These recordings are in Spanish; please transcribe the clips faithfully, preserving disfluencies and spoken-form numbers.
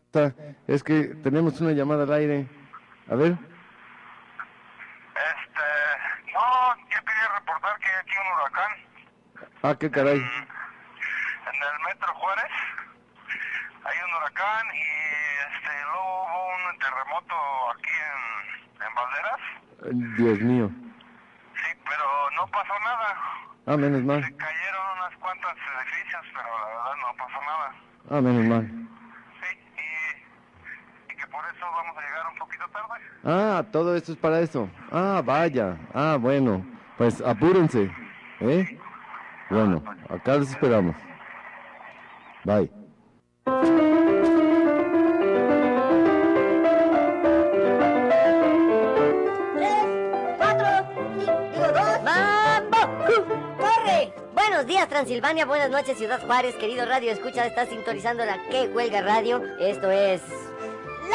Está, es que tenemos una llamada al aire. A ver. Este, no, yo quería reportar que hay aquí un huracán. Ah, qué caray. En, en el Metro Juárez hay un huracán y este, luego hubo un terremoto aquí en, en Valderas. Dios mío. Sí, pero no pasó nada. Ah, menos mal. Se cayeron unas cuantas edificios, pero la verdad no pasó nada. Ah, menos mal. Sí, y, y que por eso vamos a llegar un poquito tarde. Ah, todo esto es para eso. Ah, vaya. Ah, bueno. Pues apúrense. ¿Eh? Bueno, acá los esperamos. Bye. Buenos días, Transilvania, buenas noches, Ciudad Juárez, querido Radio Escucha, estás sintonizando la Que Huelga Radio. Esto es... ¡La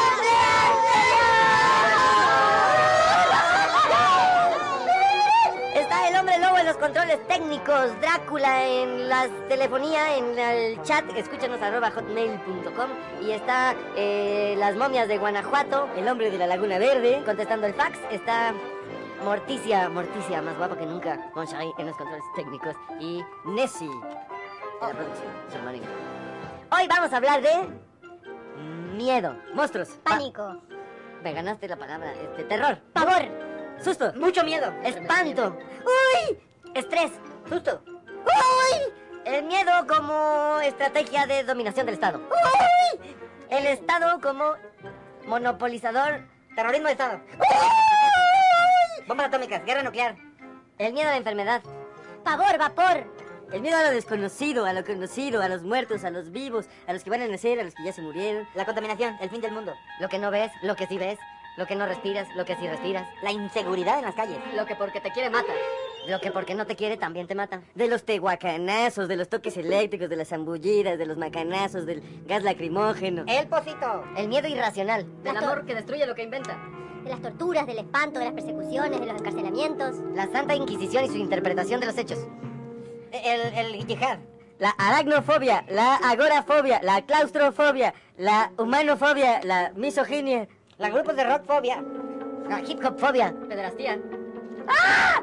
Está el hombre lobo en los controles técnicos, Drácula en la telefonía, en el chat, escúchanos arroba hotmail punto com. Y está eh, las momias de Guanajuato, el hombre de la Laguna Verde, contestando el fax, está... Morticia, Morticia, más guapa que nunca, Monchari en los controles técnicos y Nessie en la producción submarina. Hoy vamos a hablar de miedo, monstruos, pánico, me ganaste la palabra, este, terror, pavor, susto, mucho miedo, espanto, uy, estrés, susto, uy, el miedo como estrategia de dominación del Estado, uy, el Estado como monopolizador, terrorismo de Estado, uy, bombas atómicas, guerra nuclear. El miedo a la enfermedad. pavor, vapor. El miedo a lo desconocido, a lo conocido, a los muertos, a los vivos, a los que van a nacer, a los que ya se murieron. La contaminación, el fin del mundo. Lo que no ves, lo que sí ves, lo que no respiras, lo que sí respiras. La inseguridad en las calles. Lo que porque te quiere mata. Lo que porque no te quiere también te mata. De los tehuacanazos, de los toques eléctricos, de las zambullidas, de los macanazos, del gas lacrimógeno. El pocito. El miedo irracional. Del Del amor amor que destruye lo que inventa. De las torturas, del espanto, de las persecuciones, de los encarcelamientos. La Santa Inquisición y su interpretación de los hechos. El, el yihad. La aracnofobia, la agorafobia, la claustrofobia, la humanofobia, la misoginia. Los grupos de rockfobia. La hip hopfobia. Pederastía. ¡Ah!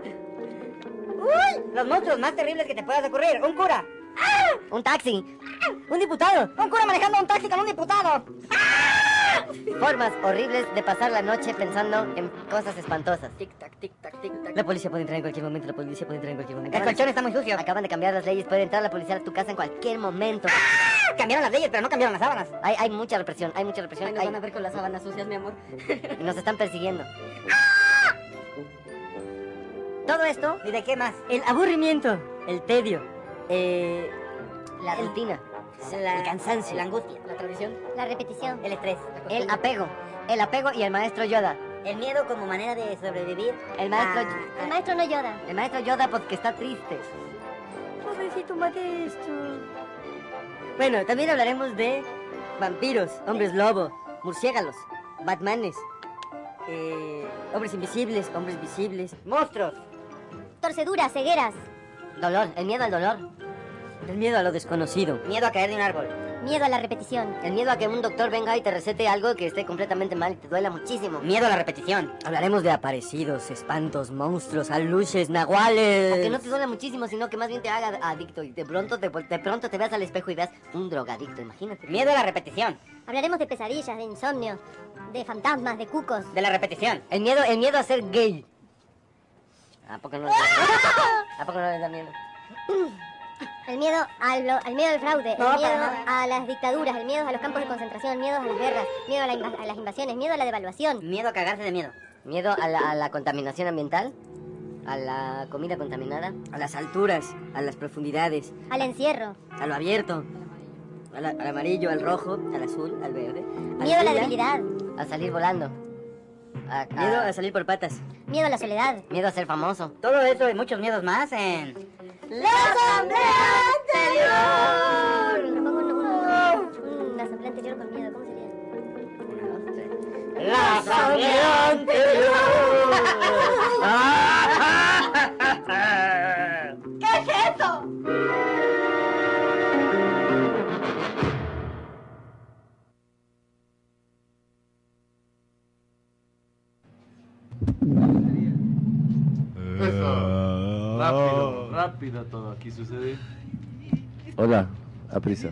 ¡Uy! Los monstruos más terribles que te puedas ocurrir. Un cura. ¡Ah! Un taxi. ¡Ah! Un diputado. Un cura manejando un taxi con un diputado. ¡Ah! Formas horribles de pasar la noche pensando en cosas espantosas. Tic-tac, tic-tac, tic-tac. La policía puede entrar en cualquier momento, la policía puede entrar en cualquier momento. El colchón está muy sucio. Acaban de cambiar las leyes, puede entrar la policía a tu casa en cualquier momento. ¡Ah! Cambiaron las leyes, pero no cambiaron las sábanas. Hay, hay mucha represión, hay mucha represión. Ay, nos hay... van a ver con las sábanas sucias, mi amor. Nos están persiguiendo. ¡Ah! Todo esto... ¿Y de qué más? El aburrimiento, el tedio, eh, la rutina, La, el cansancio, la angustia, la tradición, la repetición, el estrés, el apego, el apego y el maestro Yoda. el miedo como manera de sobrevivir. El maestro, a- El maestro no Yoda. el maestro Yoda porque está triste. Pobrecito maestro. Bueno, también hablaremos de vampiros, hombres lobo, murciélagos, batmanes, eh, hombres invisibles, hombres visibles, monstruos, Torceduras, cegueras, dolor, el miedo al dolor, el miedo a lo desconocido, miedo a caer de un árbol, miedo a la repetición, el miedo a que un doctor venga y te recete algo que esté completamente mal y te duela muchísimo. miedo a la repetición. Hablaremos de aparecidos, espantos, monstruos, aluches, nahuales. O que no te duele muchísimo, sino que más bien te haga adicto y de pronto te, de pronto te veas al espejo y veas un drogadicto, imagínate. Miedo a la repetición. Hablaremos de pesadillas, de insomnio, de fantasmas, de cucos. De la repetición. El miedo, el miedo a ser gay. ¿A poco no le da ¿A poco no les da miedo? El miedo al, lo- al miedo al fraude, No, el miedo para nada. a las dictaduras, el miedo a los campos de concentración, miedo a las guerras, miedo a, la inva- a las invasiones, miedo a la devaluación. Miedo a cagarse de miedo. Miedo a la, a la contaminación ambiental, a la comida contaminada, a las alturas, a las profundidades, Al encierro, a lo abierto, a la- al amarillo, al rojo, al azul, al verde. al miedo a la lila, debilidad, A salir volando. A, a- Miedo a salir por patas. miedo a la soledad. miedo a ser famoso. Todo eso y muchos miedos más en... ¡La asamblea anterior! Me pongo un- un- una asamblea anterior con miedo, ¿cómo sería? La asamblea anterior. ¿Qué es eso? rápido, rápido todo aquí sucede. Hola, a prisa.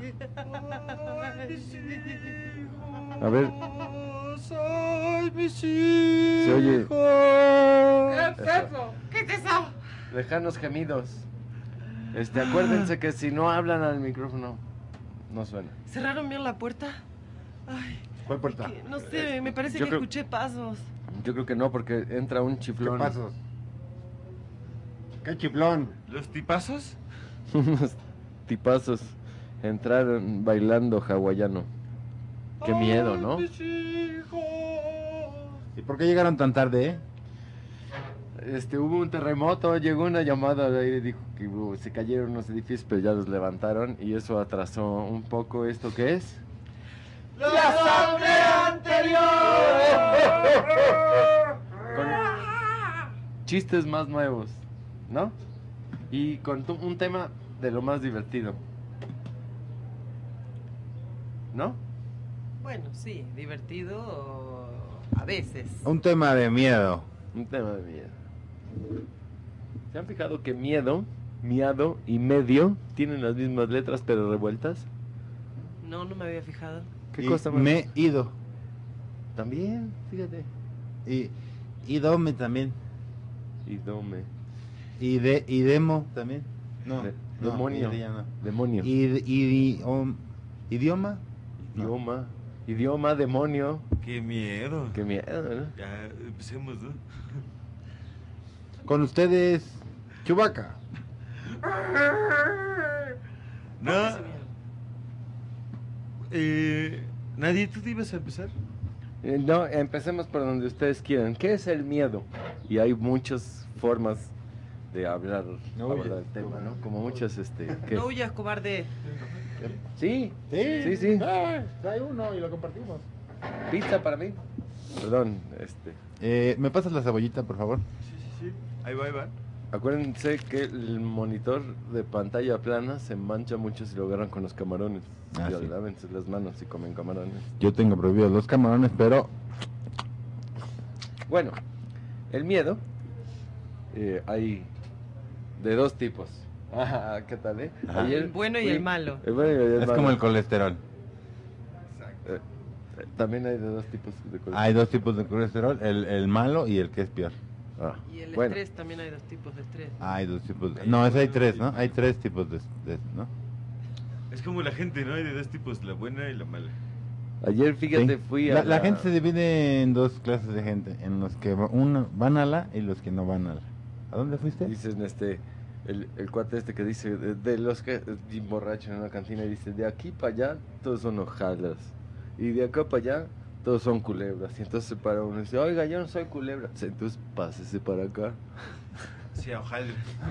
A ver. Soy mis Se oye. ¿Qué es eso? ¿Qué es eso? Lejanos gemidos. Este, acuérdense que si no hablan al micrófono, no suena. ¿Cerraron bien la puerta? Ay, ¿Cuál puerta? que- no sé, me parece Yo que creo- escuché pasos. Yo creo que no, porque entra un ¿Qué chiflón. pasos? ¿Qué chiflón? ¿Los tipazos? Unos tipazos entraron bailando hawaiano. Qué miedo, ¿no? Ay, mis hijos. ¿Y por qué llegaron tan tarde, eh? Este, hubo un terremoto, llegó una llamada al aire, dijo que hubo- se cayeron unos edificios, pero ya los levantaron y eso atrasó un poco esto que es. ¡La asamblea anterior! Con chistes más nuevos, ¿no? Y con tu- un tema de lo más divertido. ¿No? Bueno, sí, divertido a veces. Un tema de miedo. Un tema de miedo. ¿Se han fijado que miedo, miado y medio tienen las mismas letras pero revueltas? No, no me había fijado. ¿Qué Y cosa más? me ido. También, fíjate. Y idome también. Y dome. Y de idemo también. No. De- no, demonio. y ya no. Demonio. Id- idiom- idioma. No. Idioma. Idioma, demonio. ¡Qué miedo! Qué miedo, ¿no? Ya, empecemos, ¿no? Con ustedes, Chewbacca. No. Eh, Nadie, ¿tú te ibas a empezar? Eh, No, empecemos por donde ustedes quieran. ¿Qué es el miedo? Y hay muchas formas de hablar, No abordar huyas. el tema, ¿no? Como muchas, este... ¿qué? No huyas, cobarde. Sí, sí, sí. Ah, trae uno y lo compartimos. Pizza para mí. Perdón, este... Eh, ¿Me pasas la cebollita, por favor? Sí, sí, sí. Ahí va, ahí va. Acuérdense que el monitor de pantalla plana se mancha mucho si lo agarran con los camarones. Ah, Ya sí. lávense las manos si comen camarones. Yo tengo prohibidos los camarones, pero Bueno, el miedo eh, hay de dos tipos. Ah, ¿qué tal, eh? Ajá. El bueno y fui- el malo. El bueno y el es malo. como el colesterol. Eh, eh, también hay de dos tipos de colesterol. Hay dos tipos de colesterol, el, el malo y el que es peor. Ah, Y el bueno. estrés, también hay dos tipos de estrés. Hay dos tipos. De... No, ese hay tres, ¿no? Hay tres tipos de, de- ¿no? Es como la gente, ¿no? Hay de dos tipos, la buena y la mala. Ayer, fíjate, Sí. fui a la, la gente se divide en dos clases de gente, en los que va- uno van a la y los que no van a la. ¿A dónde fuiste? Dicen, este, el, el cuate este que dice, de, de los que, y borracho en una cantina, y dice, de aquí para allá, todos son hojalas. Y de acá para allá, todos son culebras. Y entonces se para uno y dice, oiga, yo no soy culebra. Dice, entonces pásese para acá. Sí, ojalá.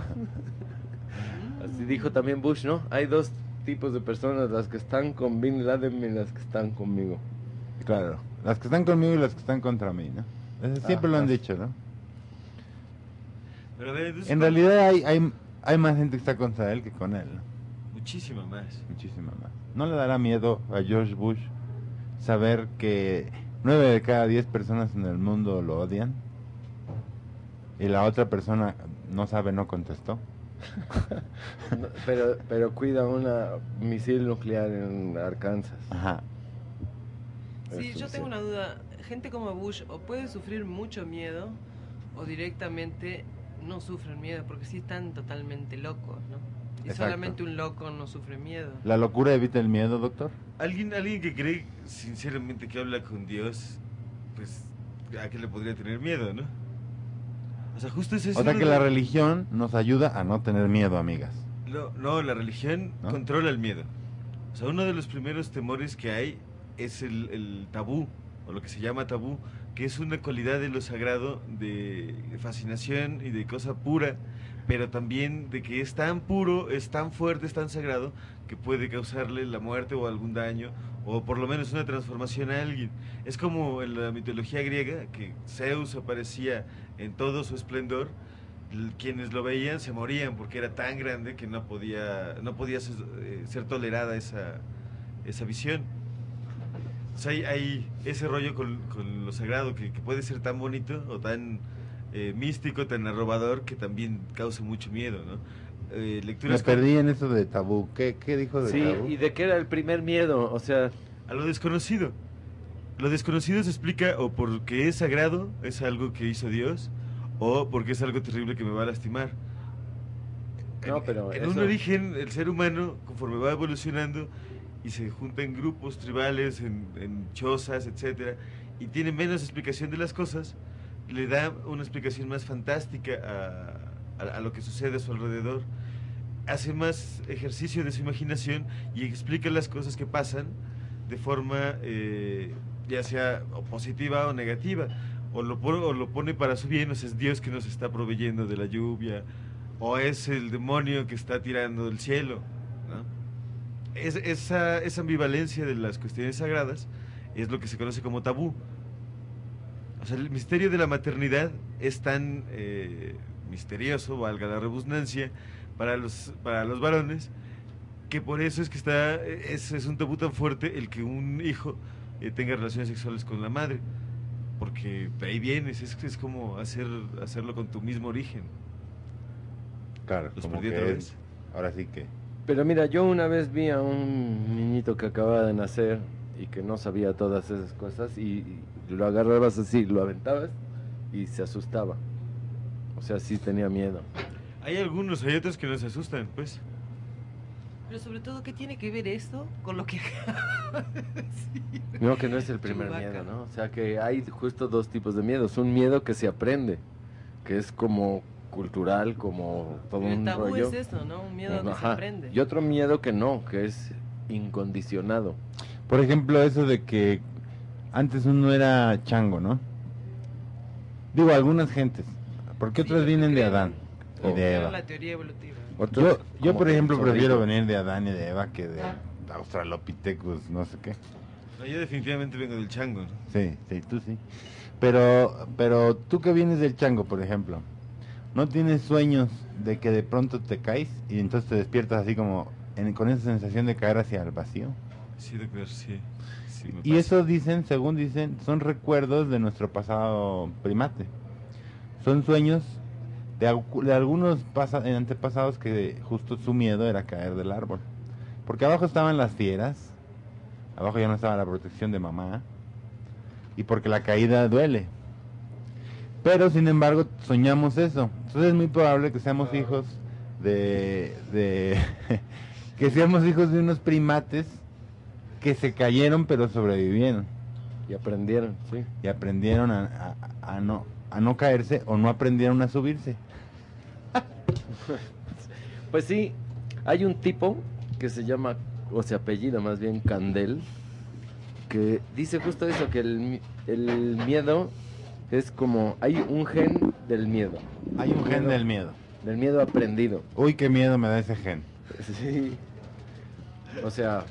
Así dijo también Bush, ¿no? Hay dos tipos de personas, las que están con Bin Laden y las que están conmigo. Claro, las que están conmigo y las que están contra mí, ¿no? Eso siempre lo han Ajá. dicho, ¿no? Pero a ver, entonces, En ¿cómo? realidad hay, hay, hay más gente que está contra él que con él, ¿no? Muchísima más. Muchísima más. ¿No le dará miedo a George Bush saber que nueve de cada diez personas en el mundo lo odian? Y la otra persona no sabe, no contestó. No, pero, pero cuida una misil nuclear en Arkansas. Ajá. Sí, Eso yo sí. tengo una duda. Gente como Bush o puede sufrir mucho miedo o directamente no sufren miedo porque sí están totalmente locos, ¿no? Y Exacto. solamente un loco no sufre miedo. ¿La locura evita el miedo, doctor? ¿Alguien, alguien que cree sinceramente que habla con Dios, pues, ¿a qué le podría tener miedo, no? O sea, justo ese es O sea uno que de- la religión nos ayuda a no tener miedo, amigas. No, no, la religión ¿No? controla el miedo. O sea, uno de los primeros temores que hay es el, el tabú, o lo que se llama tabú, que es una cualidad de lo sagrado, de fascinación y de cosa pura, pero también de que es tan puro, es tan fuerte, es tan sagrado, que puede causarle la muerte o algún daño, o por lo menos una transformación a alguien. Es como en la mitología griega, que Zeus aparecía en todo su esplendor, l- quienes lo veían se morían porque era tan grande que no podía, no podía ser, eh, ser tolerada esa, esa visión. O sea, hay, hay ese rollo con, con lo sagrado que, que puede ser tan bonito o tan eh, místico, tan arrobador, que también causa mucho miedo, ¿no? Eh, Me lecturas perdí en eso de tabú. ¿Qué, qué dijo de Sí, tabú? ¿y de qué era el primer miedo? O sea, a lo desconocido. Lo desconocido se explica o porque es sagrado, es algo que hizo Dios, o porque es algo terrible que me va a lastimar. No, En- pero en eso- un origen, el ser humano, conforme va evolucionando y se junta en grupos tribales, en, en chozas, etcétera, y tiene menos explicación de las cosas, le da una explicación más fantástica a, a, a lo que sucede a su alrededor, hace más ejercicio de su imaginación y explica las cosas que pasan de forma eh, ya sea o positiva o negativa, o lo, pone, o lo pone para su bien, o sea, es Dios que nos está proveyendo de la lluvia, o es el demonio que está tirando del cielo, ¿no? Es, esa, esa ambivalencia de las cuestiones sagradas es lo que se conoce como tabú. O sea, el misterio de la maternidad es tan eh, misterioso, valga la redundancia, para los, para los varones, que por eso es que está es, es un tabú tan fuerte el que un hijo eh, tenga relaciones sexuales con la madre, porque de ahí vienes, es, es como hacer hacerlo con tu mismo origen. Claro, Los como perdí que otra es- vez. ahora sí que... pero mira, yo una vez vi a un niñito que acababa de nacer y que no sabía todas esas cosas y, y lo agarrabas así, lo aventabas y se asustaba. O sea, sí tenía miedo. Hay algunos, hay otros que nos asustan, pues. Pero sobre todo, ¿qué tiene que ver esto con lo que acaba de decir? No, que no es el primer Chewbacca. miedo, ¿no? O sea, que hay justo dos tipos de miedos. Un miedo que se aprende, que es como cultural, como todo El un tabú rollo. es esto, ¿no? Un miedo que se Ajá. aprende. Y otro miedo que no, que es incondicionado. Por ejemplo, eso de que antes uno era chango, ¿no? Digo, algunas gentes, porque Sí, otras lo que vienen de creen. Adán y de Era Eva. la teoría evolutiva. Otros, Yo, yo como por que ejemplo, zorrito. prefiero venir de Adán y de Eva que de Australopithecus, no sé qué. No, yo definitivamente vengo del chango, ¿no? Sí, sí, tú sí. Pero, pero tú que vienes del chango, por ejemplo, ¿no tienes sueños de que de pronto te caes y entonces te despiertas así como en- con esa sensación de caer hacia el vacío? Sí, doctor, sí. sí me Y pasa. eso dicen, según dicen, son recuerdos de nuestro pasado primate. Son sueños de, algu- de algunos pasa- antepasados que justo su miedo era caer del árbol. Porque abajo estaban las fieras, abajo ya no estaba la protección de mamá, y porque la caída duele. Pero sin embargo soñamos eso. Entonces es muy probable que seamos hijos de, de que seamos hijos de unos primates que se cayeron pero sobrevivieron Y aprendieron, sí. y aprendieron a, a- a no a no caerse o no aprendieron a subirse. Pues sí, hay un tipo que se llama, o se apellida más bien Candel, que dice justo eso, que el, mi- el miedo es como, hay un gen del miedo, Hay un gen Miedo. del miedo. del miedo aprendido. Uy, qué miedo me da ese gen. Sí. O sea,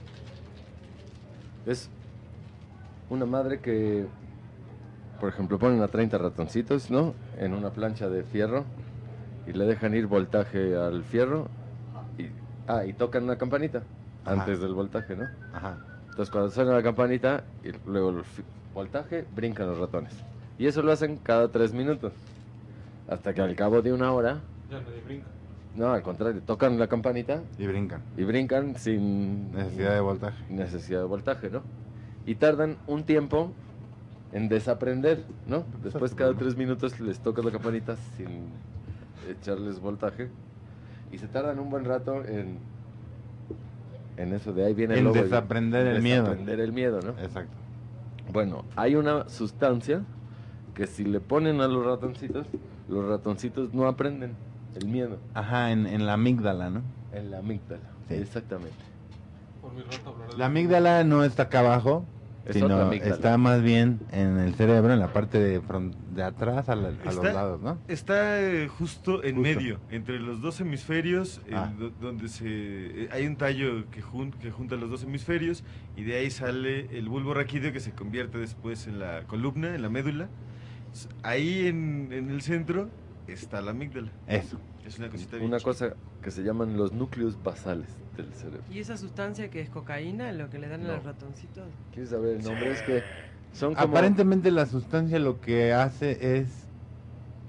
es una madre que, por ejemplo, ponen a treinta ratoncitos, ¿no? En una plancha de fierro y le dejan ir voltaje al fierro y, ah, y tocan una campanita Ajá. antes del voltaje, ¿no? Ajá. Entonces cuando suena la campanita y luego el fi- voltaje, brincan los ratones. Y eso lo hacen cada tres minutos. Hasta que al cabo de una hora, Ya nadie brinca. no, al contrario, tocan la campanita Y brincan. y brincan sin Necesidad de voltaje. necesidad de voltaje, ¿no? Y tardan un tiempo en desaprender, ¿no? Después cada tres minutos les toca la campanita sin echarles voltaje y se tardan un buen rato en en eso de ahí viene el En logo, y- desaprender el miedo. desaprender el miedo, ¿no? Exacto. Bueno, hay una sustancia que si le ponen a los ratoncitos, los ratoncitos no aprenden el miedo Ajá, en, en la amígdala, ¿no? en la amígdala. Sí. Exactamente. La amígdala no está acá abajo, Es sino otra amígdala. está más bien en el cerebro, en la parte de, fron- de atrás, a, la- a los Está- lados, ¿no? Está eh, justo en Justo. medio, entre los dos hemisferios, el Ah. do- donde se eh, hay un tallo que, jun- que junta los dos hemisferios y de ahí sale el bulbo raquídeo que se convierte después en la columna, en la médula. S- Ahí en, en el centro está la amígdala. Eso. Es una cosita bien Una chiquita. cosa que se llaman los núcleos basales del cerebro. ¿Y esa sustancia que es cocaína, lo que le dan No. a los ratoncitos? ¿Quieres saber el nombre? Es que son como... Aparentemente la sustancia lo que hace es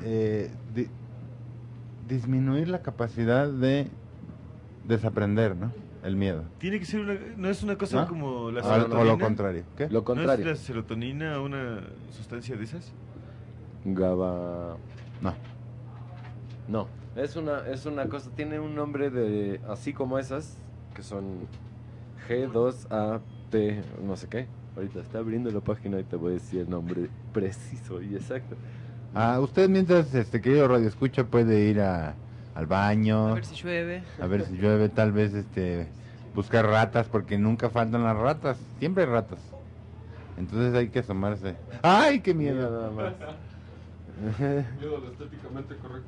eh, di- disminuir la capacidad de desaprender, ¿no? El miedo. Tiene que ser una, no es una cosa ¿No? como la O, serotonina. o lo contrario. ¿Qué? Lo ¿No contrario. es la serotonina una sustancia de esas? Gaba... No. No, es una, es una cosa, tiene un nombre de, así como esas, que son G dos A P, no sé qué. Ahorita está abriendo la página y te voy a decir el nombre preciso y exacto. Ah, usted mientras, este querido Radio Escucha, puede ir a, al baño, A ver si llueve. a ver si llueve, tal vez este buscar ratas, porque nunca faltan las ratas, siempre hay ratas. Entonces hay que asomarse. ¡Ay, qué Mira miedo! nada más. Miedo a lo estéticamente correcto.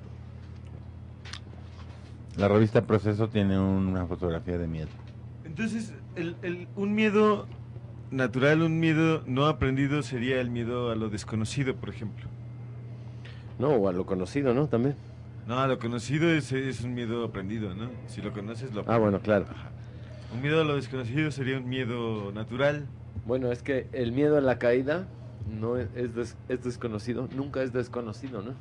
La revista Proceso tiene una fotografía de miedo. Entonces, el, el, un miedo natural, un miedo no aprendido sería el miedo a lo desconocido, por ejemplo. No, o a lo conocido, ¿no? También. No, a lo conocido es, es un miedo aprendido, ¿no? Si lo conoces, lo Ah, aprendes. bueno, claro. Ajá. Un miedo a lo desconocido sería un miedo natural. Bueno, es que el miedo a la caída no es, es, des- es desconocido, nunca es desconocido, ¿no?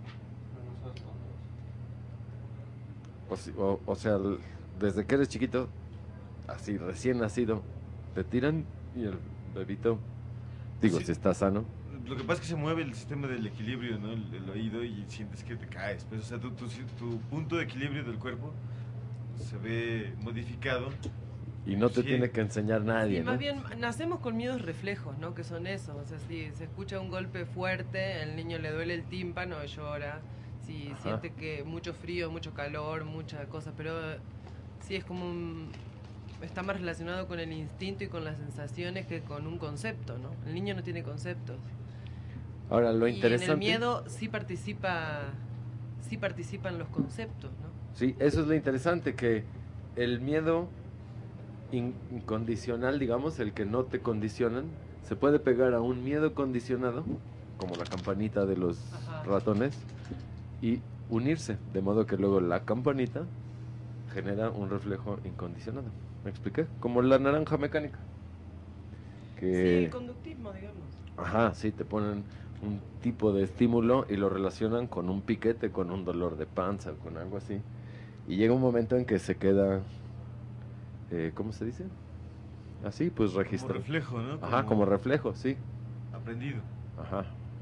O, si- o- o sea, l- desde que eres chiquito, así recién nacido, te tiran y el bebito, digo, Sí. si está sano, Lo que pasa es que se mueve el sistema del equilibrio, ¿no? El, el oído y sientes que te caes. Pues, o sea, tu, tu, tu punto de equilibrio del cuerpo se ve modificado. y no te Sí. tiene que enseñar nadie, Y ¿no? más bien nacemos con miedos reflejos, ¿no? Que son esos. O sea, si se escucha un golpe fuerte, el niño le duele el tímpano, llora. Si Ajá. siente que mucho frío, mucho calor, muchas cosas, pero sí es como un, está más relacionado con el instinto y con las sensaciones que con un concepto, ¿no? El niño no tiene conceptos. Ahora, lo Y interesante... en el miedo sí participa, sí participan los conceptos, ¿no? Sí, eso es lo interesante, que el miedo in- incondicional, digamos, el que no te condicionan, se puede pegar a un miedo condicionado, como la campanita de los Ajá. ratones, y unirse, de modo que luego la campanita genera un reflejo incondicionado. ¿Me expliqué? Como la naranja mecánica. Sí, Que... el conductismo, digamos. Ajá, sí, te ponen un tipo de estímulo y lo relacionan con un piquete, con un dolor de panza, con algo así. Y llega un momento en que se queda, eh, ¿cómo se dice? Así, pues Como registrado. reflejo, ¿no? Ajá, como reflejo, sí. Aprendido. Ajá.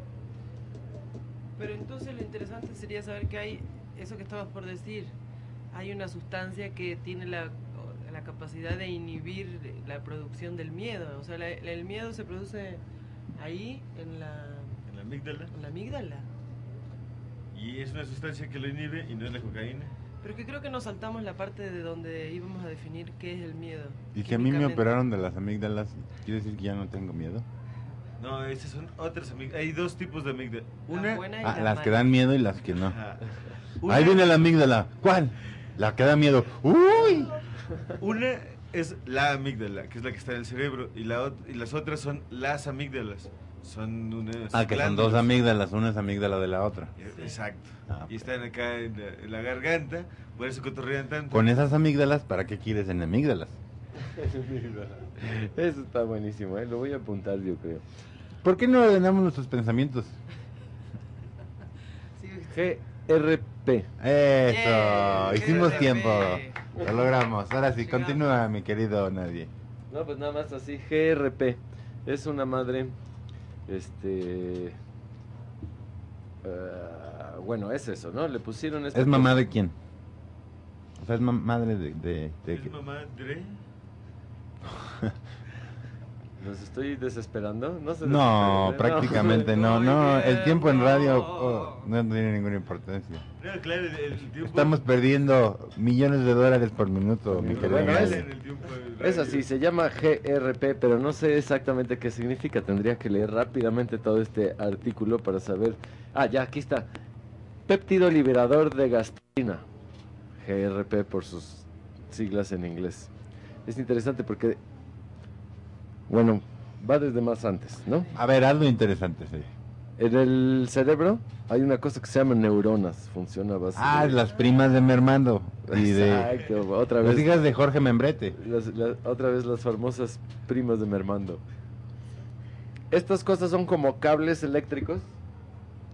Pero entonces lo interesante sería saber que hay, eso que estabas por decir, hay una sustancia que tiene la, la capacidad de inhibir la producción del miedo. O sea, la- la- el miedo se produce ahí, en la, En la amígdala. en la amígdala. Y es una sustancia que lo inhibe y no es la cocaína. Pero que creo que nos saltamos la parte de donde íbamos a definir qué es el miedo. Y si a mí me químicamente. operaron de las amígdalas, ¿quiere decir que ya no tengo miedo? No, esas son otras amígdalas. Hay dos tipos de amígdala. La Una, buena y Ah, la las que mala. dan miedo y las que no. Ajá. Ahí Una- viene la amígdala. ¿Cuál? La que da miedo. ¡Uy! Una es la amígdala, que es la que está en el cerebro, y, la, ot- y las otras son las amígdalas. Son unas Ah, que son glándulas. dos amígdalas, una es amígdala de la otra. Eh, Exacto. Ah, Y están acá en la, en la garganta, por eso cotorrean tanto. Con esas amígdalas, ¿para qué quieres en amígdalas? Eso está buenísimo, ¿eh? Lo voy a apuntar, yo creo. ¿Por qué no ordenamos nuestros pensamientos? Sí, G R P. Eso, Bien, hicimos G R P. tiempo. Lo logramos. Ahora sí, Llegamos. continúa, mi querido Nadie. No, pues nada más así, G R P. Es una madre, este... ah, bueno, es eso, ¿no? Le pusieron esta ¿Es mamá cosa. de quién? O sea, es ma- madre de... de, de- ¿Es mamá Dre? ¿Los estoy desesperando? No, se No, desesperen, ¿eh? prácticamente no, Muy no, el bien, tiempo en radio no. oh, no tiene ninguna importancia. No, claro, el, el tiempo... Estamos perdiendo millones de dólares por minuto, mi querido Bueno, Nadie. es- en el tiempo del Es radio. así, se llama G R P, pero no sé exactamente qué significa. Tendría que leer rápidamente todo este artículo para saber. Ah, ya, aquí está. Péptido liberador de gastrina. G R P por sus siglas en inglés. Es interesante porque, bueno, va desde más antes, ¿no? A ver, algo interesante, sí. En el cerebro hay una cosa que se llama neuronas. Funciona a base Ah, de... las primas de Mermando y de Exacto, otra las vez. hijas de Jorge Membrete. Las- la- otra vez las famosas primas de Mermando. Estas cosas son como cables eléctricos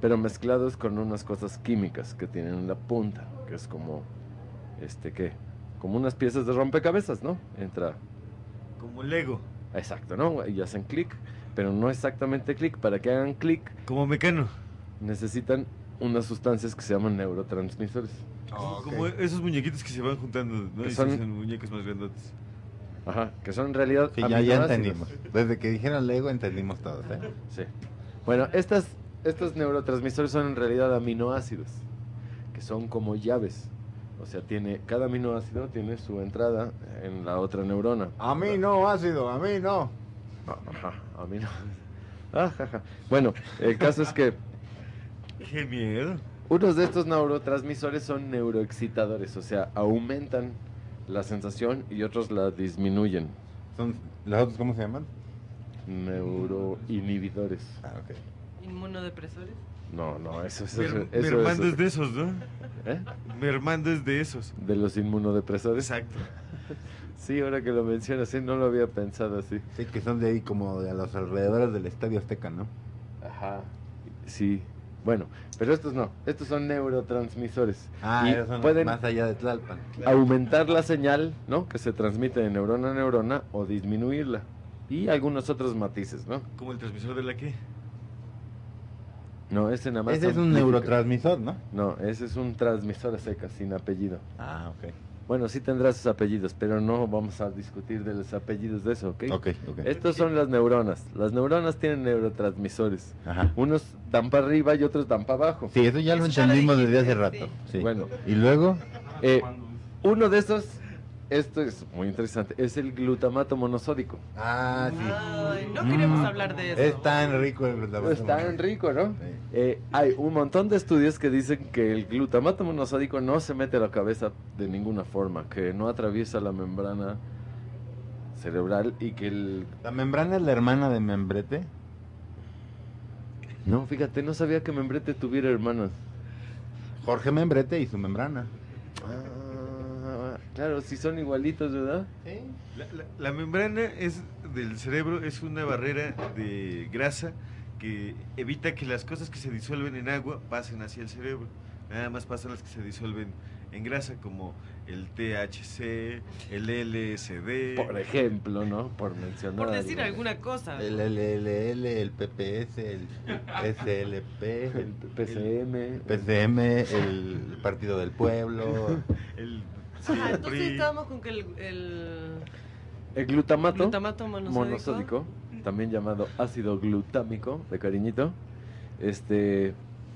pero mezclados con unas cosas químicas que tienen en la punta, que es como, este, ¿qué? Como unas piezas de rompecabezas, ¿no? Entra... Como Lego. Exacto, ¿no? Y hacen clic, pero no exactamente clic. Para que hagan clic, Como Mecano. necesitan unas sustancias que se llaman neurotransmisores. Como, Ok. como esos muñequitos que se van juntando, ¿no? Que Y son- se hacen muñecos más grandotes. Ajá, que son en realidad Sí, ya, ya aminoácidos. entendimos. Desde que dijeron Lego entendimos todos, ¿eh? Sí. Bueno, estas, estos neurotransmisores son en realidad aminoácidos, que son como llaves. O sea, tiene, cada aminoácido tiene su entrada en la otra neurona. A mí no, ácido, a mí no. Ajá, a mí no. Ajaja. Bueno, el caso es que ¡Qué miedo! unos de estos neurotransmisores son neuroexcitadores, o sea, aumentan la sensación y otros la disminuyen. Son, ¿Los otros cómo se llaman? Neuroinhibidores. Ah, ok. ¿Inmunodepresores? No, no, eso, eso, Mer- eso, eso- Mermando eso- es de esos, ¿no? ¿Eh? Mermando es de esos. De los inmunodepresores. Exacto. Sí, ahora que lo mencionas, sí, no lo había pensado así. Sí, que son de ahí como de a los alrededores del Estadio Azteca, ¿no? Ajá. Sí. Bueno, pero estos no. Estos son neurotransmisores. Ah, Y esos son los pueden más allá de Tlalpan. aumentar la señal, ¿no? Que se transmite de neurona a neurona o disminuirla. Y algunos otros matices, ¿no? ¿Como el transmisor de la qué? No, ese nada más Ese es un amplifica. neurotransmisor, ¿no? No, ese es un transmisor a secas, sin apellido. Ah, ok. Bueno, sí tendrá sus apellidos, pero no vamos a discutir de los apellidos de eso, ¿ok? Ok, ok. Estos son las neuronas. Las neuronas tienen neurotransmisores. Ajá. Unos dan para arriba y otros dan para abajo. Sí, eso ya lo Eso ya lo entendimos desde dijiste, hace rato. sí. Sí. Bueno. Y luego, Eh, uno de estos, esto es muy interesante, es el glutamato monosódico. ah, sí. Ay, no queremos Mm, hablar de eso. Es tan rico el glutamato. Es tan rico, ¿no? Sí. Eh, hay un montón de estudios que dicen que el glutamato monosódico no se mete a la cabeza de ninguna forma, que no atraviesa la membrana cerebral y que el... ¿La membrana es la hermana de membrete? No, fíjate, no sabía que Membrete tuviera hermanos. Jorge Membrete y su membrana. Ah, claro, si son igualitos, ¿verdad? La, la- la membrana es del cerebro es una barrera de grasa que evita que las cosas que se disuelven en agua pasen hacia el cerebro. Nada más pasan las que se disuelven en grasa, como el T H C, el L S D. Por ejemplo, ¿no? Por mencionar. Por decir algo. alguna cosa. El L L L, el P P S, el S L P, El el P C M. P C M, el Partido del Pueblo. El, sí, Ah, el entonces PRI. estábamos con que el, el El glutamato, glutamato monosódico, monosódico, también llamado ácido glutámico, de cariñito, este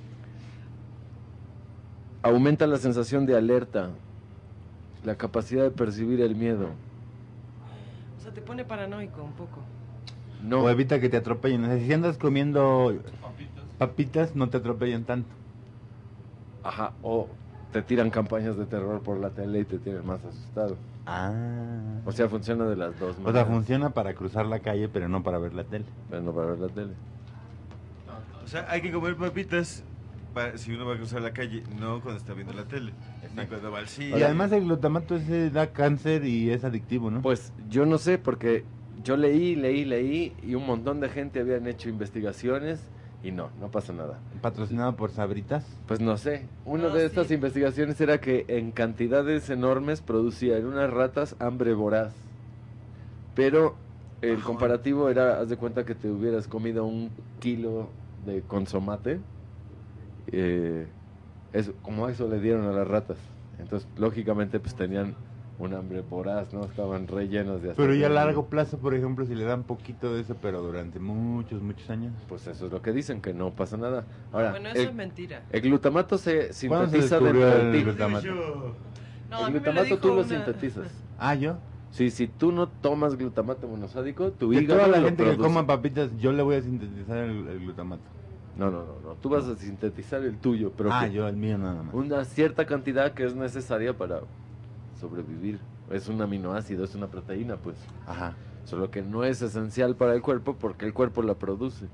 aumenta la sensación de alerta, la capacidad de percibir el miedo. o sea, te pone paranoico un poco. No, O evita que te atropellen. O sea, si andas comiendo papitas, no te atropellen tanto. ajá, o te tiran campañas de terror por la tele y te tienen más asustado. Ah. O sea, funciona de las dos O sea, maneras. funciona para cruzar la calle, pero no para ver la tele. Pero no para ver la tele. O sea, hay que comer papitas pa- si uno va a cruzar la calle, no cuando está viendo la tele, ni cuando va al cine. Y además el glutamato ese da cáncer y es adictivo, ¿no? Pues yo no sé, porque yo leí, leí, leí y un montón de gente habían hecho investigaciones y no, no pasa nada. Patrocinado por Sabritas. Pues no sé, una No, de sí. estas investigaciones era que en cantidades enormes producía en unas ratas hambre voraz. Pero el Ajá. comparativo era, haz de cuenta que te hubieras comido un kilo de consomate. Eh, eso, como eso le dieron a las ratas. Entonces, lógicamente, pues tenían un hambre voraz, ¿no? Estaban rellenos de Pero ya a azúcar. largo plazo, por ejemplo, si le dan poquito de eso, pero durante muchos, muchos años. Pues eso es lo que dicen, que no pasa nada. Ahora, bueno, eso el, es mentira. el glutamato se ¿Cuándo se sintetiza descubrió dentro el de ti. glutamato? No, a el mí me lo glutamato dijo tú lo una- sintetizas. Ah, ¿yo? Sí, si tú no tomas glutamato monosódico, tu De hígado toda la lo gente que produce. coma papitas, yo le voy a sintetizar el, el glutamato. No, no, no, no. Tú vas a sintetizar el tuyo, pero ah, que- yo el mío nada más. una cierta cantidad que es necesaria para sobrevivir. Es un aminoácido, es una proteína, pues. Ajá. Solo que no es esencial para el cuerpo porque el cuerpo la produce.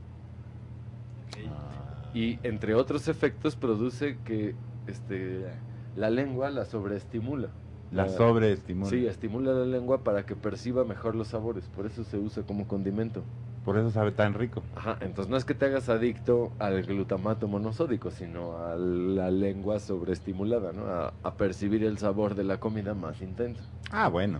Y entre otros efectos produce que este la lengua la sobreestimula. La sobreestimula. Sí, estimula la lengua para que perciba mejor los sabores, por eso se usa como condimento. Por eso sabe tan rico. Ajá, entonces no es que te hagas adicto al glutamato monosódico, sino a la lengua sobreestimulada, ¿no? A, a percibir el sabor de la comida más intenso. Ah, bueno.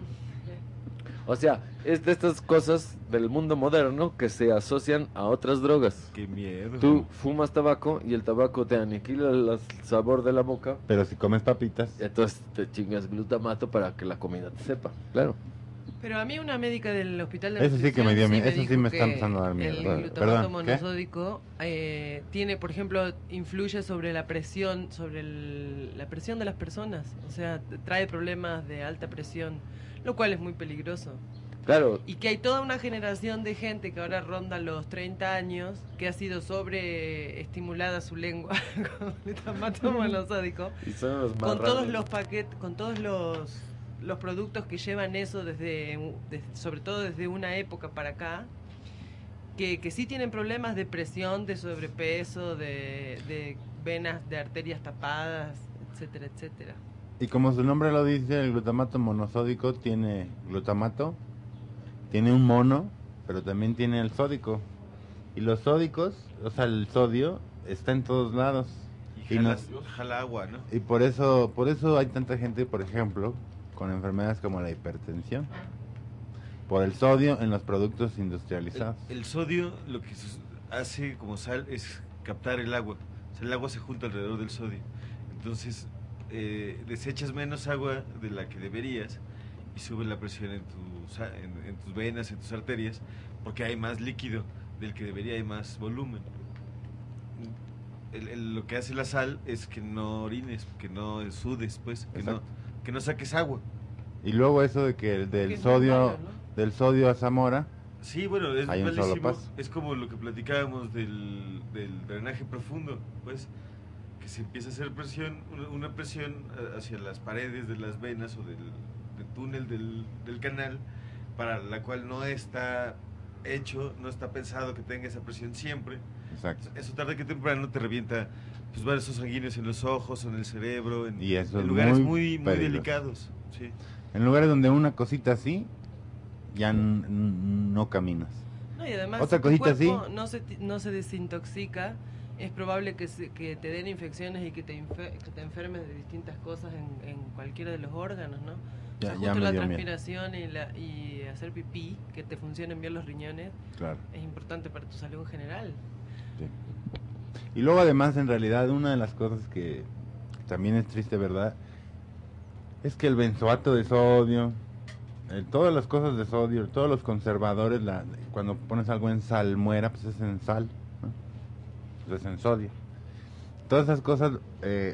O sea, es de estas cosas del mundo moderno que se asocian a otras drogas. Qué miedo. Tú fumas tabaco y el tabaco te aniquila el sabor de la boca. Pero si comes papitas... Entonces te chingas glutamato para que la comida te sepa, claro. Pero a mí una médica del hospital de Eso sí que me dio miedo, eso dijo sí me que está empezando a dar miedo. el Perdón, glutamato ¿qué? monosódico eh, tiene, por ejemplo, influye sobre la presión, sobre el- la presión de las personas. O sea, t- trae problemas de alta presión, lo cual es muy peligroso. Claro, Y que hay toda una generación de gente que ahora ronda los treinta años, que ha sido sobreestimulada su lengua con glutamato monosódico, y son los más con todos raros. los paquetes, con todos los los productos que llevan eso desde, desde- sobre todo desde una época para acá, que, que sí tienen problemas de presión, de sobrepeso, de, de venas, de arterias tapadas, etcétera, etcétera. Y como su nombre lo dice, el glutamato monosódico tiene glutamato, tiene un mono, pero también tiene el sódico. Y los sódicos, o sea, el sodio, está en todos lados. Y Y, jala, nos- jala agua, ¿no? y por eso por eso hay tanta gente, por ejemplo, con enfermedades como la hipertensión. Por el sodio en los productos industrializados. El, el sodio lo que sus- hace como sal es captar el agua. O sea, el agua se junta alrededor del sodio. Entonces, eh, desechas menos agua de la que deberías y sube la presión en tus, a- en, en tus venas, en tus arterias, porque hay más líquido del que debería, hay más volumen. El- el- lo que hace la sal es que no orines, que no sudes, pues, que no, Exacto. que no saques agua. Y luego eso de que el Que del es sodio, malo, ¿no? del sodio a Zamora, Sí, bueno, es Hay un solo malísimo. paso. Es como lo que platicábamos del, del drenaje profundo, pues, que se empieza a hacer presión, una, una presión a- hacia las paredes de las venas o del, del túnel del, del canal, para la cual no está hecho, no está pensado que tenga esa presión siempre. exacto. Eso tarde que temprano te revienta pues vasos sanguíneos en los ojos, en el cerebro, en, Y eso en es lugares muy muy, muy peligroso. delicados. Sí. En lugares donde una cosita así, ya n- n- no caminas. No, y además, Otra si tu cosita cuerpo así. no se, ti- no se desintoxica, es probable que, se- que te den infecciones y que te, infe- que te enfermes de distintas cosas en, en cualquiera de los órganos, ¿no? O sea, Ya- ya justo me la dio miedo. transpiración y, la, y hacer pipí, que te funcionen bien los riñones, Claro. es importante para tu salud en general. Sí. Y luego además, en realidad, una de las cosas que también es triste, ¿verdad? Es que el benzoato de sodio, eh, todas las cosas de sodio, todos los conservadores, la, cuando pones algo en salmuera, pues es en sal, ¿no? Pues es en sodio. Todas esas cosas, eh,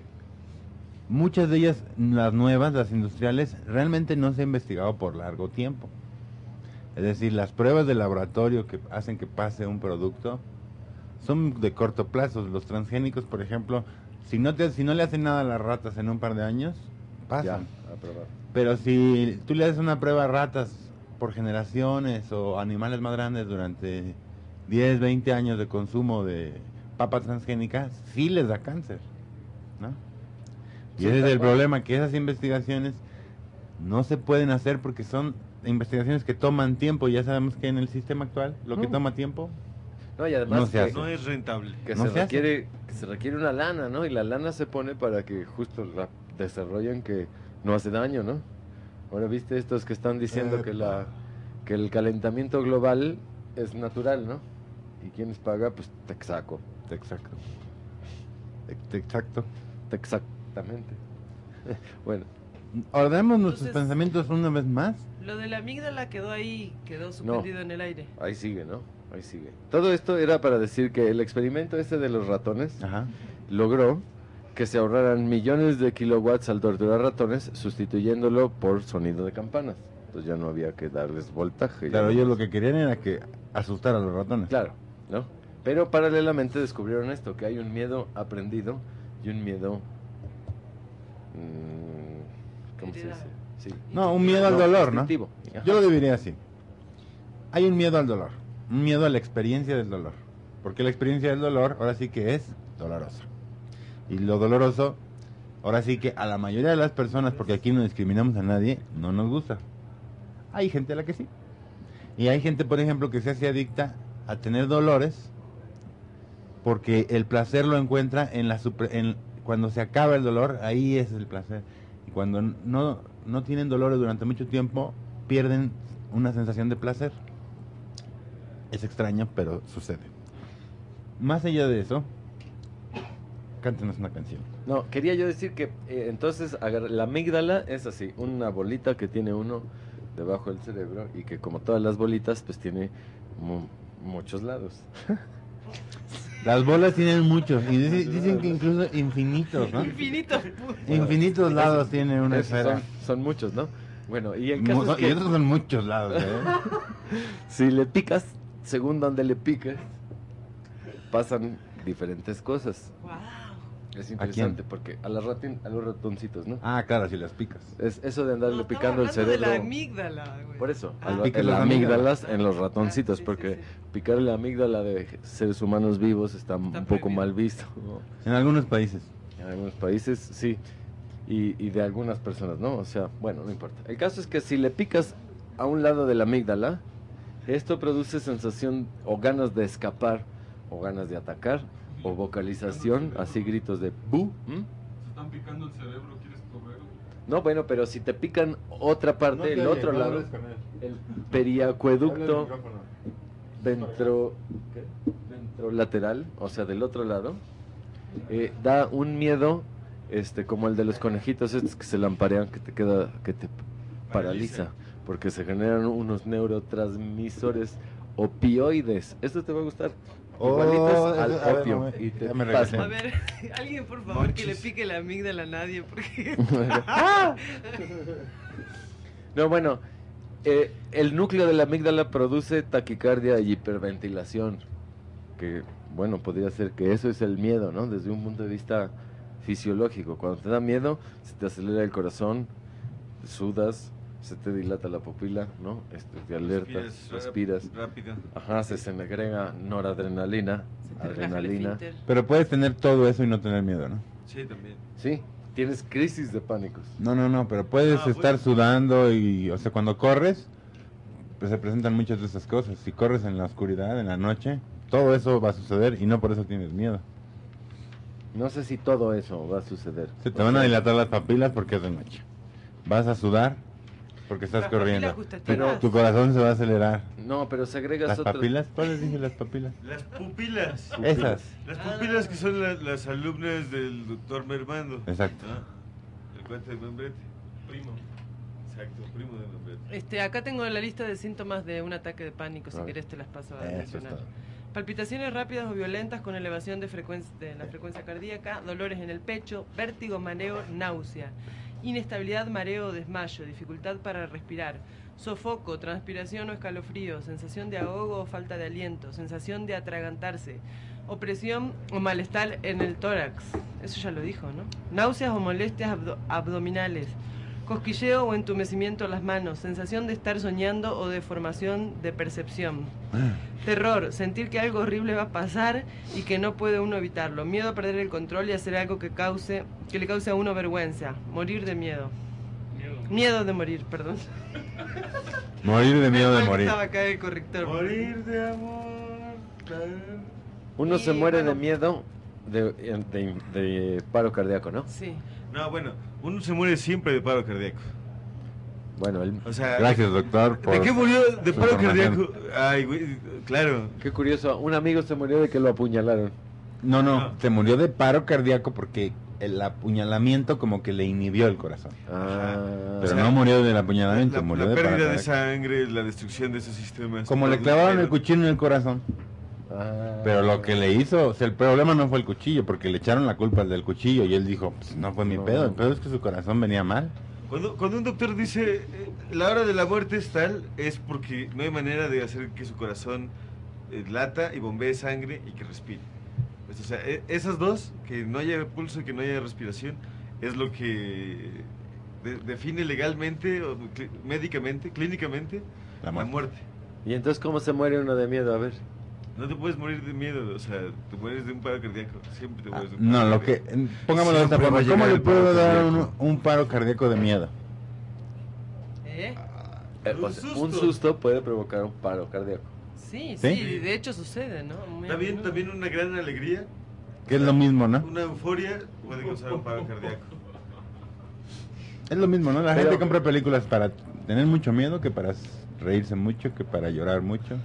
muchas de ellas, las nuevas, las industriales, realmente no se ha investigado por largo tiempo. Es decir, las pruebas de laboratorio que hacen que pase un producto son de corto plazo. Los transgénicos, por ejemplo, si no te, si no le hacen nada a las ratas en un par de años, Ya, pasan. aprobado. Pero si tú le haces una prueba a ratas por generaciones o animales más grandes durante diez, veinte años de consumo de papa transgénica, sí les da cáncer, ¿no? Y Sí, ese es tal el cual. problema, que esas investigaciones no se pueden hacer porque son investigaciones que toman tiempo. Ya sabemos que en el sistema actual lo que No. toma tiempo, No, y además No se que, hace. No es rentable. que No se se hace. requiere que se requiere una lana, ¿no? Y la lana se pone para que justo la desarrollen que no hace daño, ¿no? Ahora viste estos que están diciendo que la que el calentamiento global es natural, ¿no? ¿Y quién les paga? Pues Texaco. exacto, exacto. Exactamente. Bueno, Ordenemos nuestros Entonces- pensamientos una vez más. Lo de la amígdala quedó ahí, quedó suspendido en el aire. ahí sigue, ¿no? Ahí sigue. Todo esto era para decir que el experimento este de los ratones Ajá. logró que se ahorraran millones de kilowatts al torturar ratones, sustituyéndolo por sonido de campanas. Entonces ya no había que darles voltaje. ya Claro, no ellos más. lo que querían era que asustar a los ratones. Claro, ¿no? Pero paralelamente descubrieron esto, que hay un miedo aprendido y un miedo... mm, ¿Cómo se dice? Heredado. Sí. No, un miedo al No, dolor, ¿no? instintivo. Ajá. Yo lo dividiría así. Hay un miedo al dolor, un miedo a la experiencia del dolor. Porque la experiencia del dolor ahora sí que es dolorosa. Y lo doloroso, ahora sí que a la mayoría de las personas, porque aquí no discriminamos a nadie, no nos gusta. Hay gente a la que sí. Y hay gente, por ejemplo, que se hace adicta a tener dolores porque el placer lo encuentra en la super, en, cuando se acaba el dolor, ahí es el placer. Y cuando no, no tienen dolores durante mucho tiempo, pierden una sensación de placer. Es extraño, pero sucede. Más allá de eso, cántenos una canción. No, quería yo decir que eh, entonces agar- la amígdala es así, una bolita que tiene uno debajo del cerebro y que como todas las bolitas pues tiene mu- muchos lados. Las bolas tienen muchos y dice- dicen que incluso infinitos, ¿no? Infinitos. Infinitos lados tiene una Esos esfera. Son, son muchos, ¿no? Bueno, y el caso Mu- es que Y esos son muchos lados, ¿eh? si le picas, según donde le piques, pasan diferentes cosas. Wow. Es interesante porque a, las ratin, a los ratoncitos, ¿no? Ah, claro, si las picas. Es eso de andarle No, picando el estaba hablando cerebro. de la amígdala, güey. Por eso, Ah. a lo- Pica en las las amígdalas. amígdalas en los ratoncitos, Ah, sí, porque sí, sí. picar la amígdala de seres humanos vivos está, un poco prohibido. mal visto, ¿no? En algunos países. En algunos países, sí, y, y de algunas personas, ¿no? O sea, bueno, no importa. El caso es que si le picas a un lado de la amígdala, esto produce sensación o ganas de escapar, o ganas de atacar, o vocalización, así gritos de bu. ¿m? Se están picando el cerebro, ¿quieres correr? No, bueno, pero si te pican otra parte, el otro lado, el periacueducto ventro, ¿qué? ventrolateral, o sea, del otro lado, eh, da un miedo, este, como el de los conejitos estos que se lamparean, que te queda, que te paraliza, porque se generan unos neurotransmisores opioides. Esto te va a gustar. Oh, Igualitos al eso- a ver, opio. no, y te ya me regresé. A pasman. ver, alguien por favor que le pique la amígdala a nadie, porque... No, bueno, eh, el núcleo de la amígdala produce taquicardia y hiperventilación, que, bueno, podría ser que eso es el miedo, ¿no? Desde un punto de vista fisiológico. Cuando te da miedo, se te acelera el corazón, sudas, se te dilata la pupila, ¿no? Este, te alertas, respiras. Rápido. Ajá, se segrega noradrenalina, Se te relaja el adrenalina. esfínter. Pero puedes tener todo eso y no tener miedo, ¿no? Sí, también. Sí, tienes crisis de pánicos. No, no, no, pero puedes Ah, estar bueno. sudando y, o sea, cuando corres, pues se presentan muchas de esas cosas. Si corres en la oscuridad, en la noche, todo eso va a suceder y no por eso tienes miedo. No sé si todo eso va a suceder. Se te O van a sea, dilatar las papilas porque es de noche. Vas a sudar porque estás Las corriendo. papilas gustativas. Pero tu corazón se va a acelerar. No, pero segregas ¿Las otras- papilas? ¿Cuáles dije las papilas? Las pupilas. Esas. Las pupilas que son la- las alumnas del doctor Mermando. Exacto. Ah, el cuate de Membrete. Primo. Exacto, primo de Membrete. Este, acá tengo la lista de síntomas de un ataque de pánico, si A ver. querés te las paso a Eso mencionar. está. Palpitaciones rápidas o violentas con elevación de, frecuencia, de la frecuencia cardíaca, dolores en el pecho, vértigo, mareo, náusea, inestabilidad, mareo o desmayo, dificultad para respirar, sofoco, transpiración o escalofrío, sensación de ahogo o falta de aliento, sensación de atragantarse, opresión o malestar en el tórax, eso ya lo dijo, ¿no? Náuseas o molestias abdo- abdominales, cosquilleo o entumecimiento en las manos, sensación de estar soñando o deformación de percepción. Terror, sentir que algo horrible va a pasar y que no puede uno evitarlo. Miedo a perder el control y hacer algo que cause, que le cause a uno vergüenza. Morir de miedo. Miedo de morir, perdón. Morir de miedo de Menos mal que morir. Estaba acá el corrector. Morir de amor. Uno Y, se muere bueno. de miedo de, de- de paro cardíaco, ¿no? Sí. No, bueno, uno se muere siempre de paro cardíaco. Bueno, el, O sea, Gracias, doctor. ¿de por qué murió de su paro información. cardíaco? Ay, güey, claro. qué curioso, un amigo se murió de que lo apuñalaron. No, no, No. se murió de paro cardíaco porque el apuñalamiento como que le inhibió el corazón. Ah, Pero O sea, no murió del La, apuñalamiento, murió la de paro pérdida de cardíaco. sangre, la destrucción de esos sistemas. Como le todo clavaron el pedo. cuchillo en el corazón. ah. Pero lo que le hizo, o sea, el problema no fue el cuchillo, porque le echaron la culpa al del cuchillo y él dijo, pues no fue mi No. pedo, el pedo es que su corazón venía mal. Cuando, cuando un doctor dice eh, la hora de la muerte es tal, es porque no hay manera de hacer que su corazón eh, lata y bombee sangre y que respire. Pues, o sea, e- esas dos, que no haya pulso y que no haya respiración, es lo que de- define legalmente, o cli- médicamente, clínicamente, La la muerte. muerte. ¿Y entonces cómo se muere uno de miedo? A ver. No te puedes morir de miedo, o sea, te mueres de un paro cardíaco, siempre te Ah, mueres de un no, paro lo que, cardíaco. en- pongámoslo de esta Siempre va forma, a ¿cómo llegar le el paro puedo dar a cardíaco. uno un paro cardíaco de miedo? ¿Eh? Eh, o sea, un susto puede provocar un paro cardíaco. Sí, ¿Sí? sí, de hecho sucede, ¿no? Muy a También, menudo. también una gran alegría, Que es lo mismo, ¿no? una euforia puede causar un paro cardíaco. Es lo mismo, ¿no? La Pero- gente compra películas para tener mucho miedo que para reírse mucho, que para llorar mucho.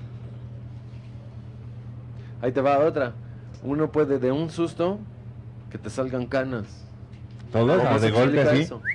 Ahí te va otra. Uno puede de un susto que te salgan canas. Todos, ¿Cómo ah, se de golpe explica así. eso?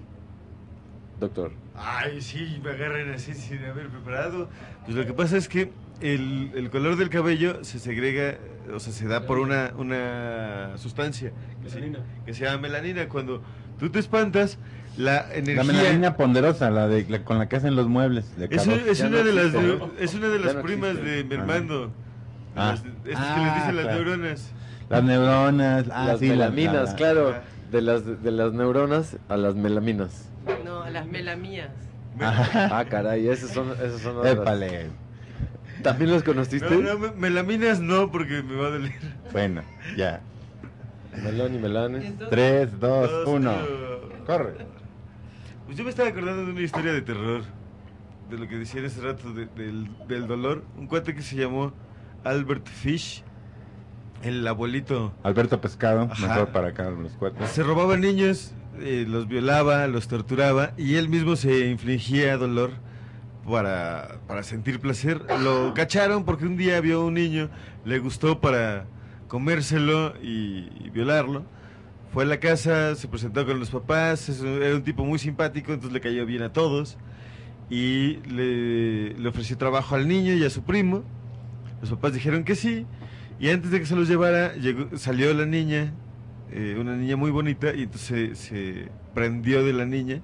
Doctor. Ay, sí, me agarran así sin haber preparado. Pues lo que pasa es que el, el color del cabello se segrega, o sea, se da por una, una sustancia que se, Melanina. que se llama melanina. Cuando tú te espantas, la energía... La melanina ponderosa, la de la- con la que hacen los muebles de Es, carros. es Ya una no de las, existe, de- ¿no? es una de Ya las no primas existe. de Mermando. Ah. Las- estas que les Ah, dicen las claro. neuronas. Las neuronas, ah, las sí, la- melaminas, la- la- claro. De las, de las neuronas a las melaminas. No, las melamías. Ajá. Ah, caray, esas son, esas son otras. Épale. ¿También los conociste? No, no, me- melaminas no, porque me va a doler. Bueno, ya. Melón y melanes. Entonces, Tres, dos, Dos, uno. uno. Corre. Pues yo me estaba acordando de una historia de terror, de lo que decían hace rato, de- del, del dolor. Un cuate que se llamó Albert Fish, el abuelito. Alberto Pescado, Ajá. mejor para acá los cuatro. Se robaba niños, eh, los violaba, los torturaba y él mismo se infligía dolor para, para sentir placer. Lo cacharon porque un día vio a un niño, le gustó para comérselo y, y violarlo. Fue a la casa, se presentó con los papás, es un- era un tipo muy simpático, entonces le cayó bien a todos y le, le ofreció trabajo al niño y a su primo. Los papás dijeron que sí y antes de que se los llevara llegó, salió la niña, eh, una niña muy bonita, y entonces se, se prendió de la niña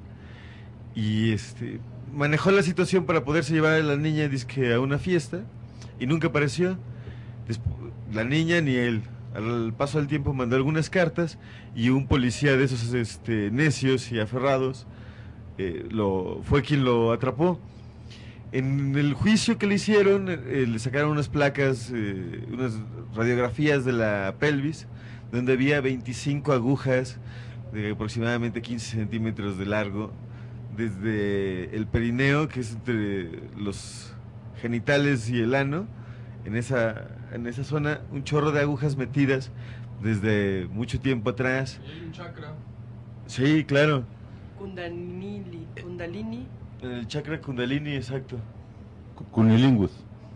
y este manejó la situación para poderse llevar a la niña dizque a una fiesta y nunca apareció. Despu- la niña ni él. Al paso del tiempo mandó algunas cartas y un policía de esos este, necios y aferrados eh, lo, fue quien lo atrapó. En el juicio que le hicieron, eh, le sacaron unas placas, eh, unas radiografías de la pelvis, donde había veinticinco agujas de aproximadamente quince centímetros de largo, desde el perineo, que es entre los genitales y el ano, en esa, en esa zona, un chorro de agujas metidas desde mucho tiempo atrás. Y hay un chakra. Sí, claro, Kundalini, Kundalini. en el chakra Kundalini, exacto. Cunilingus.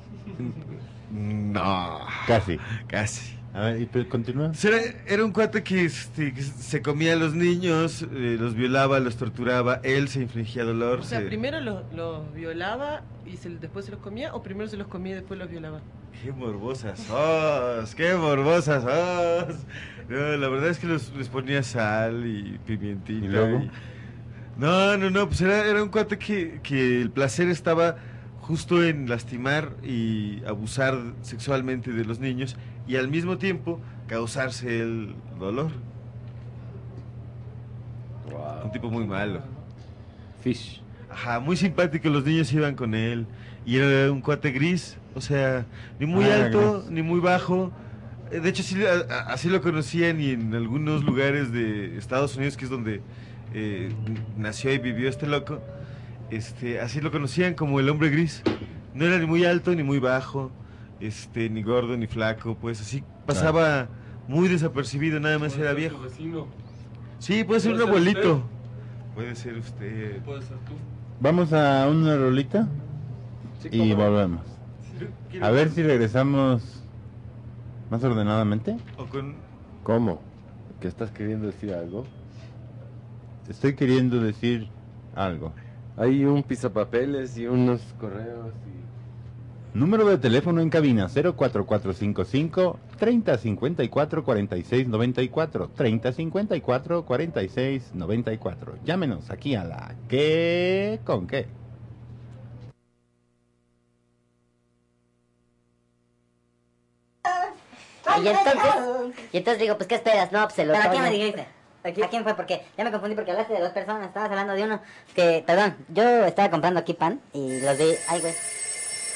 No, Casi. casi. A ver, y pues, continúa. Pues Era, era un cuate que, este, que se comía a los niños, eh, los violaba, los torturaba, él se infligía dolor. O sea, se- primero los, los violaba y se- después se los comía, o primero se los comía y después los violaba. ¡Qué morbosas sos! ¡Qué morbosas sos! No, la verdad es que los, les ponía sal y pimientita. ¿Y luego? y- No, no, no, pues era, era un cuate que, que el placer estaba justo en lastimar y abusar sexualmente de los niños y al mismo tiempo causarse el dolor. Un tipo muy malo. Fish. Ajá, muy simpático, los niños iban con él. Y era un cuate gris, o sea, ni muy Ah, alto, gris. ni muy bajo. Eh, De hecho, sí, a- a- así lo conocían y en algunos lugares de Estados Unidos, que es donde eh, nació y vivió este loco, este, así lo conocían como el hombre gris. No era ni muy alto, ni muy bajo, este, ni gordo, ni flaco, pues así pasaba muy desapercibido, nada más Puede era ser viejo. tu vecino. Sí, puede ser un ¿Puede ser abuelito. usted? Puede ser usted. Puede ser tú. Vamos a una rolita Sí, y cómo no. volvemos. A ver si regresamos más ordenadamente. O con... ¿Cómo? ¿Que estás queriendo decir algo? Estoy queriendo decir algo. Hay un pisapapeles y unos correos y... Número de teléfono en cabina cero cuatro cuatro cinco cinco, treinta cincuenta y cuatro, cuarenta y seis noventa y cuatro, treinta cincuenta y cuatro, cuarenta y seis noventa y cuatro. Llámenos aquí a la ¿Qué con qué? Y entonces, y entonces digo, pues, ¿qué esperas? No, pues se lo ¿Pero a quién me Toño. dijiste? ¿A quién? ¿A quién fue? Porque ya me confundí porque hablaste de dos personas, estabas hablando de uno que, perdón, yo estaba comprando aquí pan y los vi, ay güey,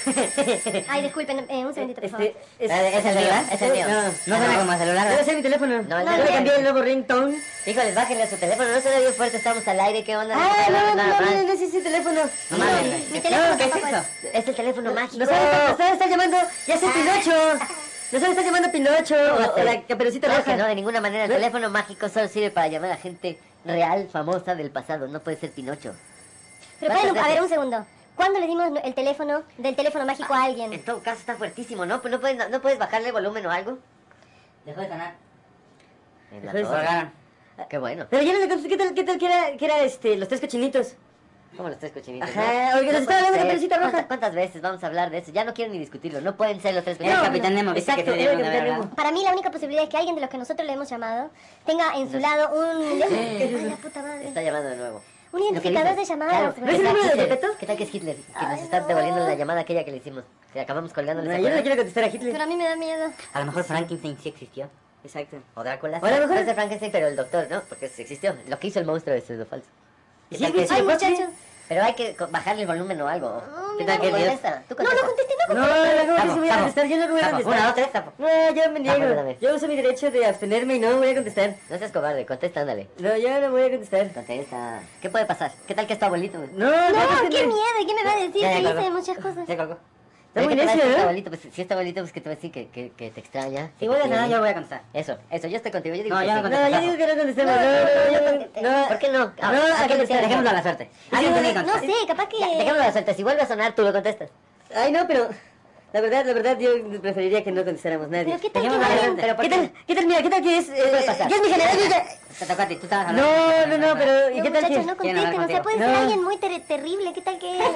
Ay, disculpen, eh, un segundito, por favor. Este, es, ¿Es el celular? ¿Es el mío? No, No suena como celular. Debe ser mi teléfono. No, No, no, yo le no. cambié el nuevo ringtone. Híjoles, bájenle a su teléfono, no se ve bien fuerte, estamos al aire, ¿qué onda? Ah, no, no, Nada no, más. no, no es ese teléfono. No mames. Mi teléfono ¿Qué es tampoco eso? Es el teléfono mágico. No sabe, no sabe, está llamando, ya es el Pinocho. No sabe, está llamando Pinocho o, o la caperucita Claro roja. que no, de ninguna manera. El ¿No? teléfono mágico solo sirve para llamar a gente real, famosa del pasado. No puede ser Pinocho. Pero ¿Cuántas esperen, a ver, veces? un segundo. ¿Cuándo le dimos el teléfono del teléfono mágico a alguien? En todo caso está fuertísimo, ¿no? Pues no puedes, no, no puedes bajarle volumen o algo. Dejó de sonar. En la Dejó de torre. Colgaron. Qué bueno. Pero yo no le conté, ¿qué tal, qué tal que era, que era este, los tres cochinitos? Como los tres cochinitos. Ajá, ¿no? oiga, No nos estaba puede hablando de ser. Caperucita Roja. ¿Cuántas, cuántas veces vamos a hablar de eso? Ya no quiero ni discutirlo. No pueden ser los tres Era el cochinitos. Capitán Nemo, ¿viste? Exacto, que era tenía el una Capitán verga. Nemo. Para mí la única posibilidad es que alguien de los que nosotros le hemos llamado tenga en su lado un... Ay, la puta madre. Está llamando de nuevo. Un identificador de Claro, llamadas. ¿no es el ¿verdad? número de Hitler. Gepetto? ¿Qué tal que es Hitler? Que nos está devolviendo la llamada aquella que le hicimos. Que acabamos colgando. No, yo no le quiero contestar a Hitler. Pero a mí me da miedo. A lo mejor Frankenstein sí existió. Exacto. O Drácula. O a lo mejor- No es de Frankenstein, pero el doctor, ¿no? Porque sí existió. Lo que hizo el monstruo es lo falso. ¿Qué Sí, tal que sí, sí? Ay, pues, sí. muchachos. Pero hay que co- bajarle el volumen o algo. No, ¿Qué me tal da que miedo. contesta? ¿Tú No, no contesta? contesté, no No, contesté. no, no, Tapo, que sí voy a tapo. contestar, yo no voy a Tapo, contestar. una, dos, tres, tapo. No, yo me Tapo, niego. dame. Yo uso mi derecho de abstenerme y no voy a contestar. No seas cobarde, contesta, ándale. No, yo no voy a contestar. Contesta. ¿Qué puede pasar? ¿Qué tal que es tu abuelito? No, no, No, no, qué no. miedo. ¿Y qué me va a decir? Ya, ya Que colgó. hice muchas cosas. Ya colgó. Está muy ¿Qué tal necio, que es tu ¿eh? abuelito? Pues si es tu abuelito, pues que te va a decir que, que, que te extraña. que Si vuelves te a nada, quiere. yo voy a contestar. Eso, eso, yo estoy contigo. Yo digo No, que yo sí. no No, yo digo que no contestemos. No, no, no, no. ¿Por qué no? Ah, No, ¿a hay qué que le tienes? Dejémoslo a la suerte. Alguien tiene que No contestar. sé, capaz que... Ya, dejémoslo a la suerte. Si vuelve a sonar, tú lo contestas. Ay, no, pero la verdad, la verdad, yo preferiría que no contestáramos nadie. Pero qué tal que Dejémoslo a la alguien... suerte. Pero ¿por ¿Qué qué? tal? ¿Qué tal? Mira, ¿qué tal que es? puede Eh, pasar? yo es mi general, yo ya... Te tocó a ti, tú estabas hablando. No, no, no, pero ¿y No, qué tal muchachos, que...? no Quieren hablar contesten. O sea, contigo. puede ser No. alguien muy ter- terrible. ¿Qué tal que...?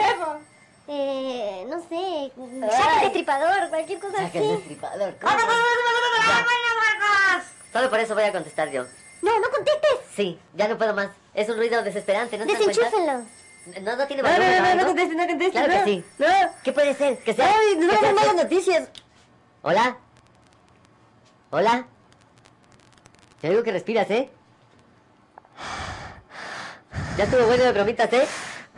Eh, no sé, Jack Ay. el Destripador, cualquier cosa Saca el así. destripador. ¿cómo? Ya. Solo por eso voy a contestar yo. No, no contestes. Sí, ya no puedo más. Es un ruido desesperante, ¿no se dan cuenta? Desenchúfenlo. No, no tiene No, no, volumen, no, no, algo? no contestes, no contestes. Claro no, que sí. No. ¿Qué puede ser? Que sea. Ay, nos que van a sea- dar malas noticias. Hola. Hola. Te digo que respiras, ¿eh? Ya estuvo bueno de bromitas, ¿eh?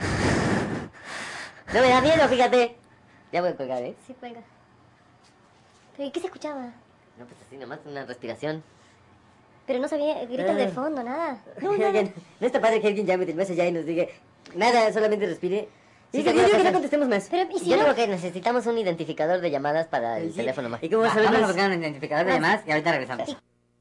No me da miedo, fíjate. Ya voy a colgar, ¿eh? Sí, cuelga. ¿Pero y qué se escuchaba? No, pues así nomás, una respiración. Pero no sabía gritos de Ah. fondo, nada. No, Oigan, no está padre que alguien llame del más allá y nos diga nada, solamente respire. Sí, Sí, que seguro yo digo que que no sí. contestemos más. Pero, ¿y si Yo no? creo que necesitamos un identificador de llamadas para el Sí, teléfono ¿Y mágico. cómo Va, vamos a sabemos? buscar un identificador de llamadas y ahorita regresamos.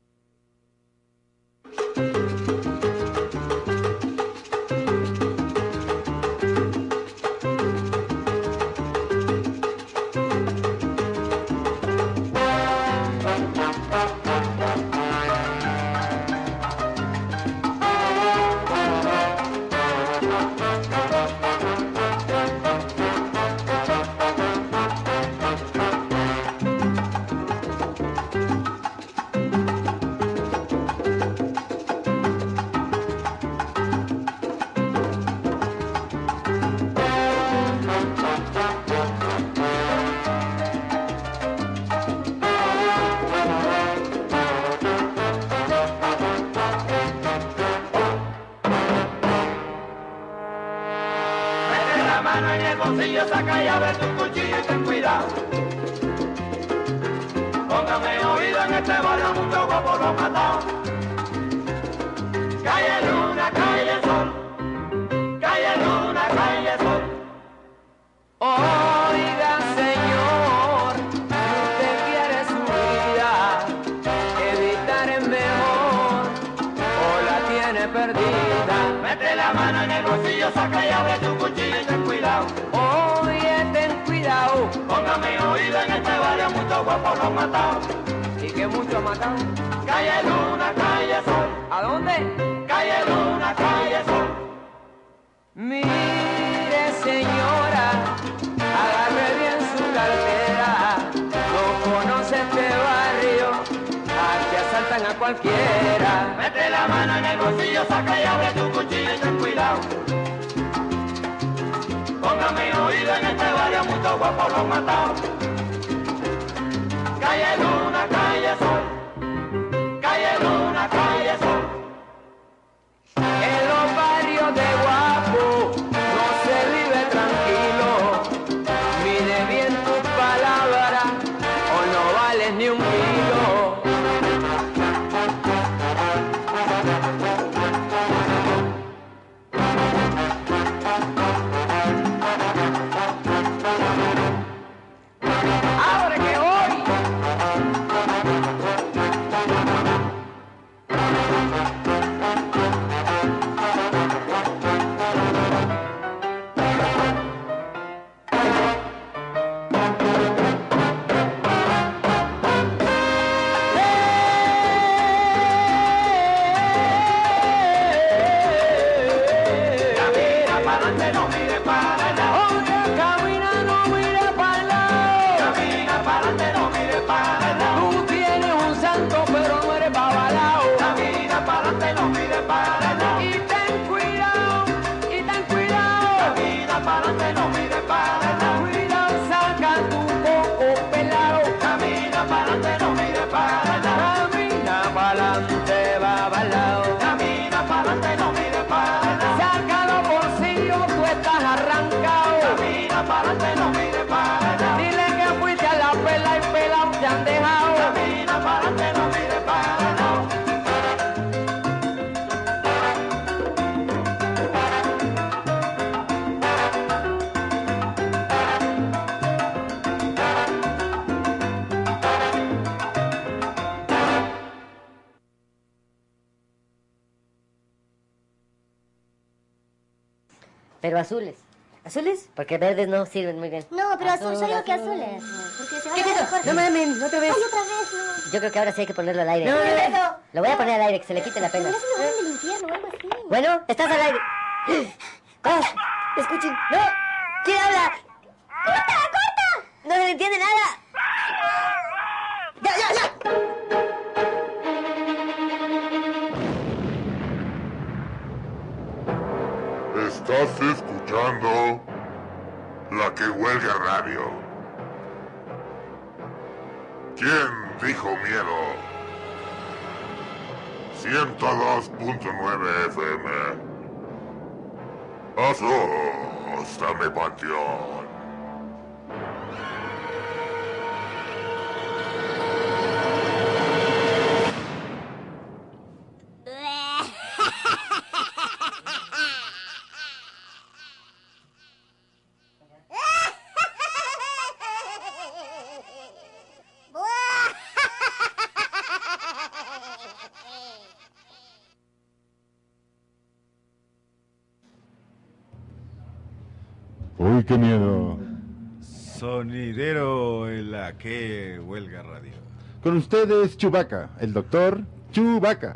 Mete la mano en el bolsillo, saca llave tu cuchillo y ten cuidado. Póngame oído en este barrio, mucho guapo lo han matado. Calle Luna, calle Sol, calle Luna, calle Sol. Oiga, señor, si usted quiere su vida, evitar es mejor, o la tiene perdida. Mete la mano en el bolsillo, saca llave tu cuchillo y ten cuidado. Oye, ten cuidado, póngame oído en este barrio, muchos guapos lo han matado. ¿Y que muchos han matado? Calle Luna, calle Sol. ¿A dónde? Calle Luna, calle Sol. Mire, señora, agarre bien su cartera, no conoce este barrio, aquí asaltan a cualquiera. Mete la mano en el bolsillo, saca y abre tu cuchillo y ten cuidado. Póngame oído en este barrio, muchos guapos lo han matado. Calle Luna, calle Sol, calle Luna, calle Sol. En los barrios de Guapo no se vive tranquilo, mire bien tienes ni un kilo. Ahora que hoy Pero azules. ¿Azules? Porque verdes no sirven muy bien. No, pero azul, yo digo que azul. azules. Porque se va ¿Qué a es ver eso? mejor. No mames, otra vez. Ay, otra vez, no. Yo creo que ahora sí hay que ponerlo al aire. No, no, no. Lo voy a poner al aire, que se le quite la pena. Pero es el lugar del infierno o algo así. Bueno, estás al aire. Ah, escuchen. ¡No! ¿Quién habla? ¡Corta, corta! ¡No se le entiende nada! ¡Ya, ya, ya! Estás escuchando La que Huelga Radio. ¿Quién dijo miedo? ciento dos punto nueve F M. Asústame, panteón. Uy, qué miedo. Sonidero en La que Huelga Radio. Con ustedes, Chewbacca, el doctor Chewbacca.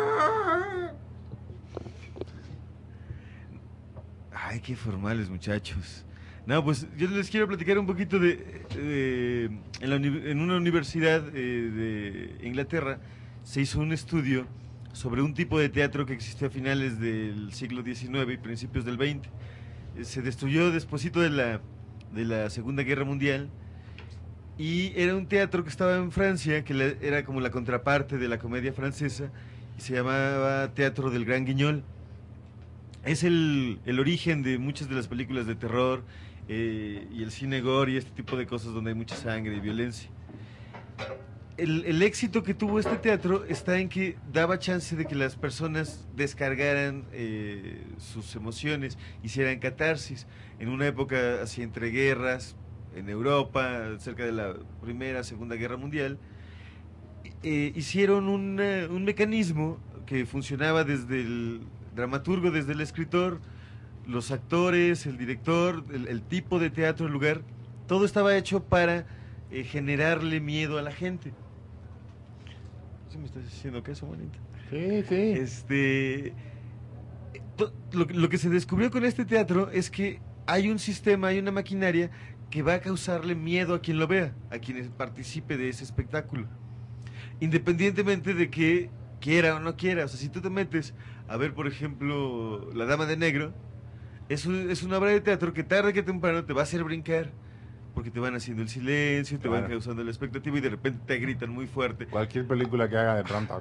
Ay, qué formales, muchachos. No, pues yo les quiero platicar un poquito de... de- en, la uni- en una universidad eh, de Inglaterra se hizo un estudio sobre un tipo de teatro que existió a finales del siglo diecinueve y principios del veinte. Eh, Se destruyó despuesito de la, de la Segunda Guerra Mundial y era un teatro que estaba en Francia, que la- era como la contraparte de la comedia francesa y se llamaba Teatro del Gran Guignol. Es el, el origen de muchas de las películas de terror eh, y el cine gore y este tipo de cosas donde hay mucha sangre y violencia. El, el éxito que tuvo este teatro está en que daba chance de que las personas descargaran eh, sus emociones, hicieran catarsis. En una época así entre guerras, en Europa, cerca de la Primera, Segunda Guerra Mundial, eh, hicieron una- un mecanismo que funcionaba desde el dramaturgo, desde el escritor, los actores, el director, el, el tipo de teatro, el lugar, todo estaba hecho para eh, generarle miedo a la gente. ¿Sí me estás diciendo que eso, bonita? Sí, sí. Este, to- lo, lo que se descubrió con este teatro es que hay un sistema, hay una maquinaria que va a causarle miedo a quien lo vea, a quien participe de ese espectáculo, independientemente de que quiera o no quiera. O sea, si tú te metes a ver, por ejemplo, La Dama de Negro, es, un- es una obra de teatro que tarde que temprano te va a hacer brincar, porque te van haciendo el silencio, te van Claro. causando la expectativa y de repente te gritan muy fuerte. Cualquier película que haga de pronto.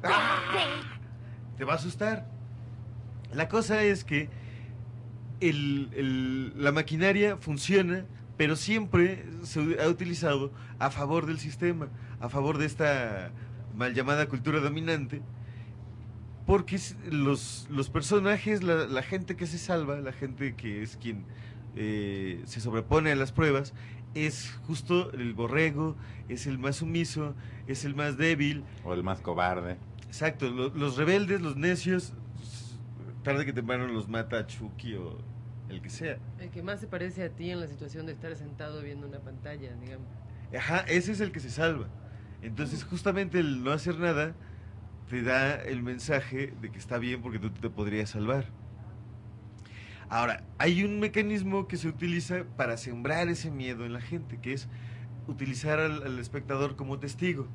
Te va a asustar. La cosa es que el- el- la maquinaria funciona pero siempre se ha utilizado a favor del sistema, a favor de esta mal llamada cultura dominante, porque los, los personajes, la, la gente que se salva, la gente que es quien eh, se sobrepone a las pruebas, es justo el borrego, es el más sumiso, es el más débil. O el más cobarde. Exacto, lo, los rebeldes, los necios, tarde que temprano los mata Chucky o el que sea. El que más se parece a ti en la situación de estar sentado viendo una pantalla, digamos. Ajá, ese es el que se salva. Entonces justamente el no hacer nada te da el mensaje de que está bien porque tú te podrías salvar. Ahora, hay un mecanismo que se utiliza para sembrar ese miedo en la gente, que es utilizar al, al espectador como testigo.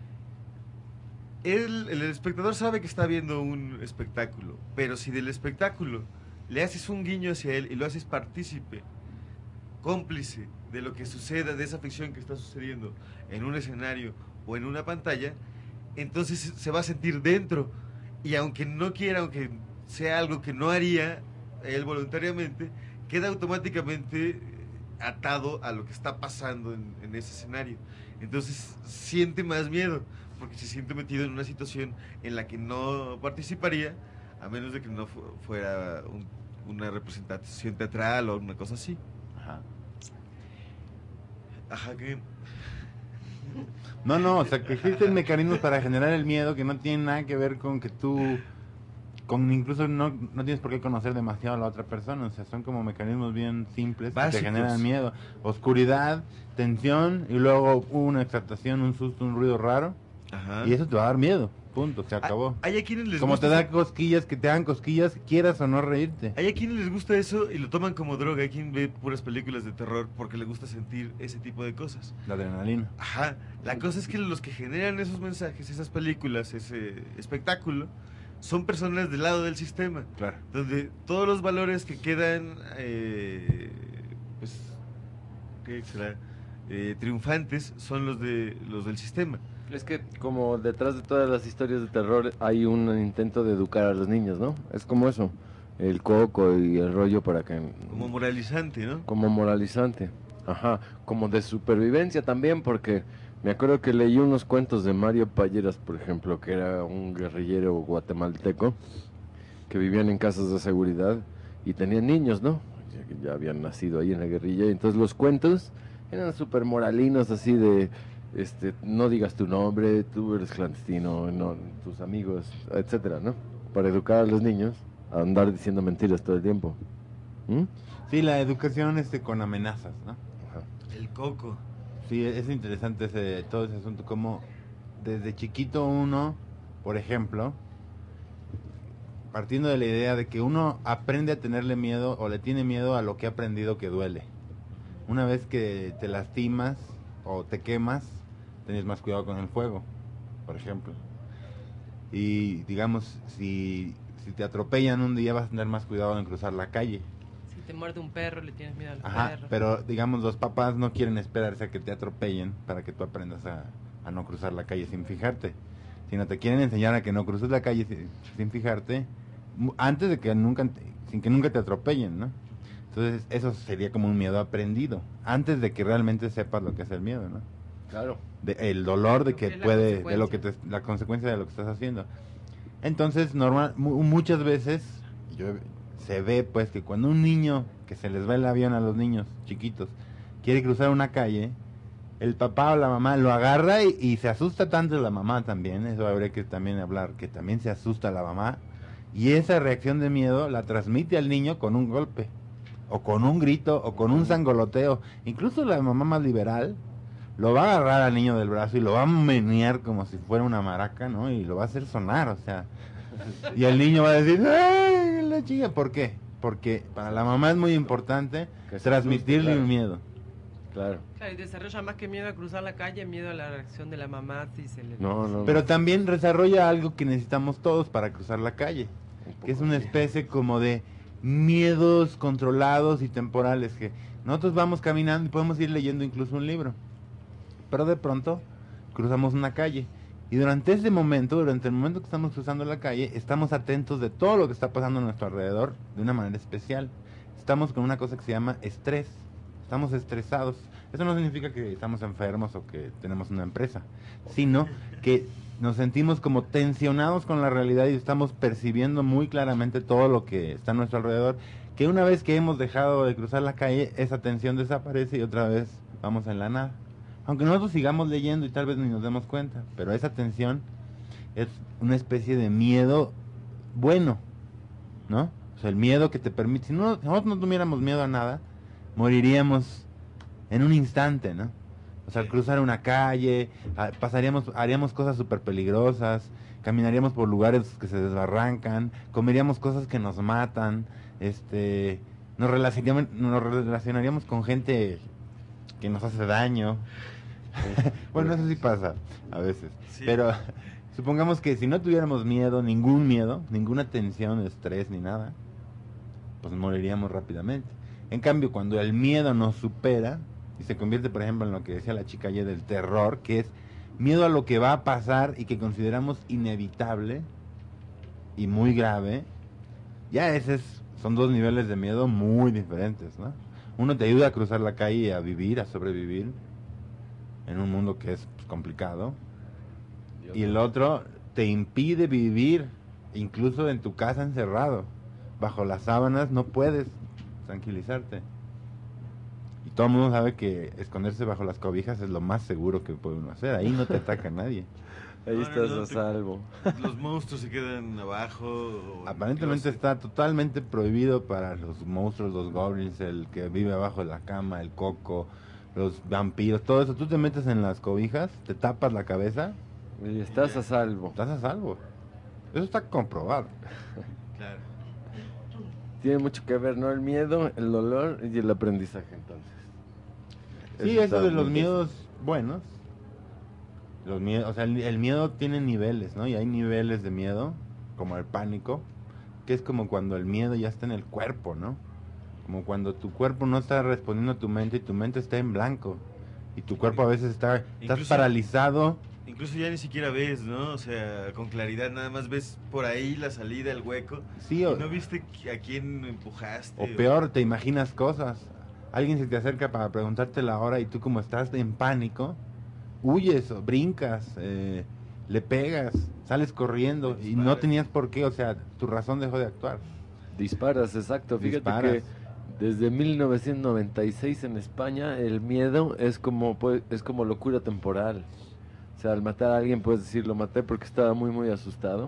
El, el espectador sabe que está viendo un espectáculo, pero si del espectáculo le haces un guiño hacia él y lo haces partícipe, cómplice de lo que suceda, de esa ficción que está sucediendo en un escenario o en una pantalla, entonces se va a sentir dentro, y aunque no quiera, aunque sea algo que no haría él voluntariamente, queda automáticamente atado a lo que está pasando en, en ese escenario. Entonces siente más miedo, porque se siente metido en una situación en la que no participaría, a menos de que no fu fuera un, una representación teatral o una cosa así. Ajá. Ajá, que... No, no, o sea, que existen mecanismos para generar el miedo que no tienen nada que ver con que tú, con incluso no, no tienes por qué conocer demasiado a la otra persona, o sea, son como mecanismos bien simples básicos, que te generan miedo. Oscuridad, tensión, y luego una exaltación, un susto, un ruido raro. Ajá. Y eso te va a dar miedo, punto, se acabó. Hay a quienes les Como gusta te da ese- cosquillas, que te hagan cosquillas, quieras o no reírte. Hay a quienes les gusta eso y lo toman como droga. Hay quien ve puras películas de terror porque le gusta sentir ese tipo de cosas. La adrenalina. Ajá. La cosa es que los que generan esos mensajes, esas películas, ese espectáculo, son personas del lado del sistema. Claro. Donde todos los valores que quedan, eh, pues, ¿qué será? Eh, triunfantes son los de los del sistema. Es que como detrás de todas las historias de terror hay un intento de educar a los niños, ¿no? Es como eso, el coco y el rollo para que... Como moralizante, ¿no? Como moralizante, ajá, como de supervivencia también, porque me acuerdo que leí unos cuentos de Mario Palleras, por ejemplo, que era un guerrillero guatemalteco, que vivían en casas de seguridad y tenían niños, ¿no? Ya, que ya habían nacido ahí en la guerrilla, y entonces los cuentos eran súper moralinos, así de... Este, no digas tu nombre, tú eres clandestino, no, tus amigos, etcétera, ¿no? Para educar a los niños a andar diciendo mentiras todo el tiempo. ¿Mm? Sí, la educación este con amenazas, ¿no? Ajá. El coco. Sí, es interesante ese, todo ese asunto, como desde chiquito uno, por ejemplo, partiendo de la idea de que uno aprende a tenerle miedo o le tiene miedo a lo que ha aprendido que duele. Una vez que te lastimas o te quemas, tienes más cuidado con el fuego, por ejemplo. Y digamos, si, si te atropellan un día vas a tener más cuidado en cruzar la calle. Si te muerde un perro, le tienes miedo al Ajá, perro. pero digamos, los papás no quieren esperarse a que te atropellen para que tú aprendas a, a no cruzar la calle sin fijarte, sino te quieren enseñar a que no cruces la calle sin, sin fijarte, mu- antes de que nunca, te- sin que nunca te atropellen, ¿no? Entonces eso sería como un miedo aprendido, antes de que realmente sepas lo que es el miedo, ¿no? Claro. De, el dolor de Lo que que es la puede, de lo que consecuencia. te, la consecuencia de lo que estás haciendo. Entonces, normal, mu- muchas veces yo, se ve pues que cuando un niño, que se les va el avión a los niños chiquitos, quiere cruzar una calle, el papá o la mamá lo agarra y, y se asusta tanto la mamá también, eso habría que también hablar, que también se asusta la mamá, y esa reacción de miedo la transmite al niño con un golpe, o con un grito, o con un sangoloteo. Incluso la mamá más liberal lo va a agarrar al niño del brazo y lo va a menear como si fuera una maraca, ¿no? Y lo va a hacer sonar, o sea. Y el niño va a decir, ¡ay, la chica! ¿Por qué? Porque para la mamá es muy importante Que se transmitirle asuste, claro. un miedo. Claro. Claro, y desarrolla más que miedo a cruzar la calle, miedo a la reacción de la mamá si se le... No, no. Pero también desarrolla algo que necesitamos todos para cruzar la calle, Un que es poco una así. especie como de miedos controlados y temporales, que nosotros vamos caminando y podemos ir leyendo incluso un libro, pero de pronto cruzamos una calle y durante ese momento, durante el momento que estamos cruzando la calle, estamos atentos de todo lo que está pasando a nuestro alrededor de una manera especial. Estamos con una cosa que se llama estrés, estamos estresados. Eso no significa que estamos enfermos o que tenemos una empresa, sino que nos sentimos como tensionados con la realidad y estamos percibiendo muy claramente todo lo que está a nuestro alrededor, que una vez que hemos dejado de cruzar la calle, esa tensión desaparece y otra vez vamos en la nada. Aunque nosotros sigamos leyendo y tal vez ni nos demos cuenta, pero esa tensión es una especie de miedo bueno, ¿no? O sea, el miedo que te permite, si, no, si nosotros no tuviéramos miedo a nada, moriríamos en un instante, ¿no? O sea, cruzar una calle, pasaríamos, haríamos cosas súper peligrosas, caminaríamos por lugares que se desbarrancan, comeríamos cosas que nos matan, este, nos relacionaríamos, nos relacionaríamos con gente que nos hace daño. Bueno, eso sí pasa a veces, sí. Pero supongamos que si no tuviéramos miedo, ningún miedo, ninguna tensión, estrés ni nada, pues moriríamos rápidamente. En cambio, cuando el miedo nos supera y se convierte, por ejemplo, en lo que decía la chica ayer del terror, que es miedo a lo que va a pasar y que consideramos inevitable y muy grave, ya ese es, son dos niveles de miedo muy diferentes, ¿no? Uno te ayuda a cruzar la calle y a vivir, a sobrevivir en un mundo que es pues, complicado, y el otro te impide vivir, incluso en tu casa encerrado, bajo las sábanas no puedes tranquilizarte. Y todo el mundo sabe que esconderse bajo las cobijas es lo más seguro que puede uno hacer. Ahí no te ataca nadie. Ahí no, estás no, no, a salvo. Los monstruos se quedan abajo. Aparentemente está totalmente prohibido para los monstruos, los goblins, el que vive abajo de la cama, el coco, los vampiros, todo eso. Tú te metes en las cobijas, te tapas la cabeza y estás a salvo. Estás a salvo. Eso está comprobado. Claro. Tiene mucho que ver, ¿no? El miedo, el dolor y el aprendizaje, entonces. Sí, eso, eso de los miedos buenos. Los miedos, o sea, el, el miedo tiene niveles, ¿no? Y hay niveles de miedo, como el pánico, que es como cuando el miedo ya está en el cuerpo, ¿no? Como cuando tu cuerpo no está respondiendo a tu mente y tu mente está en blanco. Y tu cuerpo a veces está, estás incluso, paralizado. Incluso ya ni siquiera ves, ¿no? O sea, con claridad nada más ves por ahí la salida, el hueco. Sí, o, y no viste a quién empujaste. O peor, te imaginas cosas. Alguien se te acerca para preguntarte la hora y tú como estás en pánico, huyes o brincas, eh, le pegas, sales corriendo y no tenías por qué, o sea, tu razón dejó de actuar. Disparas, exacto. Fíjate Disparas. que desde mil novecientos noventa y seis en España el miedo es como pues, es como locura temporal. O sea, al matar a alguien puedes decir lo maté porque estaba muy muy asustado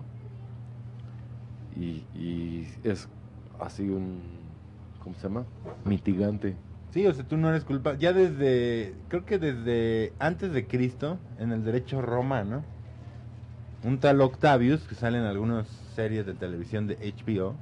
y, y es así un, ¿cómo se llama? Mitigante. Sí, o sea, tú no eres culpable. Ya desde, creo que desde antes de Cristo, en el derecho romano, un tal Octavius, que sale en algunas series de televisión de H B O,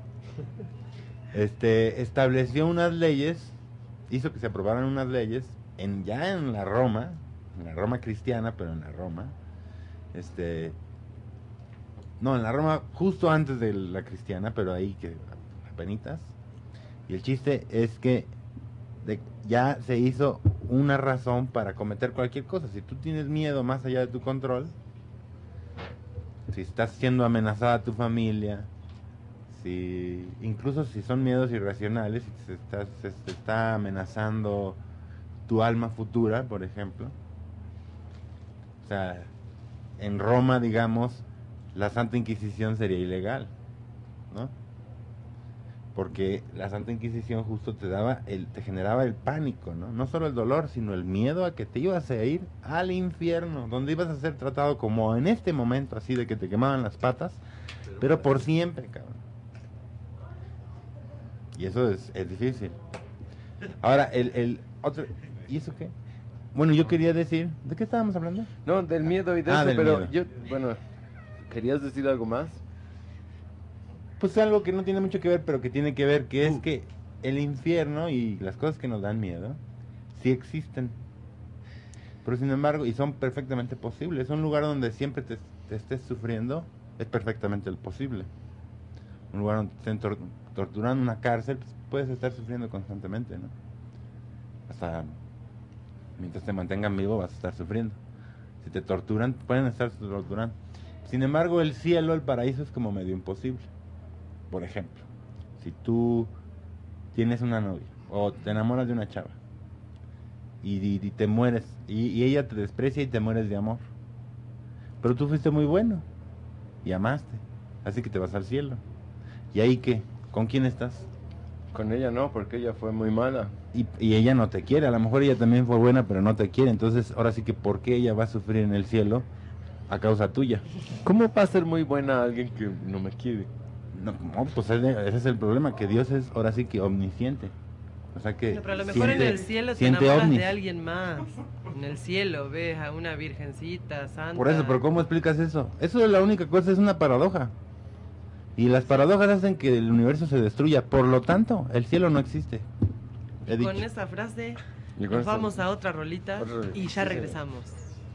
este, estableció unas leyes, hizo que se aprobaran unas leyes, en ya en la Roma, en la Roma cristiana, pero en la Roma, este, no, en la Roma justo antes de la cristiana, pero ahí que apenitas, y el chiste es que de, ya se hizo una razón para cometer cualquier cosa. Si tú tienes miedo más allá de tu control, si estás siendo amenazada tu familia, si incluso si son miedos irracionales, si se está, se, se está amenazando tu alma futura, por ejemplo, o sea, en Roma, digamos, la Santa Inquisición sería ilegal, ¿no? Porque la Santa Inquisición justo te daba el, te generaba el pánico, ¿no? No solo el dolor, sino el miedo a que te ibas a ir al infierno, donde ibas a ser tratado como en este momento, así de que te quemaban las patas, pero, pero por siempre, cabrón. Y eso es, es difícil. Ahora, el, el otro, ¿y eso qué? Bueno, yo quería decir, ¿de qué estábamos hablando? No, del miedo y de ah, eso, del pero miedo. yo, bueno, ¿querías decir algo más? Pues algo que no tiene mucho que ver, pero que tiene que ver, que es que el infierno y las cosas que nos dan miedo, sí existen. Pero sin embargo, y son perfectamente posibles. Un lugar donde siempre te, te estés sufriendo, es perfectamente posible. Un lugar donde te estén tor torturando, una cárcel, pues puedes estar sufriendo constantemente, ¿no? Hasta mientras te mantengan vivo vas a estar sufriendo. Si te torturan, pueden estar torturando. Sin embargo, el cielo, el paraíso es como medio imposible. Por ejemplo, si tú tienes una novia o te enamoras de una chava y, y, y te mueres. Y, y ella te desprecia y te mueres de amor. Pero tú fuiste muy bueno y amaste, así que te vas al cielo. ¿Y ahí qué? ¿Con quién estás? Con ella no, porque ella fue muy mala. Y, y ella no te quiere, a lo mejor ella también fue buena, pero no te quiere. Entonces, ahora sí que ¿por qué ella va a sufrir en el cielo a causa tuya? ¿Cómo va a ser muy buena alguien que no me quiere? No, no pues ese es el problema, que Dios es ahora sí que omnisciente. O sea que No, pero a lo mejor siente- en el cielo te siente enamoras ovnis. de alguien más. En el cielo ves a una virgencita santa. Por eso, pero ¿cómo explicas eso? Eso es la única cosa, es una paradoja. Y las paradojas hacen que el universo se destruya. Por lo tanto, el cielo no existe. He Con dicho. esa frase Y con nos esa- vamos a otra rolita Otra rolita, y sí, ya señor. regresamos.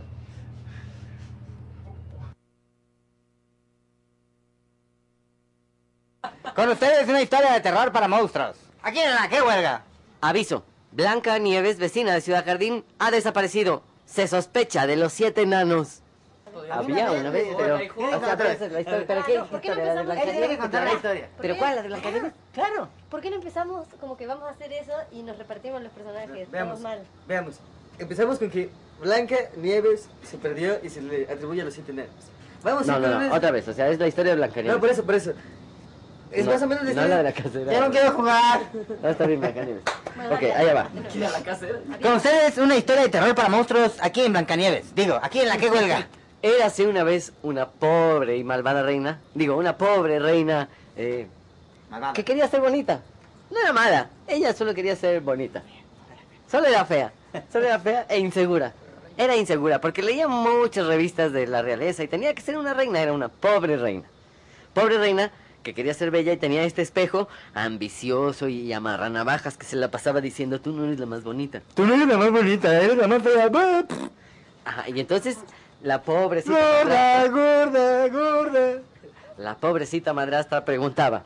Con ustedes una historia de terror para monstruos. ¿Aquí en la qué huelga? Aviso. Blanca Nieves, vecina de Ciudad Jardín, ha desaparecido. Se sospecha de los siete enanos. Había una vez, pero... vez. O sea, pero esa es la historia. ¿Pero qué ¿Por qué no historia? ¿La de empezamos? Blanca Él tiene que Nieves? contar la historia. ¿Pero cuál? ¿La de Blanca Nieves? Claro. ¿Por qué no empezamos como que vamos a hacer eso y nos repartimos los personajes? Veamos. Estamos mal. Veamos. Empezamos con que Blanca Nieves se perdió y se le atribuye a los siete enanos. Vamos No, a ir no, con no, una- otra vez. O sea, es la historia de Blanca Nieves. No, por eso, por eso. Es No, más o menos la no historia. la de la casera. Ya no quiero jugar. No, está bien, Blanca Nieves. Ok, allá va. Con ustedes una historia de terror para monstruos aquí en Blancanieves. Digo, aquí en la qué huelga. Érase una vez una pobre y malvada reina. Digo, una pobre reina... Eh, Malvada. que quería ser bonita. No era mala, ella solo quería ser bonita. Solo era fea, solo era fea e insegura. Era insegura porque leía muchas revistas de la realeza y tenía que ser una reina, era una pobre reina. Pobre reina que quería ser bella y tenía este espejo ambicioso y amarranavajas que se la pasaba diciendo, tú no eres la más bonita. Tú no eres la más bonita, eres la más fea. Ajá, y entonces la pobrecita Gorda, madrastra, gorda, gorda. la pobrecita madrastra preguntaba,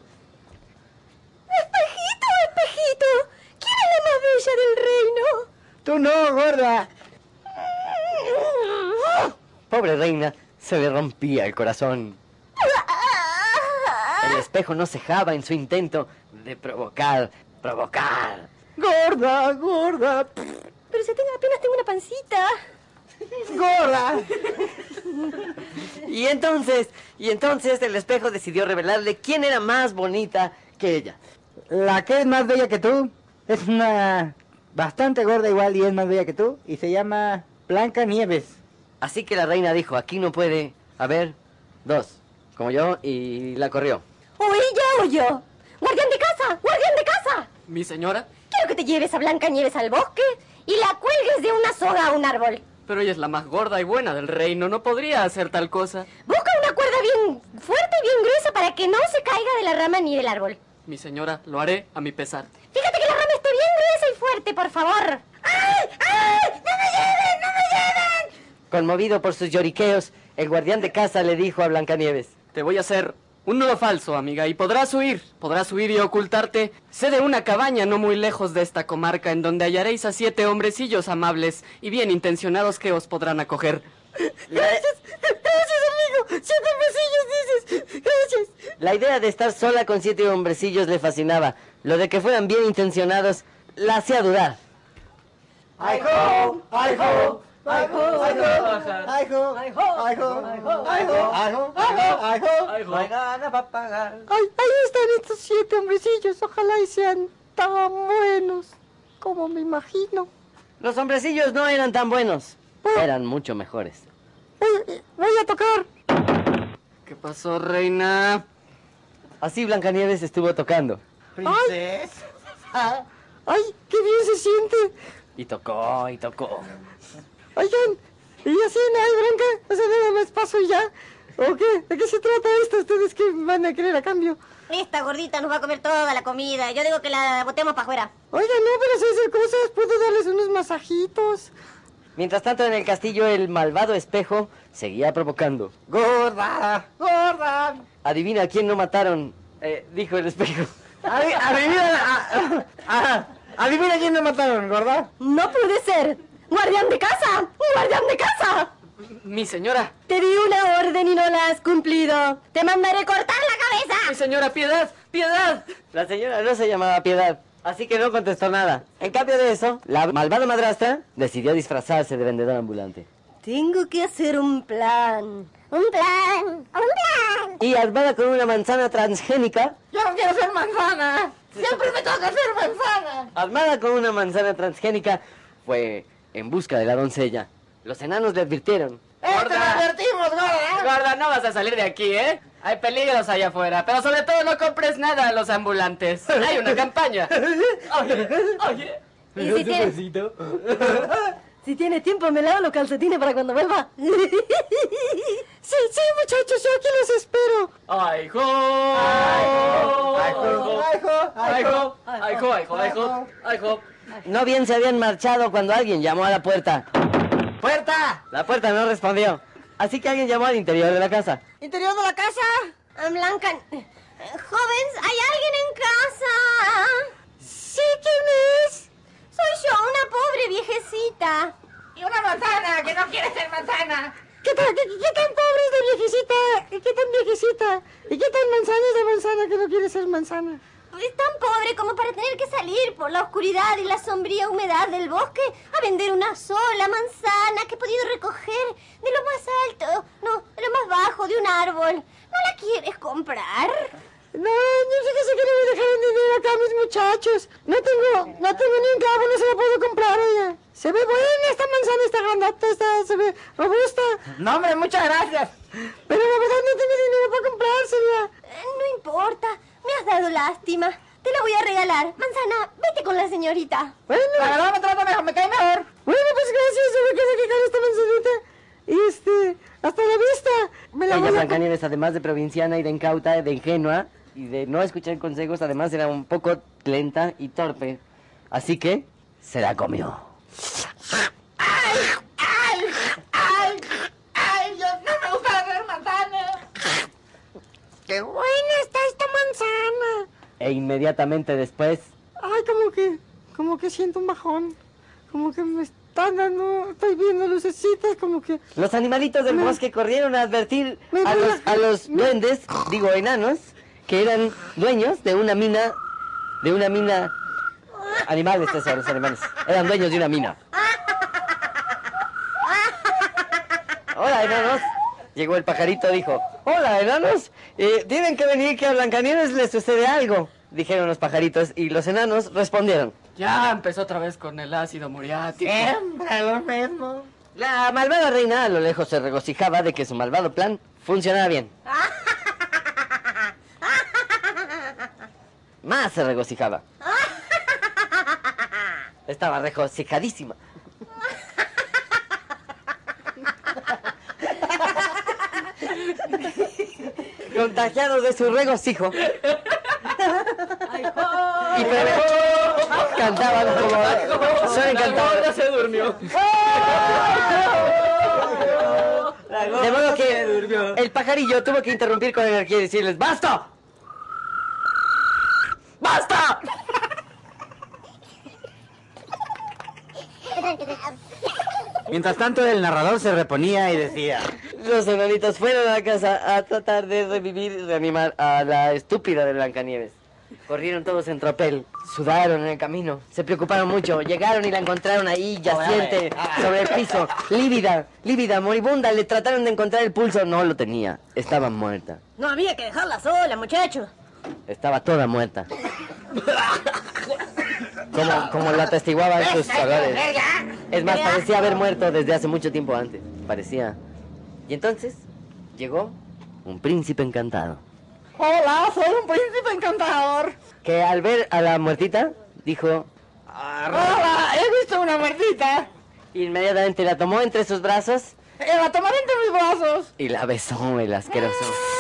¡Espejito, espejito! ¿Quién es la más bella del reino? Tú no, gorda. pobre reina, se le rompía el corazón. El espejo no cejaba en su intento de provocar, provocar. Gorda, gorda. Pero si tengo, apenas tengo una pancita. Gorda. Y entonces, y entonces el espejo decidió revelarle quién era más bonita que ella. La que es más bella que tú es una bastante gorda igual y es más bella que tú y se llama Blanca Nieves. Así que la reina dijo, aquí no puede haber dos, como yo, y la corrió. ¡O ella o yo! ¡Guardián de casa! ¡Guardián de casa! Mi señora, Quiero que te lleves a Blanca Nieves al bosque y la cuelgues de una soga a un árbol. pero ella es la más gorda y buena del reino, no podría hacer tal cosa. Busca una cuerda bien fuerte y bien gruesa para que no se caiga de la rama ni del árbol. Mi señora, lo haré a mi pesar. Fíjate que la rama esté bien gruesa y fuerte, por favor. ¡Ay! ¡Ay! ¡No me lleven! ¡No me lleven! Conmovido por sus lloriqueos, el guardián de casa le dijo a Blancanieves, Te voy a hacer un nudo falso, amiga, y podrás huir. Podrás huir y ocultarte. Sé de una cabaña no muy lejos de esta comarca en donde hallaréis a siete hombrecillos amables y bien intencionados que os podrán acoger. Gracias, gracias, amigo. Siete besillos dices. Gracias. la idea de estar sola con siete hombrecillos le fascinaba. Lo de que fueran bien intencionados la hacía dudar. ¡Ay, ho! ¡Ay, ho! ¡Ay, ho! ¡Ay, ho! ¡Ay, ho! ¡Ay, ho! ¡Ay, ho! ¡Ay, ho! ¡Ay, ho! ¡Ay, ho! Ay, jo. ¡Ay, gana pa' pagar! Ay, ahí están estos siete hombrecillos. Ojalá y sean tan buenos como me imagino. Los hombrecillos no eran tan buenos, eran mucho mejores. Voy, voy a tocar. ¿Qué pasó, reina? Así Blancanieves estuvo tocando. ¡Princesa! Ay, qué bien se siente. Y tocó, y tocó. Oigan, y así, ¿no, Blanca? O sea, nada más paso y ya. ¿O qué? ¿De qué se trata esto? ¿Ustedes qué van a querer a cambio? Esta gordita nos va a comer toda la comida. Yo digo que la botemos para afuera. Oigan, no, pero si hacer cosas, puedo darles unos masajitos. Mientras tanto, en el castillo, el malvado espejo seguía provocando. ¡Gorda! ¡Gorda! Adivina a quién no mataron, eh, dijo el espejo. Adi- Adivina, ah, ah, adivina quién me mataron, gorda. No puede ser. ¡Guardián de casa! ¡Guardián de casa! Mi señora, Te di una orden y no la has cumplido. Te mandaré cortar la cabeza. mi señora, piedad, piedad. La señora no se llamaba Piedad, Así que no contestó nada. En cambio de eso, la malvada madrastra decidió disfrazarse de vendedor ambulante. Tengo que hacer un plan. Un plan, un plan. Y armada con una manzana transgénica... Yo no quiero ser manzana. Siempre me toca ser manzana. Armada con una manzana transgénica, fue en busca de la doncella. Los enanos le advirtieron. ¡Esto lo advertimos, gorda! Gorda, no vas a salir de aquí, ¿eh? Hay peligros allá afuera, pero sobre todo no compres nada a los ambulantes. Hay una campaña. Oye, oye. ¿Y si tiene... si tiene tiempo, me lavo los calcetines para cuando vuelva. Sí, sí, muchachos, yo aquí los espero. ¡Ay, jo! ¡Ay, jo! ¡Ay, jo! ¡Ay, jo! ¡Ay, jo! ¡Ay, jo! ¡Ay, jo! ¡Ay, jo! No bien se habían marchado cuando alguien llamó a la puerta. ¡Puerta! La puerta no respondió. Así que alguien llamó al interior de la casa. ¿Interior de la casa? Blanca... Jóvenes, ¿hay alguien en casa? Sí, ¿quién es? Soy yo, una pobre viejecita. Y una manzana, que no quiere ser manzana. ¿Qué tan, qué, qué tan pobre es de viejecita? ¿Y qué tan viejecita? ¿Y qué tan manzana es de manzana que no quiere ser manzana? Es tan pobre como para tener que salir por la oscuridad y la sombría humedad del bosque a vender una sola manzana que he podido recoger de lo más alto, no, de lo más bajo de un árbol. ¿No la quieres comprar? No, yo sé que sé que no me dejaron dinero acá mis muchachos. No tengo, no tengo ni un clavo, no se la puedo comprar a ella. Se ve buena esta manzana, está grandota, está, se ve robusta. No, hombre, muchas gracias. Pero la verdad no tengo dinero para comprársela. Eh, no importa, me has dado lástima. Te la voy a regalar. Manzana, vete con la señorita. Bueno, la verdad me trata mejor, me cae mejor. Bueno, pues gracias, yo me quedo aquí con esta manzanita. Y este, hasta la vista. Me la Ella, voy a... Blancanieves, además de provinciana y de incauta, de ingenua y de no escuchar consejos, además era un poco lenta y torpe. Así que se la comió. ¡Ay! ¡Ay! ¡Ay! ¡Ay! Yo no me gusta ver manzana. ¡Qué buena está esta manzana! E inmediatamente después... Ay, como que, como que siento un bajón. Como que me están dando, estoy viendo lucecitas, como que... Los animalitos del Me- bosque corrieron a advertir Me a voy los, a- a los duendes, digo enanos, que eran dueños de una mina, de una mina... Animales, esos, los animales. Eran dueños de una mina. Hola, enanos. Llegó el pajarito, dijo, hola, enanos. Eh, tienen que venir que a Blancanieves le sucede algo. Dijeron los pajaritos y los enanos respondieron. Ya empezó otra vez con el ácido muriático. Siempre lo mismo. La malvada reina a lo lejos se regocijaba de que su malvado plan funcionara bien. Más se regocijaba. Estaba regocijadísima. Contagiados de su regocijo. Y pre- cantaban como... Son encantados. Se durmió. De modo que el pajarillo tuvo que interrumpir con energía y decirles ¡basta! ¡Basta! Mientras tanto, el narrador se reponía y decía... Los enanitos fueron a la casa a tratar de revivir y reanimar a la estúpida de Blancanieves. Corrieron todos en tropel, sudaron en el camino, se preocuparon mucho, llegaron y la encontraron ahí, yaciente, sobre el piso, lívida, lívida, moribunda, le trataron de encontrar el pulso, no lo tenía, estaba muerta, No había que dejarla sola, muchacho. estaba toda muerta. Como, como lo atestiguaban sus olores. Es más, parecía haber muerto desde hace mucho tiempo antes, parecía. Y entonces llegó un príncipe encantado, Hola, soy un príncipe encantador. que al ver a la muertita, dijo... Hola, he visto una muertita. Inmediatamente la tomó entre sus brazos Eh, la tomaré entre mis brazos. y la besó el asqueroso.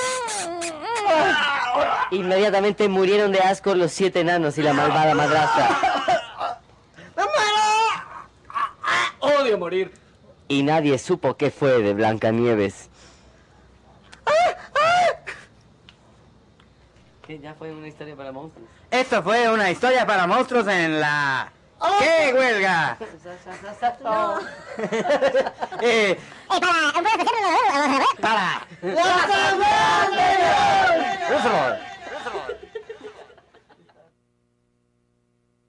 Inmediatamente murieron de asco los siete enanos y la malvada madrastra. ¡Me muero! Odio morir. Y nadie supo qué fue de Blancanieves. ¿Qué? ¿Ya fue una historia para monstruos? Esto fue una historia para monstruos en la... ¿Qué huelga? No. eh, para, para. Por favor.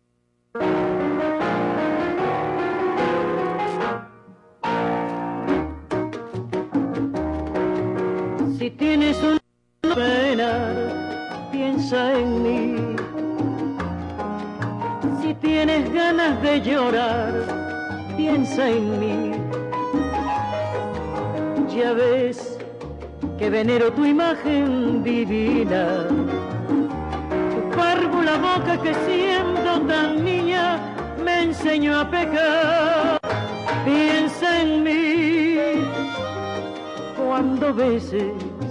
Si tienes una pena, piensa en mí. Si tienes ganas de llorar, piensa en mí. Ya ves que venero tu imagen divina, tu párvula boca que siendo tan niña me enseñó a pecar. Piensa en mí cuando beses,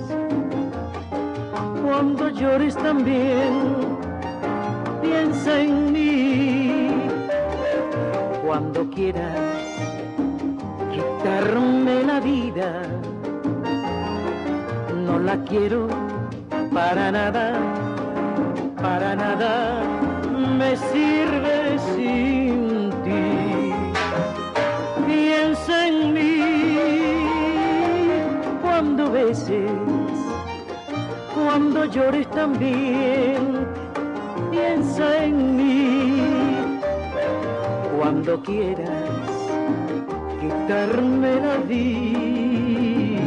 cuando llores también. Piensa en mí cuando quieras quitarme la vida. No la quiero para nada, para nada me sirve sin ti. Piensa en mí cuando beses, cuando llores también. Piensa en mí cuando quieras quitarme la vida.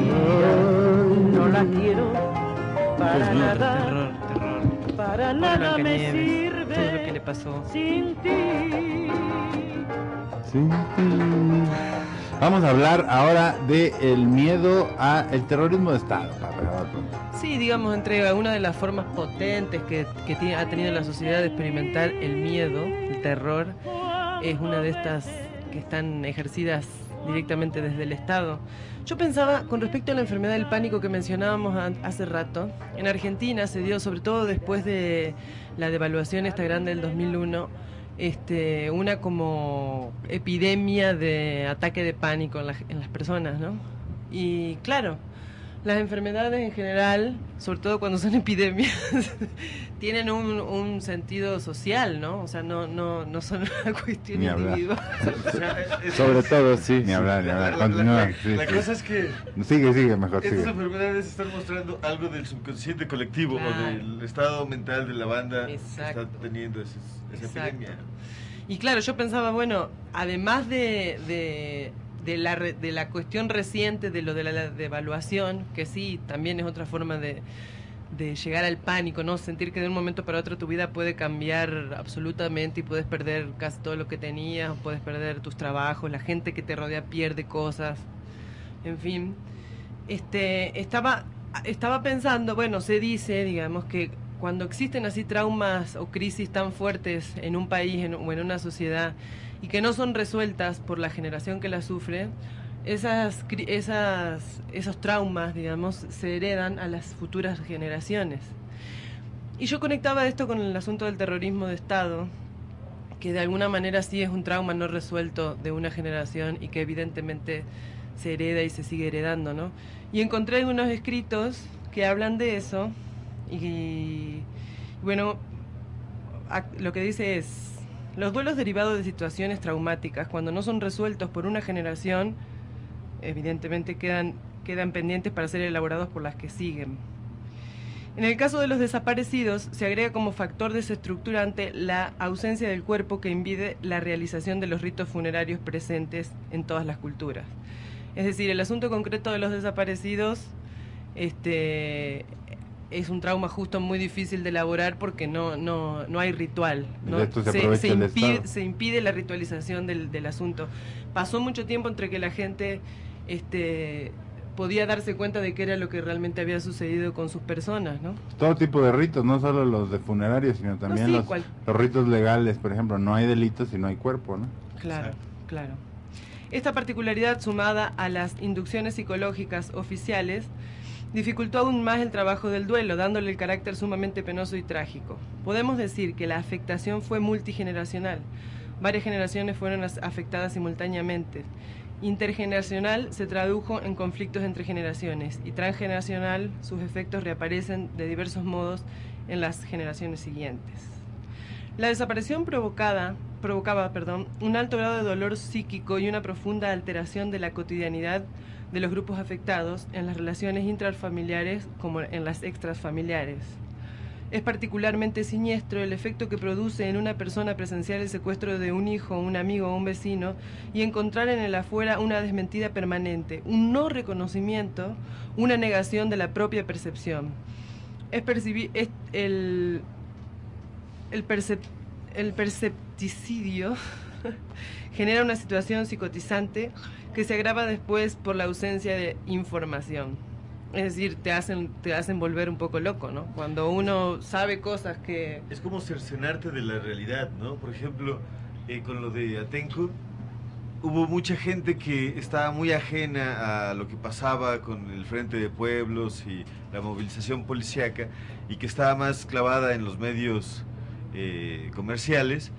No la quiero para terror, nada, terror, terror. para Por nada me Blancanieves, sirve todo lo que le pasó. sin ti. Sí. Vamos a hablar ahora de el miedo a el terrorismo de Estado. Para acabar pronto. Sí, digamos, entre una de las formas potentes que, que tiene, ha tenido la sociedad de experimentar el miedo, el terror, es una de estas que están ejercidas directamente desde el Estado. Yo pensaba, con respecto a la enfermedad del pánico que mencionábamos hace rato, en Argentina se dio, sobre todo después de la devaluación esta grande del dos mil uno, este, una como epidemia de ataque de pánico en, la, en las personas, ¿no? Y claro, las enfermedades en general, sobre todo cuando son epidemias, tienen un, un sentido social, ¿no? O sea, no, no, no son una cuestión Ni hablar. individual. Sobre todo, sí. Ni hablar, ni hablar. La, Continúa. la- Sí, la sí. cosa es que Sigue, sigue, mejor estas sigue. enfermedades están mostrando algo del subconsciente colectivo Claro. o del estado mental de la banda Exacto. que está teniendo ese- esa Exacto. epidemia. Y claro, yo pensaba, bueno, además de, de, de, la, re- de la cuestión reciente de lo de la, la devaluación, que sí, también es otra forma de, de llegar al pánico, ¿no? Sentir que de un momento para otro tu vida puede cambiar absolutamente y puedes perder casi todo lo que tenías, puedes perder tus trabajos, la gente que te rodea pierde cosas, en fin. Este, estaba, estaba pensando, bueno, se dice, digamos, que cuando existen así traumas o crisis tan fuertes en un país en- o en una sociedad y que no son resueltas por la generación que las sufre, esas, cri- esas, esos traumas, digamos, se heredan a las futuras generaciones. Y yo conectaba esto con el asunto del terrorismo de Estado, que de alguna manera sí es un trauma no resuelto de una generación y que evidentemente se hereda y se sigue heredando, ¿no? Y encontré algunos escritos que hablan de eso y, bueno, a- lo que dice es: los duelos derivados de situaciones traumáticas, cuando no son resueltos por una generación, evidentemente quedan, quedan pendientes para ser elaborados por las que siguen. En el caso de los desaparecidos, se agrega como factor desestructurante la ausencia del cuerpo que impide la realización de los ritos funerarios presentes en todas las culturas. Es decir, el asunto concreto de los desaparecidos este, es un trauma justo muy difícil de elaborar porque no, no, no hay ritual, Y ¿no? de esto se aprovecha el impide, Estado. se impide la ritualización del, del asunto. Pasó mucho tiempo entre que la gente este, podía darse cuenta de qué era lo que realmente había sucedido con sus personas, ¿no? Todo tipo de ritos, no solo los de funerarios, sino también sí, los, cual- los ritos legales. Por ejemplo, no hay delitos si no hay cuerpo, ¿no? Claro, claro. Esta particularidad, sumada a las inducciones psicológicas oficiales, dificultó aún más el trabajo del duelo, dándole el carácter sumamente penoso y trágico. Podemos decir que la afectación fue multigeneracional. Varias generaciones fueron as- afectadas simultáneamente. Intergeneracional se tradujo en conflictos entre generaciones y transgeneracional sus efectos reaparecen de diversos modos en las generaciones siguientes. La desaparición provocada, provocaba perdón, un alto grado de dolor psíquico y una profunda alteración de la cotidianidad de los grupos afectados en las relaciones intrafamiliares como en las extrafamiliares. Es particularmente siniestro el efecto que produce en una persona presenciar el secuestro de un hijo, un amigo o un vecino y encontrar en el afuera una desmentida permanente, un no reconocimiento, una negación de la propia percepción. Es percibir es el el, percep, el percepticidio genera una situación psicotizante que se agrava después por la ausencia de información. Es decir, te hacen te hacen volver un poco loco, ¿no? Cuando uno sabe cosas que... Es como cercenarte de la realidad, ¿no? Por ejemplo, eh, con lo de Atenco, hubo mucha gente que estaba muy ajena a lo que pasaba con el Frente de Pueblos y la movilización policíaca, y que estaba más clavada en los medios eh, comerciales,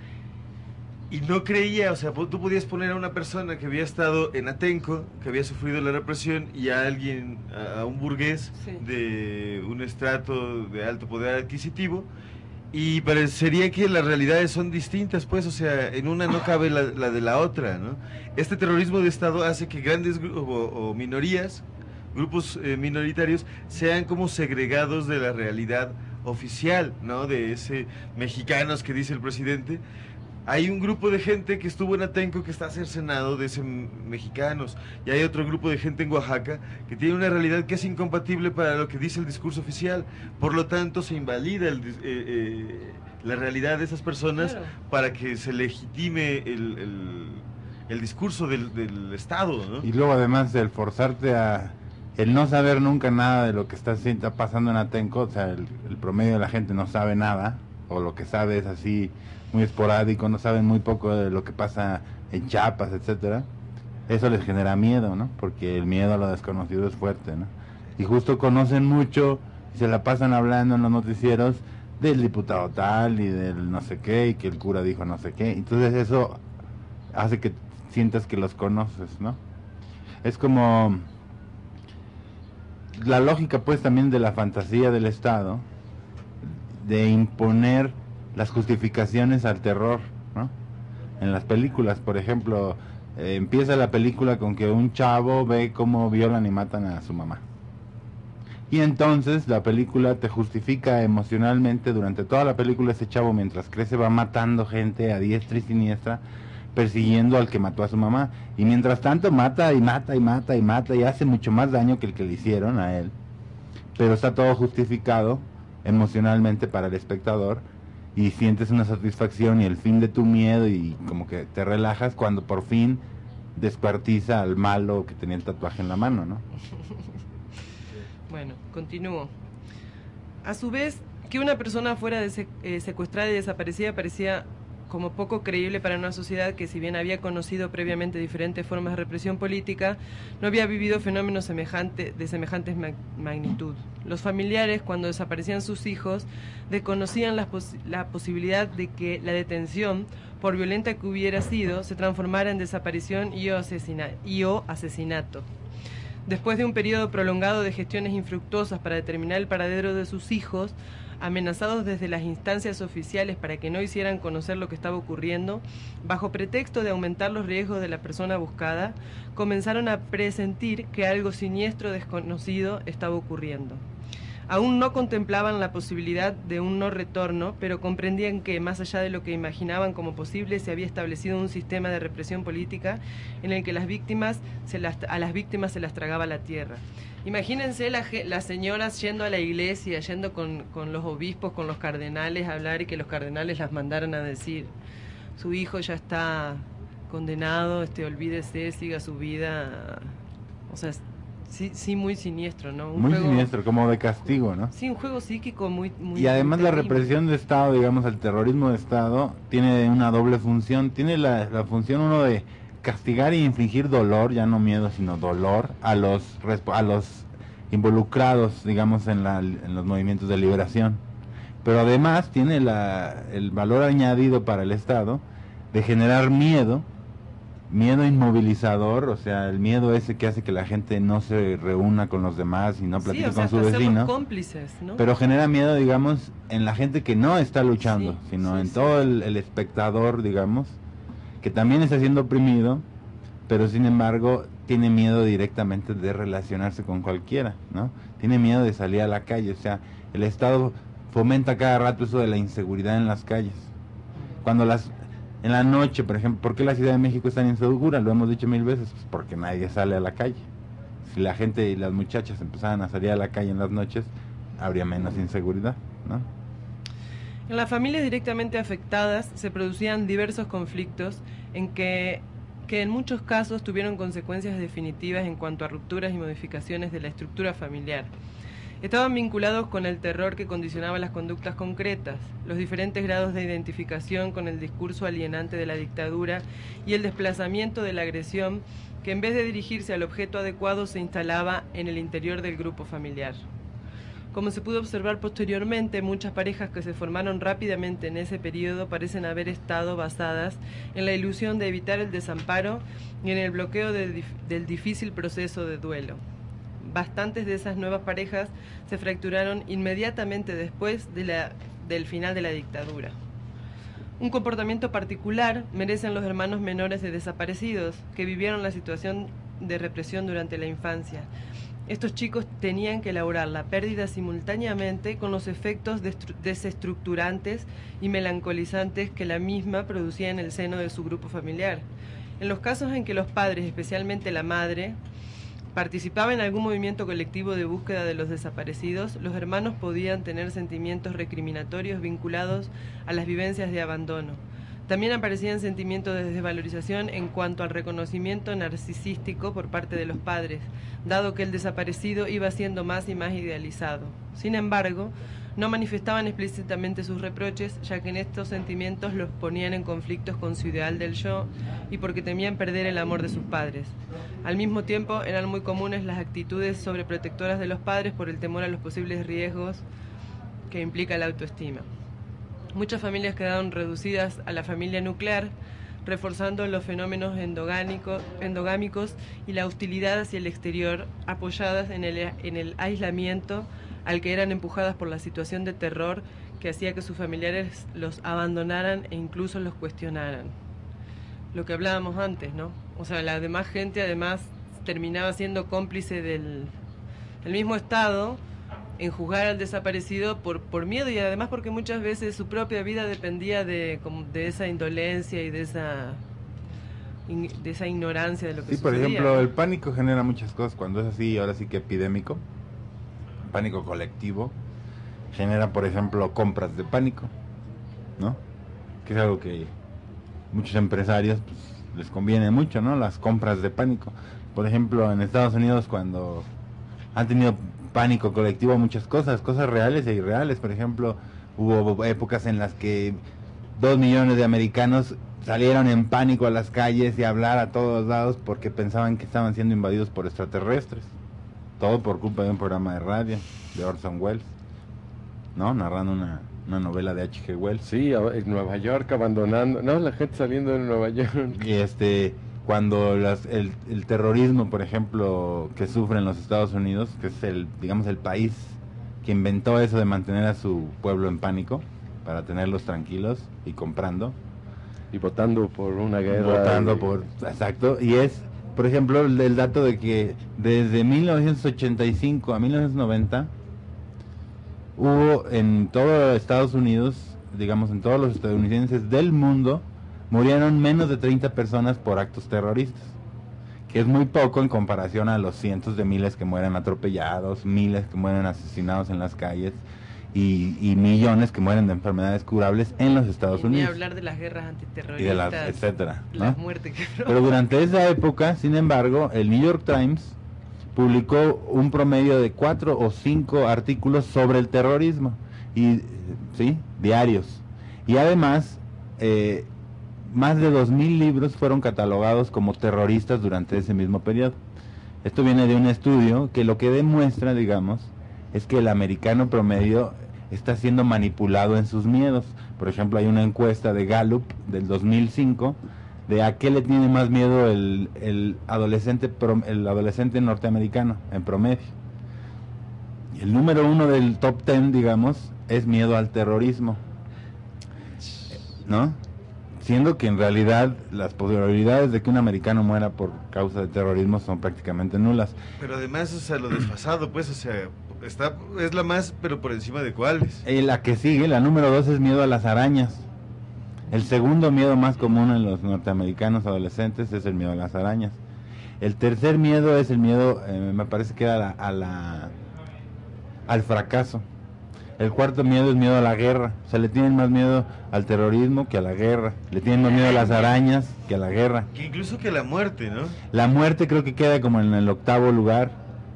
y no creía, o sea, tú podías poner a una persona que había estado en Atenco, que había sufrido la represión, y a alguien, a un burgués sí. de un estrato de alto poder adquisitivo, y parecería que las realidades son distintas, pues, o sea, en una no cabe la, la de la otra, ¿no? Este terrorismo de Estado hace que grandes grupos o, o minorías, grupos eh, minoritarios, sean como segregados de la realidad oficial, ¿no? De ese mexicanos que dice el presidente. Hay un grupo de gente que estuvo en Atenco que está cercenado de ese mexicanos, y hay otro grupo de gente en Oaxaca que tiene una realidad que es incompatible para lo que dice el discurso oficial. Por lo tanto, se invalida el, eh, eh, la realidad de esas personas claro. para que se legitime el, el, el discurso del, del Estado, ¿no? Y luego además el forzarte a el no saber nunca nada de lo que está pasando en Atenco, o sea, el, el promedio de la gente no sabe nada, o lo que sabe es así muy esporádico, no saben muy poco de lo que pasa en Chiapas, etcétera. Eso les genera miedo, ¿no? Porque el miedo a lo desconocido es fuerte, ¿no? Y justo conocen mucho y se la pasan hablando en los noticieros del diputado tal y del no sé qué, y que el cura dijo no sé qué. Entonces eso hace que sientas que los conoces, ¿no? Es como la lógica, pues, también de la fantasía del Estado, de imponer las justificaciones al terror, ¿no? En las películas, por ejemplo, eh, empieza la película con que un chavo ve cómo violan y matan a su mamá. Y entonces la película te justifica emocionalmente, durante toda la película ese chavo mientras crece va matando gente a diestra y siniestra, persiguiendo al que mató a su mamá. Y mientras tanto mata y mata y mata y mata y hace mucho más daño que el que le hicieron a él. Pero está todo justificado emocionalmente para el espectador, y sientes una satisfacción y el fin de tu miedo, y como que te relajas cuando por fin descuartiza al malo que tenía el tatuaje en la mano, ¿no? Bueno, continúo. A su vez, que una persona fuera de eh, secuestrada y desaparecida parecía como poco creíble para una sociedad que, si bien había conocido previamente diferentes formas de represión política, no había vivido fenómenos semejante, de semejantes mag magnitud. Los familiares, cuando desaparecían sus hijos, desconocían la, pos la posibilidad de que la detención, por violenta que hubiera sido, se transformara en desaparición y o, asesina y o asesinato. Después de un periodo prolongado de gestiones infructuosas para determinar el paradero de sus hijos, amenazados desde las instancias oficiales para que no hicieran conocer lo que estaba ocurriendo, bajo pretexto de aumentar los riesgos de la persona buscada, comenzaron a presentir que algo siniestro desconocido estaba ocurriendo. Aún no contemplaban la posibilidad de un no retorno, pero comprendían que, más allá de lo que imaginaban como posible, se había establecido un sistema de represión política en el que las víctimas se las, a las víctimas se las tragaba la tierra. Imagínense la, las señoras yendo a la iglesia, yendo con, con los obispos, con los cardenales a hablar, y que los cardenales las mandaran a decir: su hijo ya está condenado, este, olvídese, siga su vida. O sea, sí, sí, muy siniestro, ¿no? Un muy juego, siniestro, como de castigo, ¿no? Sí, un juego psíquico muy... muy y además muy la represión de Estado, digamos, el terrorismo de Estado, tiene una doble función. Tiene la, la función, uno, de castigar e infligir dolor, ya no miedo, sino dolor, a los, a los involucrados, digamos, en, la, en los movimientos de liberación. Pero además tiene la, el valor añadido para el Estado de generar miedo, miedo inmovilizador, o sea, el miedo ese que hace que la gente no se reúna con los demás y no platique sí, o sea, con su vecino, cómplices, ¿no? Pero genera miedo, digamos, en la gente que no está luchando, sí, sino sí, en sí. todo el, el espectador, digamos, que también está siendo oprimido, pero sin embargo tiene miedo directamente de relacionarse con cualquiera, ¿no? Tiene miedo de salir a la calle, o sea, el Estado fomenta cada rato eso de la inseguridad en las calles. Cuando las, en la noche, por ejemplo, ¿por qué la Ciudad de México es tan insegura? Lo hemos dicho mil veces, pues porque nadie sale a la calle. Si la gente y las muchachas empezaran a salir a la calle en las noches, habría menos inseguridad, ¿no? En las familias directamente afectadas se producían diversos conflictos en que, que en muchos casos tuvieron consecuencias definitivas en cuanto a rupturas y modificaciones de la estructura familiar. Estaban vinculados con el terror que condicionaba las conductas concretas, los diferentes grados de identificación con el discurso alienante de la dictadura y el desplazamiento de la agresión que en vez de dirigirse al objeto adecuado se instalaba en el interior del grupo familiar. Como se pudo observar posteriormente, muchas parejas que se formaron rápidamente en ese periodo parecen haber estado basadas en la ilusión de evitar el desamparo y en el bloqueo de, del difícil proceso de duelo. Bastantes de esas nuevas parejas se fracturaron inmediatamente después de la, del final de la dictadura. Un comportamiento particular merecen los hermanos menores de desaparecidos, que vivieron la situación de represión durante la infancia. Estos chicos tenían que elaborar la pérdida simultáneamente con los efectos desestructurantes y melancolizantes que la misma producía en el seno de su grupo familiar. En los casos en que los padres, especialmente la madre, participaban en algún movimiento colectivo de búsqueda de los desaparecidos, los hermanos podían tener sentimientos recriminatorios vinculados a las vivencias de abandono. También aparecían sentimientos de desvalorización en cuanto al reconocimiento narcisístico por parte de los padres, dado que el desaparecido iba siendo más y más idealizado. Sin embargo, no manifestaban explícitamente sus reproches, ya que en estos sentimientos los ponían en conflictos con su ideal del yo y porque temían perder el amor de sus padres. Al mismo tiempo, eran muy comunes las actitudes sobreprotectoras de los padres por el temor a los posibles riesgos que implica la autoestima. Muchas familias quedaron reducidas a la familia nuclear, reforzando los fenómenos endogámicos y la hostilidad hacia el exterior, apoyadas en el, en el aislamiento al que eran empujadas por la situación de terror que hacía que sus familiares los abandonaran e incluso los cuestionaran. Lo que hablábamos antes, ¿no? O sea, la demás gente además terminaba siendo cómplice del, del mismo Estado en juzgar al desaparecido por, por miedo y además porque muchas veces su propia vida dependía de, como, de esa indolencia y de esa de esa ignorancia de lo que sí, sucedía. Sí, por ejemplo, el pánico genera muchas cosas. Cuando es así, ahora sí que epidémico, pánico colectivo, genera, por ejemplo, compras de pánico, ¿no? Que es algo que muchos empresarios pues, les conviene mucho, ¿no? Las compras de pánico. Por ejemplo, en Estados Unidos, cuando han tenido pánico colectivo, muchas cosas, cosas reales e irreales. Por ejemplo, hubo épocas en las que dos millones de americanos salieron en pánico a las calles y a hablar a todos lados porque pensaban que estaban siendo invadidos por extraterrestres. Todo por culpa de un programa de radio de Orson Welles, ¿no? Narrando una, una novela de H G Wells. Sí, en Nueva York abandonando, no, la gente saliendo de Nueva York. Y este, cuando las, el, el terrorismo, por ejemplo, que sufren los Estados Unidos, que es el, digamos, el país que inventó eso de mantener a su pueblo en pánico, para tenerlos tranquilos y comprando. Y votando por una guerra. Votando y... por, exacto, y es, por ejemplo, el, el dato de que desde mil novecientos ochenta y cinco a mil novecientos noventa hubo en todo Estados Unidos, digamos en todos los estadounidenses del mundo, murieron menos de treinta personas por actos terroristas, que es muy poco en comparación a los cientos de miles que mueren atropellados, miles que mueren asesinados en las calles y, y millones que mueren de enfermedades curables en los Estados y Unidos. Ni hablar de las guerras antiterroristas, y de las, etcétera, ¿no? Las muertes que Pero durante esa época, sin embargo, el New York Times publicó un promedio de cuatro o cinco artículos sobre el terrorismo, y sí, diarios. Y además, eh, más de dos mil libros fueron catalogados como terroristas durante ese mismo periodo. Esto viene de un estudio que lo que demuestra, digamos, es que el americano promedio está siendo manipulado en sus miedos. Por ejemplo, hay una encuesta de Gallup del dos mil cinco de a qué le tiene más miedo el, el adolescente el adolescente norteamericano en promedio. Y el número uno del top ten, digamos, es miedo al terrorismo, ¿no? Siendo que en realidad las probabilidades de que un americano muera por causa de terrorismo son prácticamente nulas. Pero además, o sea, lo desfasado, pues, o sea, está, es la más, pero por encima de cuáles. Y la que sigue, la número dos, es miedo a las arañas. El segundo miedo más común en los norteamericanos adolescentes es el miedo a las arañas. El tercer miedo es el miedo, eh, me parece que era la, a la, al fracaso. El cuarto miedo es miedo a la guerra. O sea, le tienen más miedo al terrorismo que a la guerra. Le tienen más miedo a las arañas que a la guerra. Que incluso que a la muerte, ¿no? La muerte creo que queda como en el octavo lugar.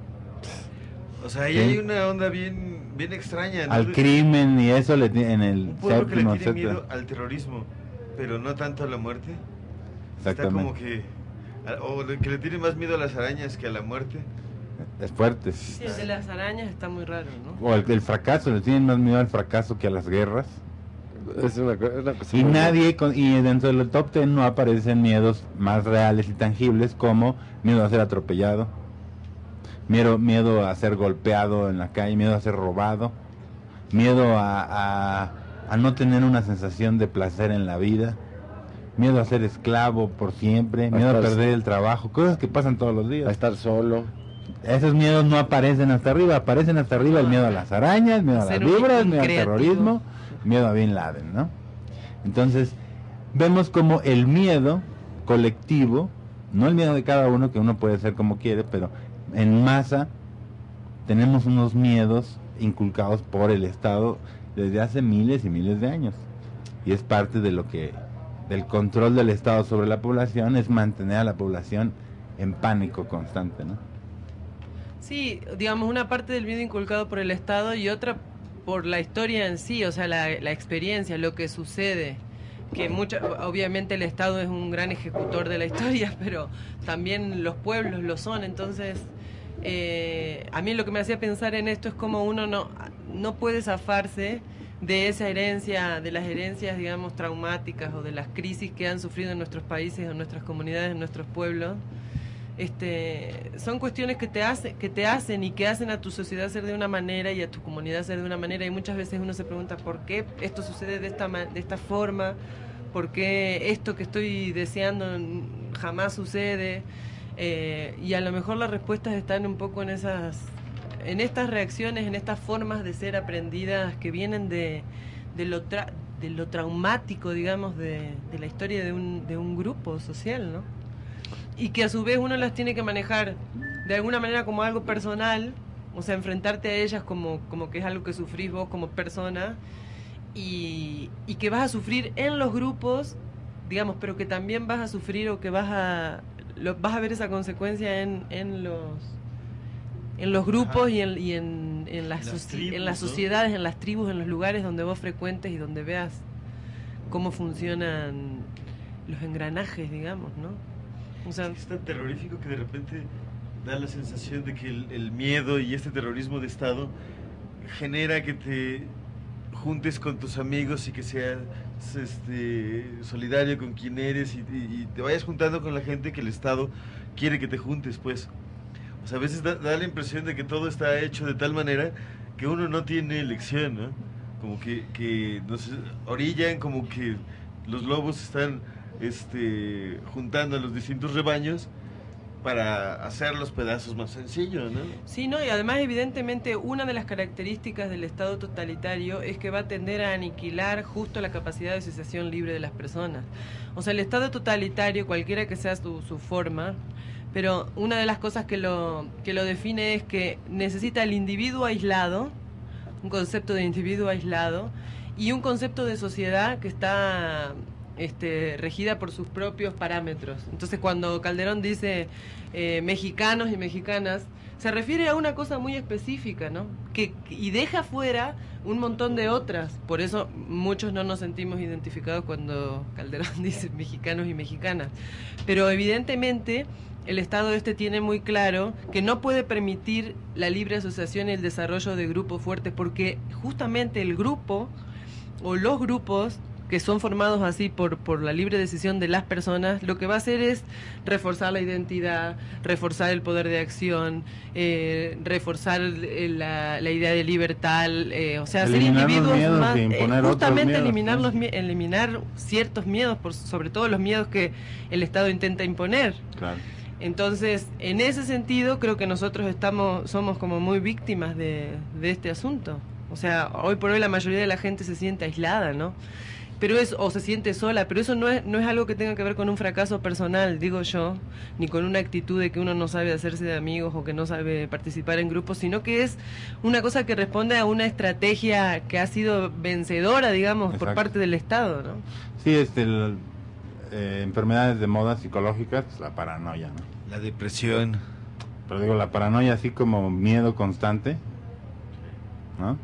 O sea, ahí ¿Sí? hay una onda bien, bien extraña, ¿no? Al crimen y eso le tiene en el Un pueblo que le séptimo, tiene etcétera. miedo al terrorismo, pero no tanto a la muerte. Exactamente. Está como que... O que le tiene más miedo a las arañas que a la muerte. Es fuerte. Sí, el de las arañas está muy raro, ¿no? O el, el fracaso, le tienen más miedo al fracaso que a las guerras. Es una, co- una cosa Y muy nadie, con, y dentro del top ten no aparecen miedos más reales y tangibles como miedo a ser atropellado, miedo, miedo a ser golpeado en la calle, miedo a ser robado, miedo a, a, a no tener una sensación de placer en la vida, miedo a ser esclavo por siempre, miedo a estar- perder el trabajo, cosas que pasan todos los días. A estar solo. Esos miedos no aparecen hasta arriba, aparecen hasta arriba el miedo a las arañas, miedo a las Ser un víboras, miedo al creativo. terrorismo, miedo a Bin Laden, ¿no? Entonces, vemos como el miedo colectivo, no el miedo de cada uno, que uno puede ser como quiere, pero en masa tenemos unos miedos inculcados por el Estado desde hace miles y miles de años. Y es parte de lo que, del control del Estado sobre la población, es mantener a la población en pánico constante, ¿no? Sí, digamos, una parte del miedo inculcado por el Estado y otra por la historia en sí, o sea, la, la experiencia, lo que sucede. Que mucha, obviamente el Estado es un gran ejecutor de la historia, pero también los pueblos lo son. Entonces, eh, a mí lo que me hacía pensar en esto es como uno no, no puede zafarse de esa herencia, de las herencias, digamos, traumáticas o de las crisis que han sufrido en nuestros países, en nuestras comunidades, en nuestros pueblos. Este, son cuestiones que te hacen, que te hacen y que hacen a tu sociedad ser de una manera y a tu comunidad ser de una manera, y muchas veces uno se pregunta por qué esto sucede de esta ma- de esta forma, por qué esto que estoy deseando jamás sucede, eh, y a lo mejor las respuestas están un poco en esas en estas reacciones, en estas formas de ser aprendidas que vienen de, de lo tra- de lo traumático, digamos, de, de la historia de un, de un grupo social, ¿no? Y que a su vez uno las tiene que manejar de alguna manera como algo personal, o sea, enfrentarte a ellas como, como que es algo que sufrís vos como persona, y, y que vas a sufrir en los grupos, digamos, pero que también vas a sufrir o que vas a lo, vas a ver esa consecuencia en, en los en los grupos y en, y en, en, las, Las soci- tribus, en las ¿no? sociedades, en las tribus, en los lugares donde vos frecuentes y donde veas cómo funcionan los engranajes, digamos, ¿no? O sea, es tan terrorífico que de repente da la sensación de que el, el miedo y este terrorismo de Estado genera que te juntes con tus amigos y que seas este, solidario con quien eres y, y- y te vayas juntando con la gente que el Estado quiere que te juntes, pues. O sea, a veces da, da la impresión de que todo está hecho de tal manera que uno no tiene elección, ¿no? Como que, que nos orillan, como que los lobos están este, juntando a los distintos rebaños para hacer los pedazos más sencillos, ¿no? sí, ¿no? Y además, evidentemente, una de las características del Estado totalitario es que va a tender a aniquilar justo la capacidad de asociación libre de las personas. O sea, el Estado totalitario, cualquiera que sea su, su forma, pero una de las cosas que lo, que lo define es que necesita el individuo aislado, un concepto de individuo aislado, y un concepto de sociedad que está este, regida por sus propios parámetros. Entonces, cuando Calderón dice eh, mexicanos y mexicanas, se refiere a una cosa muy específica, ¿no? Que, y deja fuera un montón de otras. Por eso muchos no nos sentimos identificados cuando Calderón dice mexicanos y mexicanas. Pero evidentemente el Estado este tiene muy claro que no puede permitir la libre asociación y el desarrollo de grupos fuertes, porque justamente el grupo o los grupos que son formados así por, por la libre decisión de las personas, lo que va a hacer es reforzar la identidad, reforzar el poder de acción, eh, reforzar eh, la, la idea de libertad, eh, o sea, Eliminar ser los individuos miedos más, e eh, imponer otros justamente miedos, eliminar, ¿no? los, mie- eliminar ciertos miedos, por, sobre todo los miedos que el Estado intenta imponer. Claro. Entonces, en ese sentido, creo que nosotros estamos somos como muy víctimas de, de este asunto. O sea, hoy por hoy la mayoría de la gente se siente aislada, ¿no? Pero es, o se siente sola, pero eso no es, no es algo que tenga que ver con un fracaso personal, digo yo, ni con una actitud de que uno no sabe hacerse de amigos o que no sabe participar en grupos, sino que es una cosa que responde a una estrategia que ha sido vencedora, digamos, Exacto. por parte del Estado, ¿no? Sí, este, el, eh, enfermedades de moda psicológicas, pues la paranoia, ¿no? La depresión. Pero digo, la paranoia así como miedo constante, ¿no?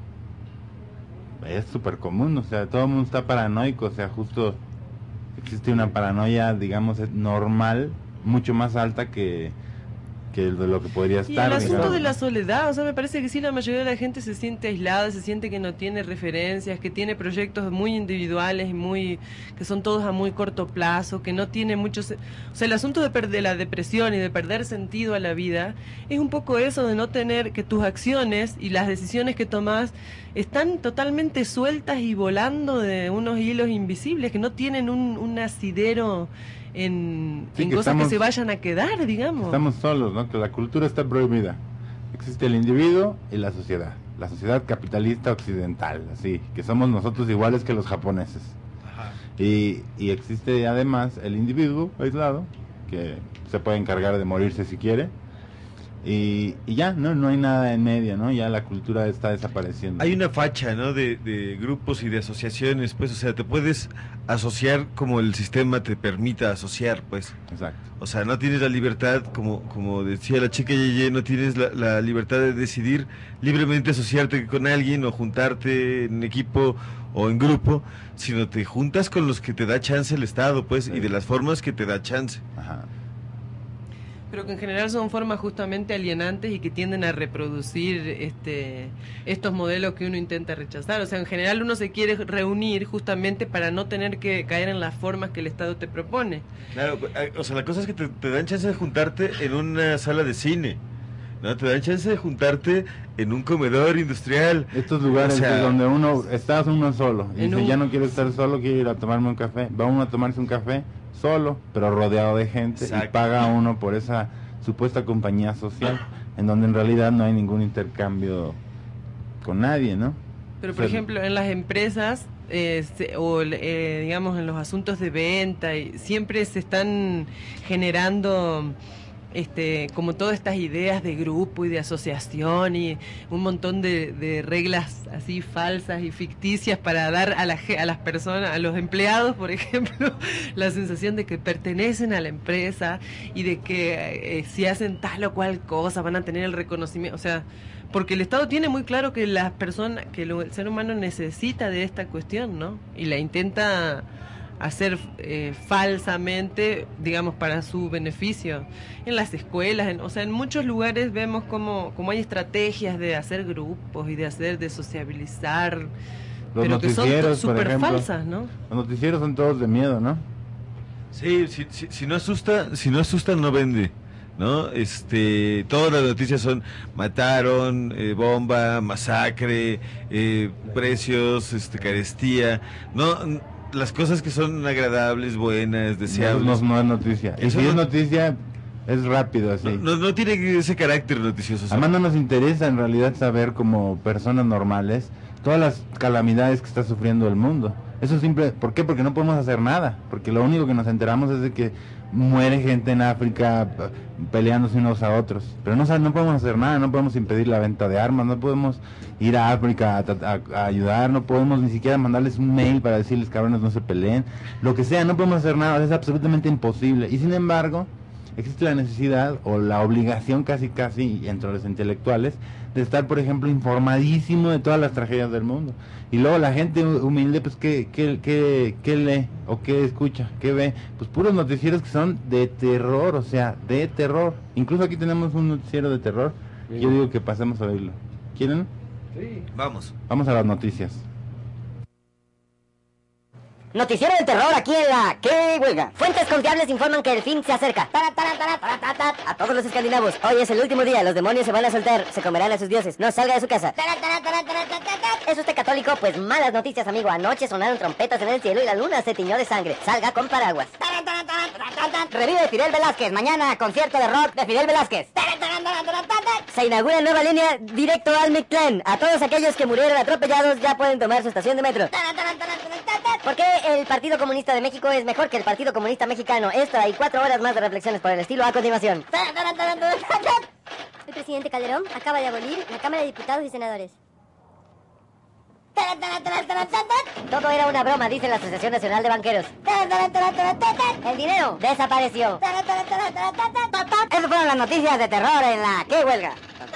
Es súper común, o sea, todo el mundo está paranoico, o sea, justo existe una paranoia, digamos, normal, mucho más alta que, que de lo que podría estar. Y el asunto digamos. de la soledad, o sea, me parece que sí, la mayoría de la gente se siente aislada, se siente que no tiene referencias, que tiene proyectos muy individuales y muy, que son todos a muy corto plazo, que no tiene muchos... O sea, el asunto de, perder, de la depresión y de perder sentido a la vida es un poco eso de no tener, que tus acciones y las decisiones que tomas están totalmente sueltas y volando de unos hilos invisibles, que no tienen un, un asidero en, sí, en que cosas estamos, que se vayan a quedar, digamos. Estamos solos, ¿no? Que la cultura está prohibida. Existe el individuo y la sociedad. La sociedad capitalista occidental, así, que somos nosotros iguales que los japoneses. Ajá. Y, y existe además el individuo aislado, que se puede encargar de morirse si quiere. Y, y ya, no no hay nada en medio, ¿no? Ya la cultura está desapareciendo. Hay una facha, ¿no? De, de grupos y de asociaciones, pues, o sea, te puedes asociar como el sistema te permita asociar, pues. Exacto. O sea, no tienes la libertad, como como decía la chica Yeye, no tienes la, la libertad de decidir libremente asociarte con alguien o juntarte en equipo o en grupo, sino te juntas con los que te da chance el Estado, pues, sí. y de las formas que te da chance. Ajá. Pero que en general son formas justamente alienantes y que tienden a reproducir este estos modelos que uno intenta rechazar. O sea, en general uno se quiere reunir justamente para no tener que caer en las formas que el Estado te propone. Claro, o sea, la cosa es que te, te dan chance de juntarte en una sala de cine, ¿no? Te dan chance de juntarte en un comedor industrial. Estos lugares, o sea, donde uno, estás uno solo, y dice, un... ya no quiero estar solo, quiero ir a tomarme un café. Va uno a tomarse un café solo, pero rodeado de gente. Exacto. Y paga uno por esa supuesta compañía social, en donde en realidad no hay ningún intercambio con nadie, ¿no? Pero por o sea, ejemplo, en las empresas eh, se, o eh, digamos en los asuntos de venta, y siempre se están generando este como todas estas ideas de grupo y de asociación y un montón de, de reglas así falsas y ficticias para dar a, la, a las personas, a los empleados, por ejemplo, la sensación de que pertenecen a la empresa y de que eh, si hacen tal o cual cosa van a tener el reconocimiento, o sea, porque el Estado tiene muy claro que las personas, que lo, el ser humano necesita de esta cuestión, ¿no? Y la intenta hacer eh, falsamente, digamos, para su beneficio. En las escuelas, en, o sea, en muchos lugares vemos como, como hay estrategias de hacer grupos y de hacer, de sociabilizar, los pero que son súper falsas, ¿no? Los noticieros son todos de miedo, ¿no? Sí, si, si, si no asusta, si no asusta no vende, ¿no? Este, todas las noticias son mataron, eh, bomba, masacre, eh, precios, este, carestía, no. Las cosas que son agradables, buenas, deseables. No, no, no es noticia. Y si no, es noticia, es rápido así. No, no, no tiene ese carácter noticioso. Además no nos interesa en realidad saber como personas normales todas las calamidades que está sufriendo el mundo. Eso simple, ¿por qué? Porque no podemos hacer nada. Porque lo único que nos enteramos es de que muere gente en África peleándose unos a otros. Pero no, no podemos hacer nada, no podemos impedir la venta de armas, no podemos ir a África a, a, a ayudar, no podemos ni siquiera mandarles un mail para decirles cabrones no se peleen. Lo que sea, no podemos hacer nada, es absolutamente imposible. Y sin embargo, existe la necesidad o la obligación casi casi entre los intelectuales de estar, por ejemplo, informadísimo de todas las tragedias del mundo. Y luego la gente humilde, pues, ¿qué, qué, qué, qué lee o qué escucha? ¿Qué ve? Pues puros noticieros que son de terror, o sea, de terror. Incluso aquí tenemos un noticiero de terror. Sí. Yo digo que pasemos a oírlo. ¿Quieren? Sí. Vamos. Vamos a las noticias. Noticiero del terror aquí en la ¿Qué huelga? Fuentes confiables informan que el fin se acerca. Tara, tara, tara, tara, tara, tara. A todos los escandinavos, hoy es el último día, los demonios se van a soltar, se comerán a sus dioses, no salga de su casa. Tara, tara, tara, tara, tara, tara. ¿Es usted católico? Pues malas noticias, amigo. Anoche sonaron trompetas en el cielo y la luna se tiñó de sangre. Salga con paraguas. Tara, tara, tara, tara, tara, tara. Revive Fidel Velázquez. Mañana, concierto de rock de Fidel Velázquez. Tara, tara, tara, tara, tara. Se inaugura nueva línea directo al Mictlán. A todos aquellos que murieron atropellados ya pueden tomar su estación de metro. Tara, tara, tara, tara, tara. ¿Por qué el Partido Comunista de México es mejor que el Partido Comunista Mexicano? Esta y cuatro horas más de reflexiones por el estilo a continuación. El presidente Calderón acaba de abolir la Cámara de Diputados y Senadores. Todo era una broma, dice la Asociación Nacional de Banqueros. El dinero desapareció. Esas fueron las noticias de terror en la ¿Qué huelga?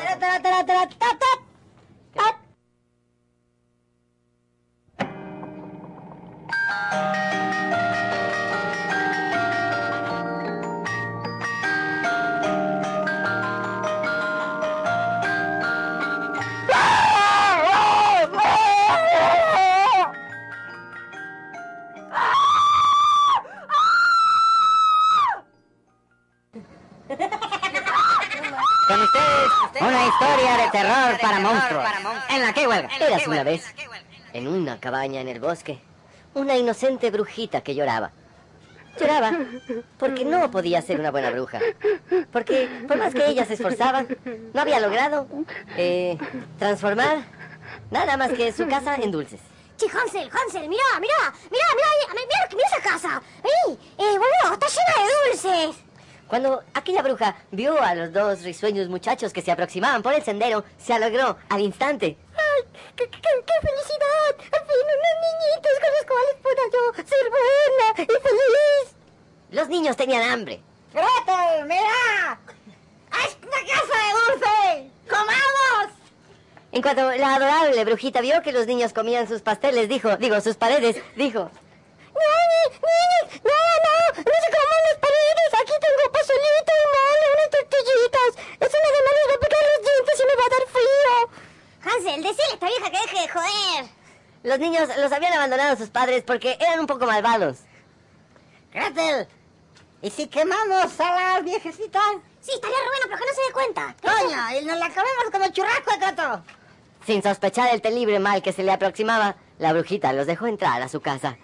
Con ustedes, una historia de terror para monstruos. En la ¿Qué huelga? Érase una vez, en una cabaña en el bosque, una inocente brujita que lloraba. Lloraba porque no podía ser una buena bruja. Porque por más que ella se esforzaba, no había logrado eh, transformar nada más que su casa en dulces. Che, Hansel, Hansel, mira, mira, mira, mira, mira, mira esa casa. ¡Ey! Eh, boludo, está llena de dulces. Cuando aquella bruja vio a los dos risueños muchachos que se aproximaban por el sendero, se alegró al instante. ¡Ay, qué, qué, qué felicidad! Al fin, unos niñitos con los cuales pueda yo ser buena y feliz. Los niños tenían hambre. ¡Gretel, mira! ¡Es una casa de dulce! ¡Comamos! En cuanto la adorable brujita vio que los niños comían sus pasteles, dijo, digo, sus paredes, dijo... ¡Niños, niños! ¡No, no! ¡No se coman las paredes! Aquí tengo pozolito, un mole, unas tortillitas. Eso nada más les va a picar los dientes y me va a dar frío. Hansel, decile a esta vieja que deje de joder. Los niños los habían abandonado sus padres porque eran un poco malvados. Gretel, ¿y si quemamos a la viejecita? Sí, estaría re bueno, pero que no se dé cuenta. Coño, y nos la comemos como churrasco de gato. Sin sospechar el terrible mal que se le aproximaba, la brujita los dejó entrar a su casa.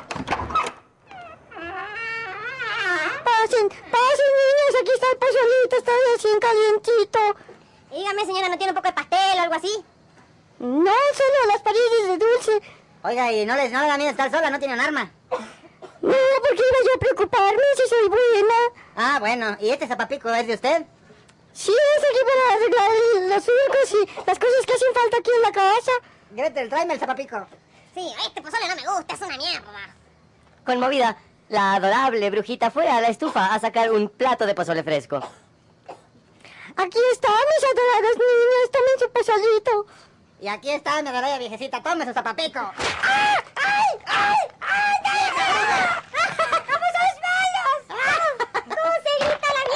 Pasen, pasen, niños, aquí está el pozolito, está recién calientito. Dígame, señora, ¿no tiene un poco de pastel o algo así? No, solo las paredes de dulce. Oiga, ¿y no les no le da miedo estar sola? ¿No tienen arma? No, porque iba yo a preocuparme si soy buena. Ah, bueno, ¿y este zapapico es de usted? Sí, es aquí para arreglar los surcos y las cosas que hacen falta aquí en la casa. Gretel, tráeme el zapapico. Sí, este pozole no me gusta, es una mierda. Conmovida, la adorable brujita fue a la estufa a sacar un plato de pozole fresco. Aquí está, mis adorados niños, tomen su pozolito. Y aquí está mi adorada viejecita, tome su zapapico. ¡Ah! ¡Ay! ¡Ay! ¡Ay! ¡Ay! ¡Cómo sois malos! ¡Cómo se grita la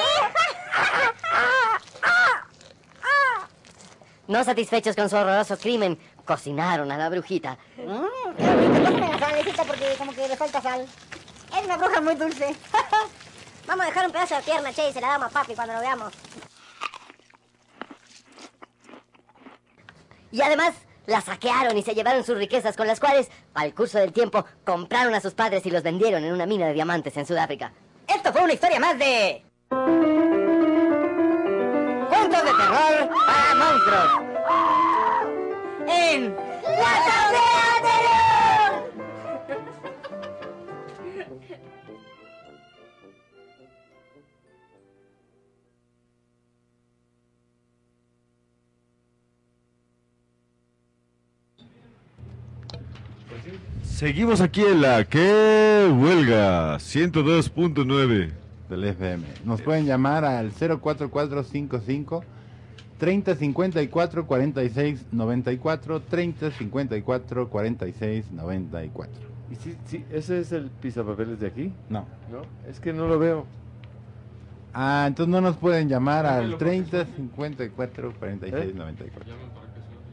vieja! No satisfechos con su horroroso crimen, cocinaron a la brujita. Mmm, pásame la salecita porque como que le falta sal. Es una bruja muy dulce. Vamos a dejar un pedazo de pierna, che, y se la damos a papi cuando lo veamos. Y además, la saquearon y se llevaron sus riquezas, con las cuales, al curso del tiempo, compraron a sus padres y los vendieron en una mina de diamantes en Sudáfrica. Esto fue una historia más de... Cuentos de terror para monstruos. En... ¡La Tablea Terror! Seguimos aquí en la ¿Qué huelga? ciento dos punto nueve del F M. Nos pueden llamar al cero cuatro cuatro cinco cinco treinta cincuenta y cuatro cuarenta y seis noventa y cuatro, treinta cincuenta y cuatro cuarenta y seis noventa y cuatro. ¿Y si, si ese es el pisapapeles de aquí? No. No, es que no lo veo. Ah, entonces no nos pueden llamar al treinta cincuenta y cuatro cuarenta y seis noventa y cuatro.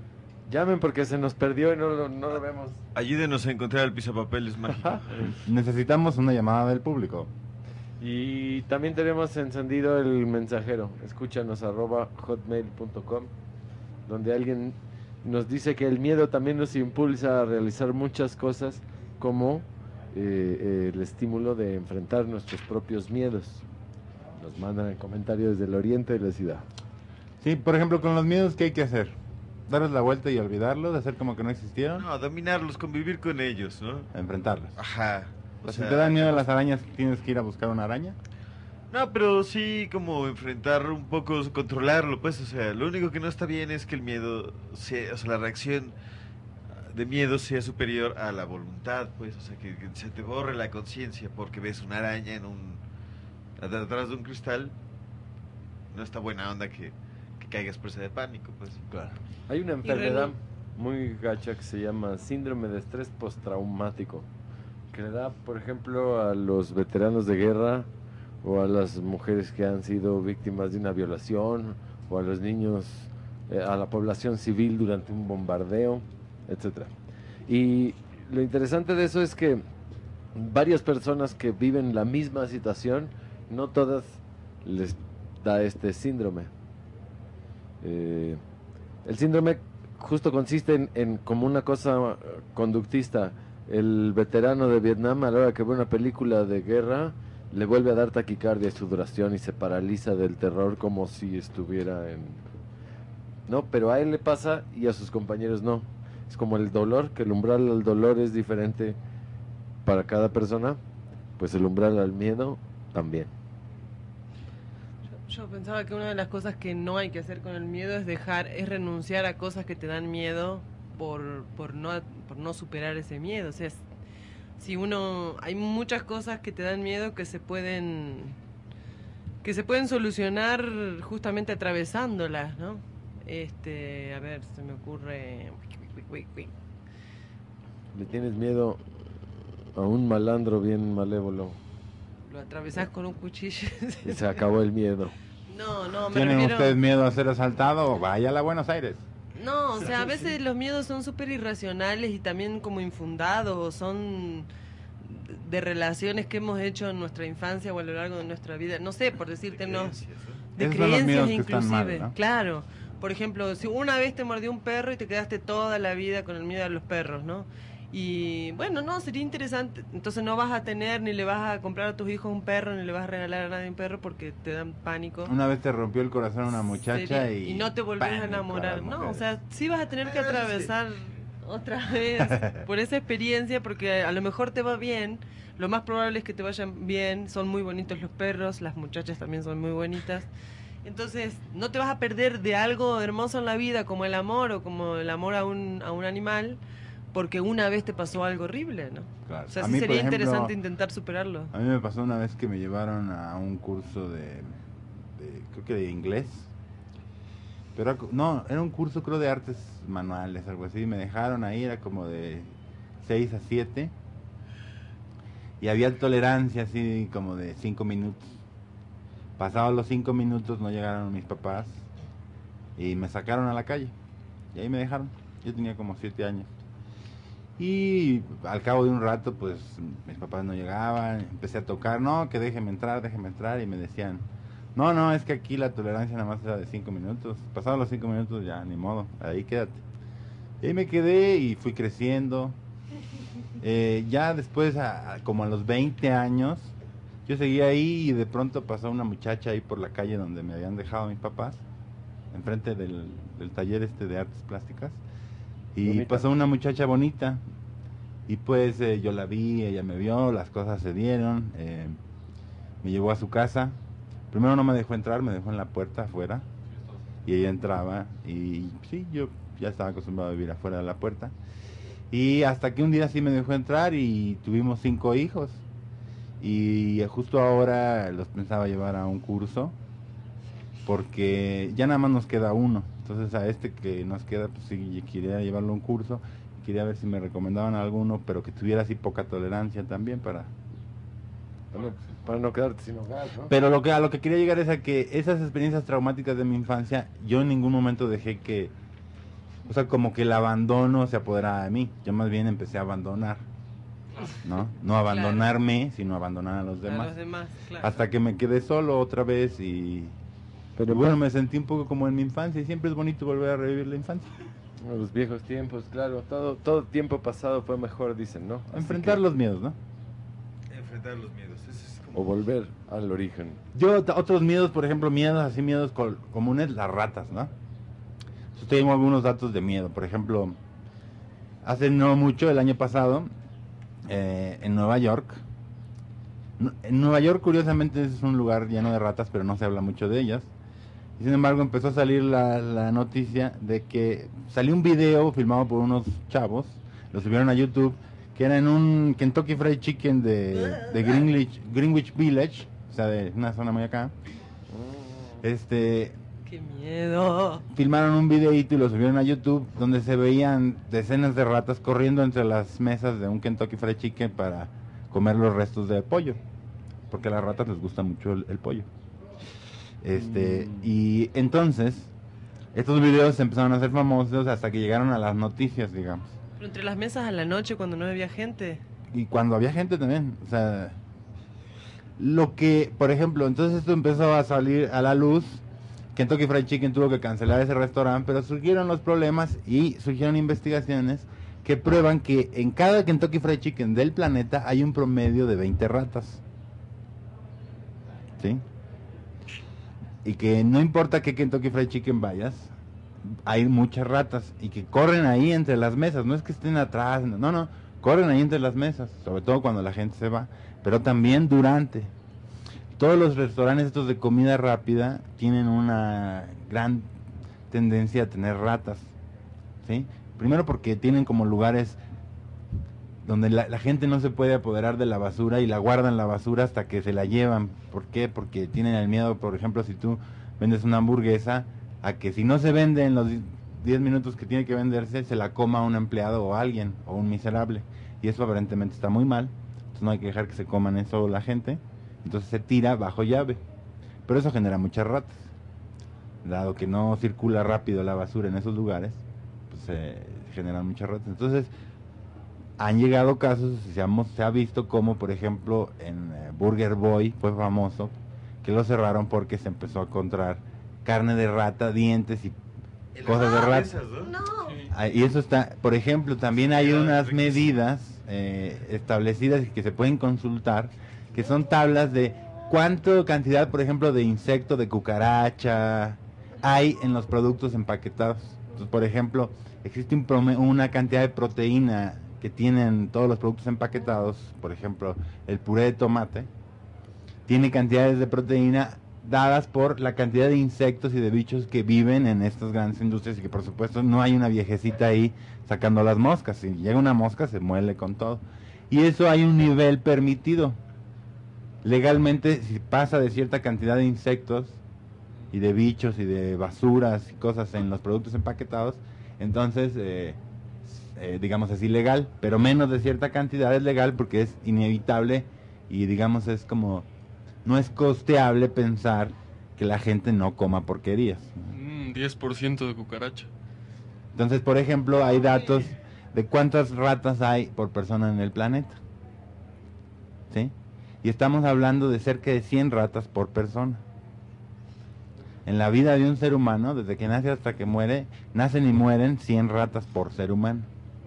Llamen porque se nos perdió y no, lo- no lo vemos. Ayúdenos a encontrar el pisapapeles mágico. Necesitamos una llamada del público. Y también tenemos encendido el mensajero. Escúchanos arroba hotmail punto com, donde alguien nos dice que el miedo también nos impulsa a realizar muchas cosas, como eh, eh, el estímulo de enfrentar nuestros propios miedos. Nos mandan el comentario desde el oriente de la ciudad. Sí, por ejemplo, con los miedos, ¿qué hay que hacer? ¿Darles la vuelta y olvidarlos? ¿Hacer como que no existieron? No, dominarlos, convivir con ellos, ¿no? Enfrentarlos. Ajá. O O si sea, te dan miedo a las arañas, ¿tienes que ir a buscar una araña? No, pero sí como enfrentar un poco, controlarlo, pues, o sea, lo único que no está bien es que el miedo, sea, o sea, la reacción de miedo sea superior a la voluntad, pues, o sea, que, que se te borre la conciencia porque ves una araña en un, atrás de un cristal, no está buena onda que, que caigas presa de pánico, pues. Claro. Hay una enfermedad muy gacha que se llama síndrome de estrés postraumático, que le da, por ejemplo, a los veteranos de guerra o a las mujeres que han sido víctimas de una violación o a los niños, eh, a la población civil durante un bombardeo, etcétera. Y lo interesante de eso es que varias personas que viven la misma situación, no todas les da este síndrome. Eh, el síndrome justo consiste en, en como una cosa conductista. El veterano de Vietnam, a la hora que ve una película de guerra, le vuelve a dar taquicardia y sudoración y se paraliza del terror como si estuviera en... No, pero a él le pasa y a sus compañeros no. Es como el dolor, que el umbral al dolor es diferente para cada persona, pues el umbral al miedo también. Yo pensaba que una de las cosas que no hay que hacer con el miedo es dejar, es renunciar a cosas que te dan miedo por, por no por no superar ese miedo. O sea, es- si uno, hay muchas cosas que te dan miedo que se pueden que se pueden solucionar justamente atravesándolas, ¿no? Este, a ver, se me ocurre. Le tienes miedo a un malandro bien malévolo Lo atravesás con un cuchillo. y se acabó el miedo. No, no, me ¿Tienen refiero... ustedes miedo a ser asaltado? Vaya a Buenos Aires. No, o sea, a veces los miedos son súper irracionales y también como infundados, o son de relaciones que hemos hecho en nuestra infancia o a lo largo de nuestra vida. No sé, por decirte, no. De Esos son los creencias miedos que están inclusive. mal, ¿no? Claro. Por ejemplo, si una vez te mordió un perro y te quedaste toda la vida con el miedo a los perros, ¿no? Y bueno, no, sería interesante. Entonces no vas a tener, ni le vas a comprar a tus hijos un perro, ni le vas a regalar a nadie un perro porque te dan pánico. Una vez te rompió el corazón una muchacha Sería- y... y no te volvés a pánico enamorar. las No, o mujeres. sea, sí vas a tener que atravesar otra vez por esa experiencia porque a lo mejor te va bien. Lo más probable es que te vayan bien. Son muy bonitos los perros, las muchachas también son muy bonitas. Entonces, no te vas a perder de algo hermoso en la vida como el amor o como el amor a un, a un animal porque una vez te pasó algo horrible, ¿no? Claro. O sea, A sí mí, por sería ejemplo, interesante intentar superarlo. A mí me pasó una vez que me llevaron a un curso de, de creo que de inglés. Pero era co- no, era un curso creo de artes manuales, algo así. Me dejaron ahí, era como de seis a siete. Y había tolerancia así como de cinco minutos. Pasados los cinco minutos no llegaron mis papás y me sacaron a la calle. Y ahí me dejaron. Yo tenía como siete años. Y al cabo de un rato, pues mis papás no llegaban, empecé a tocar, no, que déjeme entrar, déjeme entrar, y me decían, no, no, es que aquí la tolerancia nada más era de cinco minutos, pasados los cinco minutos ya, ni modo, ahí quédate. Y ahí me quedé y fui creciendo. Eh, ya después, a- a- como a los veinte años, yo seguía ahí y de pronto pasó una muchacha ahí por la calle donde me habían dejado mis papás, enfrente del, del taller este de artes plásticas. Y Bonita. pasó una muchacha bonita y pues eh, yo la vi, ella me vio, las cosas se dieron, eh, me llevó a su casa. Primero no me dejó entrar, me dejó en la puerta afuera y ella entraba y sí, yo ya estaba acostumbrado a vivir afuera de la puerta. Y hasta que un día sí me dejó entrar y tuvimos cinco hijos y justo ahora los pensaba llevar a un curso porque ya nada más nos queda uno. Entonces a este que nos queda, pues sí, quería llevarlo a un curso. Quería ver si me recomendaban alguno, pero que tuviera así poca tolerancia también para... Para no, para no quedarte sin hogar, ¿no? Pero lo que, a lo que quería llegar es a que esas experiencias traumáticas de mi infancia, yo en ningún momento dejé que, O sea, como que el abandono se apoderaba de mí. Yo más bien empecé a abandonar, ¿no? No abandonarme, claro, sino abandonar a los demás. A los demás, claro. Hasta que me quedé solo otra vez y... Pero bueno, me sentí un poco como en mi infancia y siempre es bonito volver a revivir la infancia. Los viejos tiempos, claro, todo todo tiempo pasado fue mejor, dicen, ¿no? Así Enfrentar que... los miedos, ¿no? Enfrentar los miedos. Eso es como... O volver al origen. Yo, otros miedos, por ejemplo, miedos, así miedos col- comunes, las ratas, ¿no? Yo tengo algunos datos de miedo. Por ejemplo, hace no mucho, el año pasado, eh, en Nueva York. No, en Nueva York, curiosamente, es un lugar lleno de ratas, pero no se habla mucho de ellas. Y sin embargo, empezó a salir la, la noticia de que salió un video filmado por unos chavos, lo subieron a YouTube, que era en un Kentucky Fried Chicken de, de Greenwich, Greenwich Village, o sea, de una zona muy acá. Este... ¡Qué miedo! Filmaron un videíto y lo subieron a YouTube, donde se veían decenas de ratas corriendo entre las mesas de un Kentucky Fried Chicken para comer los restos de pollo, porque a las ratas les gusta mucho el, el pollo. Este, mm. Y entonces, estos videos se empezaron a hacer famosos hasta que llegaron a las noticias, digamos. Pero entre las mesas a la noche, cuando no había gente. Y cuando había gente también, o sea, lo que, por ejemplo, entonces esto empezó a salir a la luz. Kentucky Fried Chicken tuvo que cancelar ese restaurante, pero surgieron los problemas y surgieron investigaciones que prueban que en cada Kentucky Fried Chicken del planeta hay un promedio de veinte ratas. ¿Sí? Y que no importa qué Kentucky Fried Chicken vayas, hay muchas ratas y que corren ahí entre las mesas, no es que estén atrás, no, no, corren ahí entre las mesas, sobre todo cuando la gente se va, pero también durante. Todos los restaurantes estos de comida rápida tienen una gran tendencia a tener ratas, ¿sí? Primero porque tienen como lugares donde la, la gente no se puede apoderar de la basura y la guardan la basura hasta que se la llevan. ¿Por qué? Porque tienen el miedo, por ejemplo, si tú vendes una hamburguesa, a que si no se vende en los diez minutos que tiene que venderse, se la coma un empleado o alguien, o un miserable. Y eso aparentemente está muy mal, entonces no hay que dejar que se coman eso la gente. Entonces se tira bajo llave, pero eso genera muchas ratas. Dado que no circula rápido la basura en esos lugares, pues se generan muchas ratas. Entonces han llegado casos, se ha, se ha visto como, por ejemplo, en eh, Burger Boy fue famoso, que lo cerraron porque se empezó a encontrar carne de rata, dientes y cosas de rata. Esas, ¿no? No. Ah, y eso está, por ejemplo, también hay unas medidas eh, establecidas y que se pueden consultar, que son tablas de cuánto cantidad, por ejemplo, de insecto, de cucaracha hay en los productos empaquetados. Entonces, por ejemplo, existe un prome- una cantidad de proteína que tienen todos los productos empaquetados. Por ejemplo, el puré de tomate tiene cantidades de proteína dadas por la cantidad de insectos y de bichos que viven en estas grandes industrias, y que por supuesto no hay una viejecita ahí sacando las moscas. Si llega una mosca se muele con todo, y eso hay un nivel permitido. Legalmente, si pasa de cierta cantidad de insectos y de bichos y de basuras y cosas en los productos empaquetados, entonces eh, eh, digamos es ilegal, pero menos de cierta cantidad es legal porque es inevitable y digamos es como, no es costeable pensar que la gente no coma porquerías. Mm, diez por ciento de cucaracha. Entonces, por ejemplo, hay datos de cuántas ratas hay por persona en el planeta, ¿sí? Y estamos hablando de cerca de cien ratas por persona. En la vida de un ser humano, desde que nace hasta que muere, nacen y mueren cien ratas por ser humano.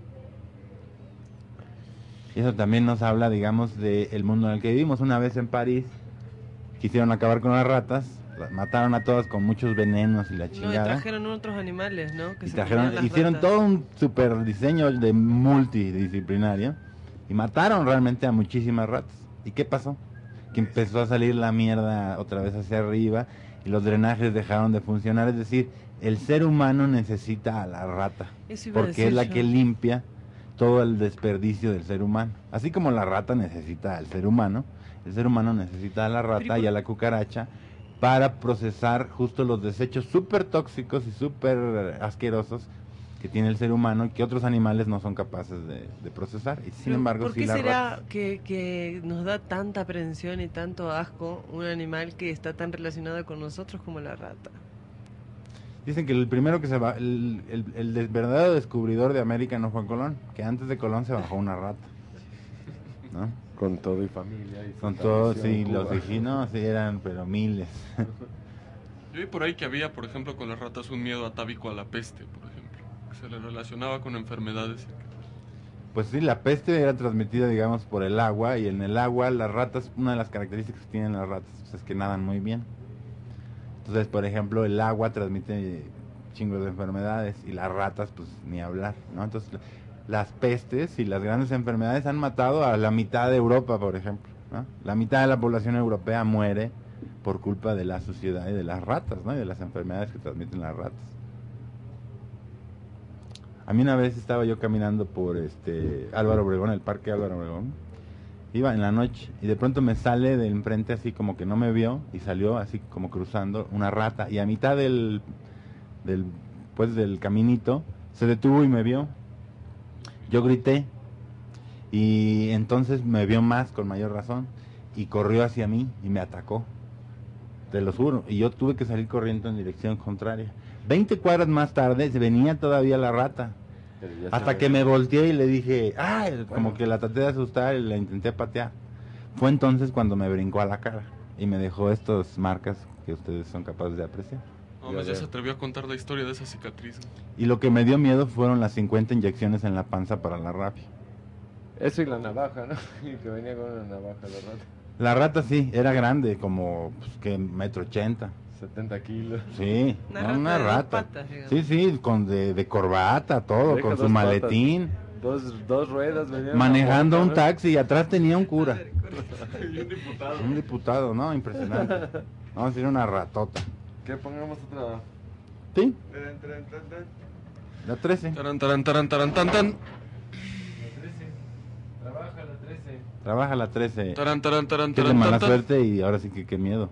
Y eso también nos habla, digamos, del mundo en el que vivimos. Una vez en París, quisieron acabar con las ratas, las mataron a todas con muchos venenos y la No, y chingada. trajeron otros animales, ¿no? Que Y se trajeron, comían las hicieron ratas. todo un super diseño de multidisciplinario y mataron realmente a muchísimas ratas. ¿Y qué pasó? Que empezó a salir la mierda otra vez hacia arriba y los drenajes dejaron de funcionar. Es decir, el ser humano necesita a la rata, Eso iba a porque es decir la yo. que limpia todo el desperdicio del ser humano. Así como la rata necesita al ser humano, el ser humano necesita a la rata y a la cucaracha para procesar justo los desechos súper tóxicos y súper asquerosos que tiene el ser humano y que otros animales no son capaces de, de procesar. Y sin Pero, embargo, ¿por sí qué la será rata. que, que nos da tanta aprensión y tanto asco un animal que está tan relacionado con nosotros como la rata? Dicen que el primero que se va, el, el, el des- verdadero descubridor de América no fue Colón, que antes de Colón se bajó una rata, ¿no? Con todo y familia. Y Con se todo, estableció sí, en los Cuba. vecinos sí eran, pero miles. Yo vi por ahí que había, por ejemplo, con las ratas un miedo atávico a la peste, por ejemplo, que se le relacionaba con enfermedades. Pues sí, la peste era transmitida, digamos, por el agua, y en el agua las ratas, una de las características que tienen las ratas pues, es que nadan muy bien. Entonces, por ejemplo, el agua transmite chingos de enfermedades, y las ratas, pues, ni hablar, ¿no? Entonces, las pestes y las grandes enfermedades han matado a la mitad de Europa, por ejemplo, ¿no? La mitad de la población europea muere por culpa de la suciedad y de las ratas, ¿no? Y de las enfermedades que transmiten las ratas. A mí una vez estaba yo caminando por este Álvaro Obregón, el parque Álvaro Obregón. Iba en la noche y de pronto me sale de enfrente así como que no me vio y salió así como cruzando una rata, y a mitad del del pues del caminito se detuvo y me vio. Yo grité y entonces me vio más, con mayor razón, y corrió hacia mí y me atacó. Te lo juro, y yo tuve que salir corriendo en dirección contraria. Veinte cuadras más tarde venía todavía la rata. Hasta que me volteé y le dije, ¡ay! Como que la traté de asustar y la intenté patear. Fue entonces cuando me brincó a la cara y me dejó estas marcas que ustedes son capaces de apreciar. No, ya, ya se atrevió a contar la historia de esa cicatriz. Y lo que me dio miedo fueron las cincuenta inyecciones en la panza para la rabia. Eso y la navaja, ¿no? Y que venía con una navaja la rata. La rata sí, era grande, como, pues, que metro ochenta. setenta kilos. Sí, Una no, rata una de dos rata. patas, digamos. Sí, sí, con de, de corbata, todo, Deja con su dos maletín. patas, Dos, dos ruedas. venían Manejando a un bordo, ¿no? taxi y atrás tenía un cura. Y un diputado. Un diputado, ¿no? Impresionante. Vamos a decir una ratota. ¿Qué pongamos otra? ¿Sí? La trece. Taran, taran, taran, taran, tan, tan. Trabaja la trece. Trabaja la trece. Taran, taran, taran, Qué de taran, mala tan, tan. suerte y ahora sí que qué miedo.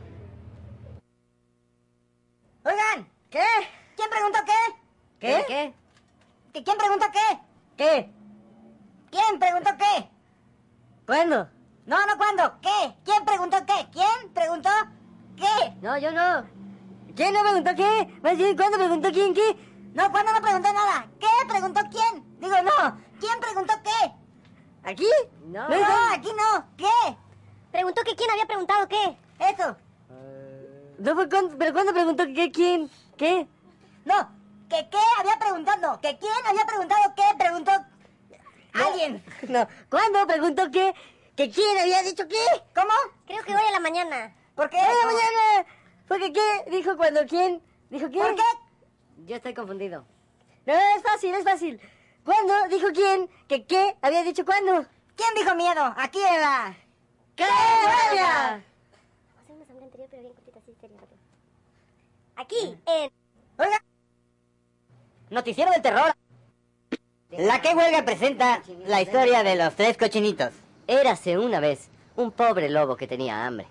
Oigan, ¿qué? ¿Quién preguntó qué? ¿Qué? ¿Qué? ¿Que ¿Quién preguntó qué? ¿Qué? ¿Quién preguntó qué? ¿Cuándo? No, no, ¿cuándo? ¿Qué? ¿Quién preguntó qué? ¿Quién preguntó qué? No, yo no. ¿Quién no preguntó qué? Más bien, ¿cuándo preguntó quién qué? No, ¿cuándo no preguntó nada? ¿Qué preguntó quién? Digo, no. ¿Quién preguntó qué? ¿Aquí? No, No, no, no. aquí no. ¿Qué? Preguntó que quién había preguntado qué. Eso. No fue cuándo, pero ¿cuándo preguntó qué quién? ¿Qué? No, que qué había preguntado. Que quién había preguntado qué preguntó alguien. No, ¿cuándo preguntó qué? ¿Que quién había dicho qué? ¿Cómo? Creo que hoy a la mañana. ¿Por qué? ¡Hoy a la mañana! ¿Fue que qué? ¿Dijo cuando quién? ¿Dijo quién? ¿Por qué? Yo estoy confundido. No, es fácil, es fácil. ¿Cuándo dijo quién? ¿Que qué había dicho cuándo? ¿Quién dijo miedo? Aquí era. ¡Qué huelga! Hacer una asamblea anterior, pero bien cortita, así sería rápido. Aquí, en... Oiga. Noticiero del terror. La que huelga presenta la historia de los tres cochinitos. Érase una vez un pobre lobo que tenía hambre.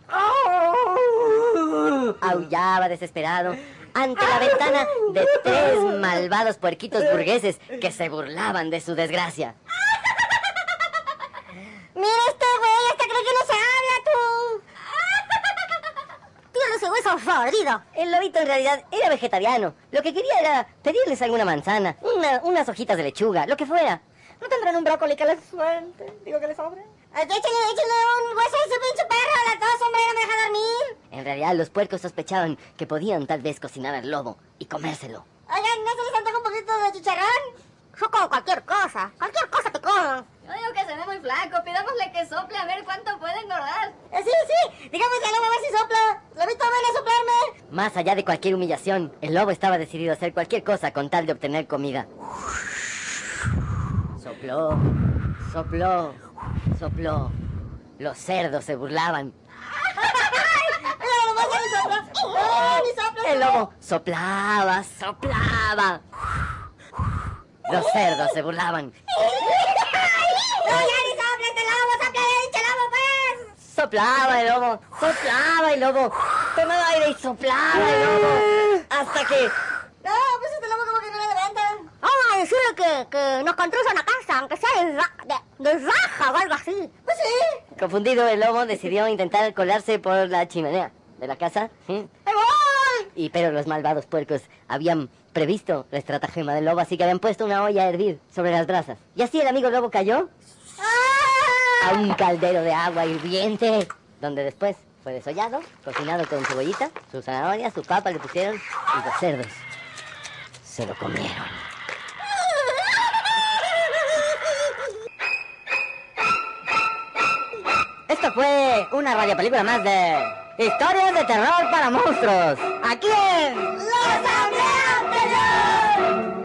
Aullaba desesperado ante la ventana de tres malvados puerquitos burgueses que se burlaban de su desgracia. Mira este güey, hasta cree que no se habla, tú. Tiene ese hueso jodido. El lobito en realidad era vegetariano. Lo que quería era pedirles alguna manzana, una- unas hojitas de lechuga, lo que fuera. ¿No tendrán un brócoli que les suelte? Digo que les sobre. Échale, échale un hueso a ese pinche perro a las dos, hombre, no me deja dormir. En realidad los puercos sospechaban que podían tal vez cocinar al lobo y comérselo. Oigan, ¿no se les antoja un poquito de chicharrón? Yo como cualquier cosa, cualquier cosa te como. Yo digo que se ve muy flaco, pidámosle que sople a ver cuánto puede engordar. Eh, sí, sí, digámosle al lobo a ver si sopla. Lobito, ven a soplarme. Más allá de cualquier humillación, el lobo estaba decidido a hacer cualquier cosa con tal de obtener comida. Sopló, sopló, sopló. Los cerdos se burlaban. El lobo soplaba, soplaba. Los cerdos se burlaban. No, ya ni soplate, lobo, soplate, pinche lobo, pues. Soplaba el lobo, soplaba el lobo. Tomaba aire y soplaba el lobo. Hasta que... No, pues este lobo como que no le levanta. Vamos a decirle que, que nos construya una casa, aunque sea de, ra- de, de raja o algo así. Pues sí. Confundido, el lobo decidió intentar colarse por la chimenea de la casa. ¿Sí? ¡Ahí voy! Y pero los malvados puercos habían previsto la estratagema del lobo, así que habían puesto una olla a hervir sobre las brasas. Y así el amigo lobo cayó a un caldero de agua hirviente, donde después fue desollado, cocinado con cebollita, su zanahoria, su papa le pusieron y los cerdos se lo comieron. Esto fue una radiopelícula más de Historias de Terror para Monstruos. Aquí en La Asamblea Anterior.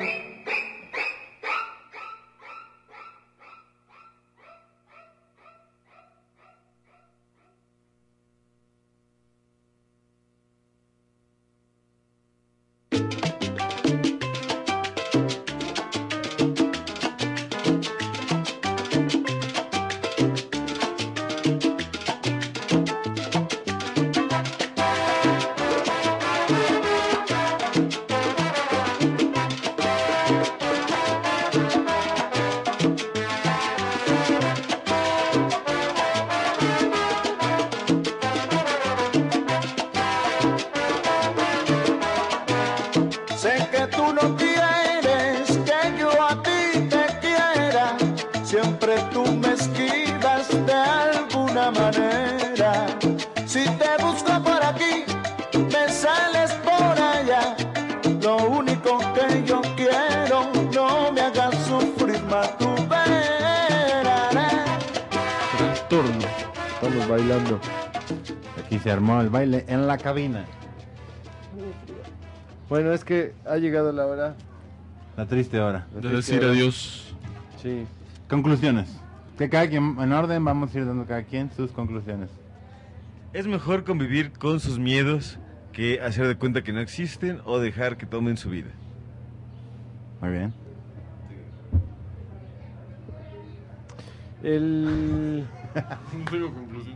Estamos bailando. Aquí se armó el baile en la cabina. Bueno, es que ha llegado la hora. La triste hora. La de decir hora. Adiós. Sí. Conclusiones. Que cada quien, en orden, vamos a ir dando cada quien sus conclusiones. Es mejor convivir con sus miedos que hacer de cuenta que no existen o dejar que tomen su vida. Muy bien. El... No tengo conclusión.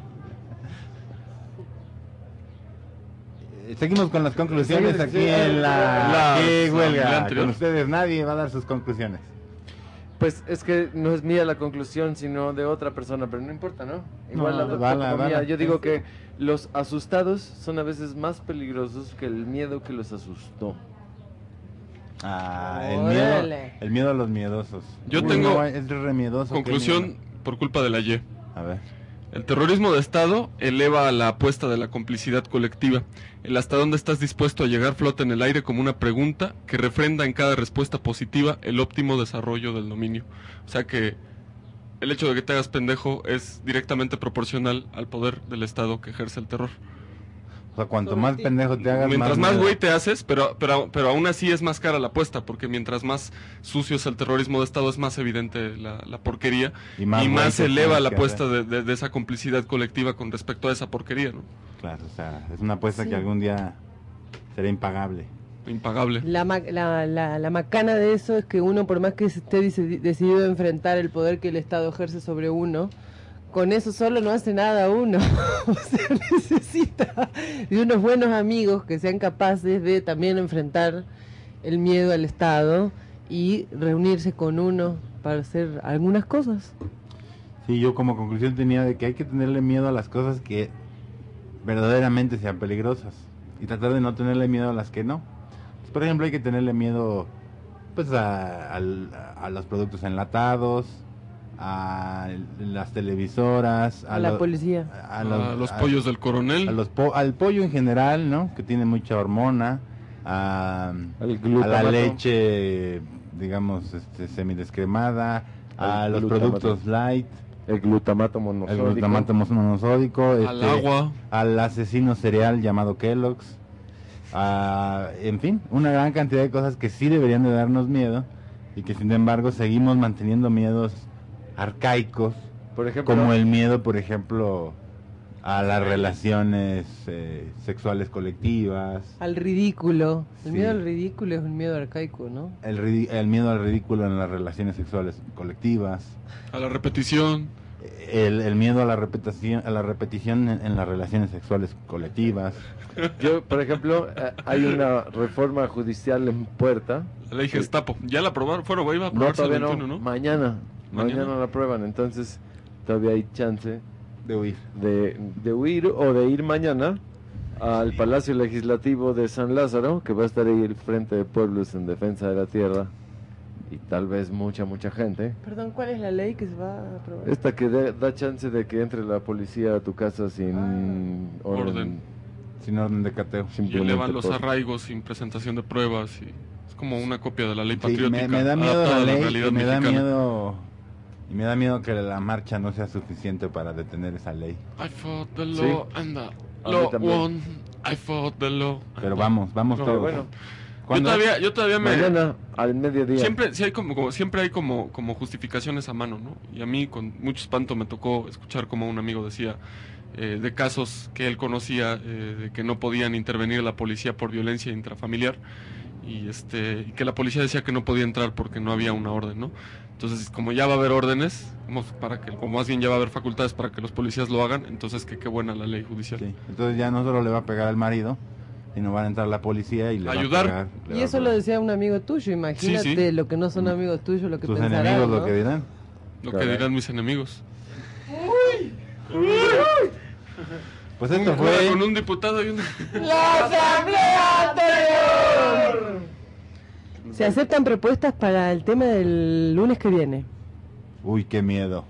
Seguimos con las conclusiones aquí sí, en la, la ¿Qué huelga? Con ustedes nadie va a dar sus conclusiones. Pues es que no es mía la conclusión, sino de otra persona, pero no importa, ¿no? Igual no, la vale, vale. Mía. Yo digo que los asustados son a veces más peligrosos que el miedo que los asustó. Ah, el miedo, el miedo a los miedosos. Yo Uy, tengo no, es re miedoso, conclusión por culpa de la Y. A ver. El terrorismo de Estado eleva a la apuesta de la complicidad colectiva. El hasta dónde estás dispuesto a llegar flota en el aire como una pregunta que refrenda en cada respuesta positiva el óptimo desarrollo del dominio. O sea que el hecho de que te hagas pendejo es directamente proporcional al poder del Estado que ejerce el terror. O sea, cuanto más pendejo te hagas, mientras más güey te haces, pero, pero, pero aún así es más cara la apuesta, porque mientras más sucio es el terrorismo de Estado, es más evidente la, la porquería, y más, y más se eleva la apuesta de, de, de esa complicidad colectiva con respecto a esa porquería, ¿no? Claro, o sea, es una apuesta sí. que algún día será impagable. Impagable. La, la, la, la macana de eso es que uno, por más que esté decidido a enfrentar el poder que el Estado ejerce sobre uno, con eso solo no hace nada uno. O sea, necesita de unos buenos amigos que sean capaces de también enfrentar el miedo al Estado y reunirse con uno para hacer algunas cosas. Sí, yo como conclusión tenía de que hay que tenerle miedo a las cosas que verdaderamente sean peligrosas y tratar de no tenerle miedo a las que no. Pues, por ejemplo, hay que tenerle miedo pues a, a, a los productos enlatados, a las televisoras, a, a la lo, policía, a, a, los, a los pollos a, del coronel, a los po al pollo en general, ¿no? Que tiene mucha hormona, a, a la leche, digamos, este, semidescremada, a los productos light, el glutamato monosódico, el glutamato monosódico, al este, agua, al asesino cereal llamado Kellogg's, a, en fin, una gran cantidad de cosas que sí deberían de darnos miedo y que sin embargo seguimos manteniendo miedos arcaicos, por ejemplo, como el miedo, por ejemplo, a las relaciones eh, sexuales colectivas, al ridículo. El sí. miedo al ridículo es un miedo arcaico, ¿no? El, el miedo al ridículo en las relaciones sexuales colectivas, a la repetición, el, el miedo a la repetición, a la repetición en, en las relaciones sexuales colectivas. Yo, por ejemplo, hay una reforma judicial en puerta. La ley Gestapo, ya la aprobaron, fueron, iba a no, aprobarse todavía el veintiuno, no, ¿no? Mañana, mañana, mañana la aprueban, entonces todavía hay chance de huir, de, de huir o de ir mañana al Palacio Legislativo de San Lázaro, que va a estar ahí el Frente de Pueblos en Defensa de la Tierra, y tal vez mucha, mucha gente. Perdón, ¿cuál es la ley que se va a aprobar? Esta que de- da chance de que entre la policía a tu casa sin Ah. orden. Orden. Sin orden de cateo. Y elevan los arraigos sin presentación de pruebas. Y es como una copia de la ley Sí, patriótica. me, me da miedo adaptada la a ley realidad y me da mexicana. miedo y me da miedo que la marcha no sea suficiente para detener esa ley. I fought the Sí. law and the A mí law también. won. I fought the law. Pero vamos, vamos No, todos. bueno. Yo ¿Cuándo? todavía, yo todavía me... Mañana, al mediodía. Siempre, sí hay como, como- siempre hay como, como justificaciones a mano, ¿no? Y a mí con mucho espanto me tocó escuchar como un amigo decía eh, de casos que él conocía eh, de que no podían intervenir la policía por violencia intrafamiliar y este y que la policía decía que no podía entrar porque no había una orden, ¿no? Entonces, como ya va a haber órdenes, como para que, como más bien ya va a haber facultades para que los policías lo hagan, entonces que qué buena la ley judicial. Sí, entonces ya no solo le va a pegar al marido, sino van a entrar la policía y le Ayudar. va a pegar. le Y va a eso lo decía un amigo tuyo, imagínate Sí, sí. lo que no son amigos tuyos, lo que Sus pensarán, enemigos ¿no? lo que dirán. Lo que dirán mis enemigos. Pues Un esto cura fue con un diputado y un... ¡La asamblea anterior! Se aceptan propuestas para el tema del lunes que viene. Uy, qué miedo.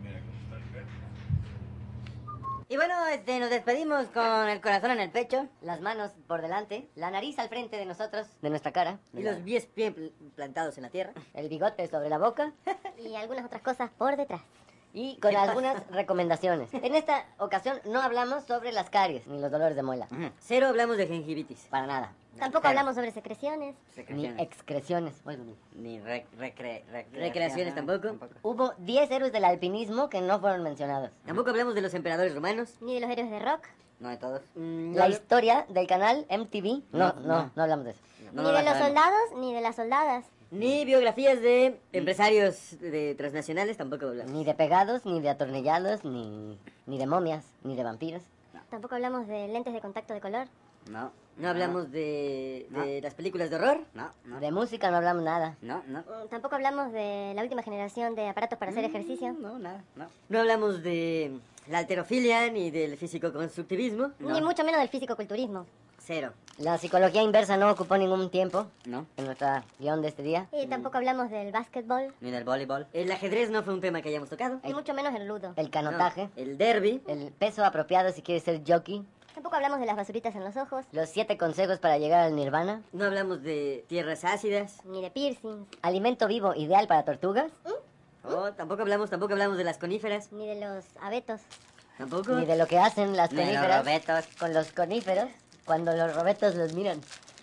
Y bueno, este, nos despedimos con el corazón en el pecho, las manos por delante, la nariz al frente de nosotros, de nuestra cara, y los pies bien pl- plantados en la tierra, el bigote sobre la boca, Y algunas otras cosas por detrás. y con algunas recomendaciones. En esta ocasión no hablamos sobre las caries, ni los dolores de muela. Cero hablamos de gingivitis, para nada. Tampoco hablamos sobre secreciones. Ni excreciones. Muy bonito. Ni re- recre- recre- Recreaciones ajá, tampoco. Hubo diez héroes del alpinismo que no fueron mencionados. Tampoco hablamos de los emperadores romanos. Ni de los héroes de rock. No de todos. La historia del canal M T V. No, no, no, no. hablamos de eso. ni de los soldados, ni de las soldadas. Ni biografías de empresarios de transnacionales, tampoco hablamos. Ni de pegados, ni de atornillados, ni, ni de momias, ni de vampiros. Tampoco hablamos de lentes de contacto de color. No. No hablamos de, de las películas de horror. No, no. De música no hablamos nada. No, no. Mm, Tampoco hablamos de la última generación de aparatos para hacer ejercicio. No, nada, no. No hablamos de la alterofilia ni del físico-constructivismo. Ni mucho menos del físico-culturismo. Cero. La psicología inversa no ocupó ningún tiempo No. en nuestra guión de este día. Y tampoco hablamos del básquetbol. Ni del voleibol. El ajedrez no fue un tema que hayamos tocado. Ni mucho menos el ludo. El canotaje. El derby. El peso apropiado si quieres ser jockey. Tampoco hablamos de las basuritas en los ojos. Los siete consejos para llegar al nirvana. No hablamos de tierras ácidas. Ni de piercings. Alimento vivo ideal para tortugas. Oh, tampoco hablamos, tampoco hablamos de las coníferas. Ni de los abetos. Tampoco. Ni de lo que hacen las Ni de los coníferas robetos. con los coníferos cuando los robetos los miran.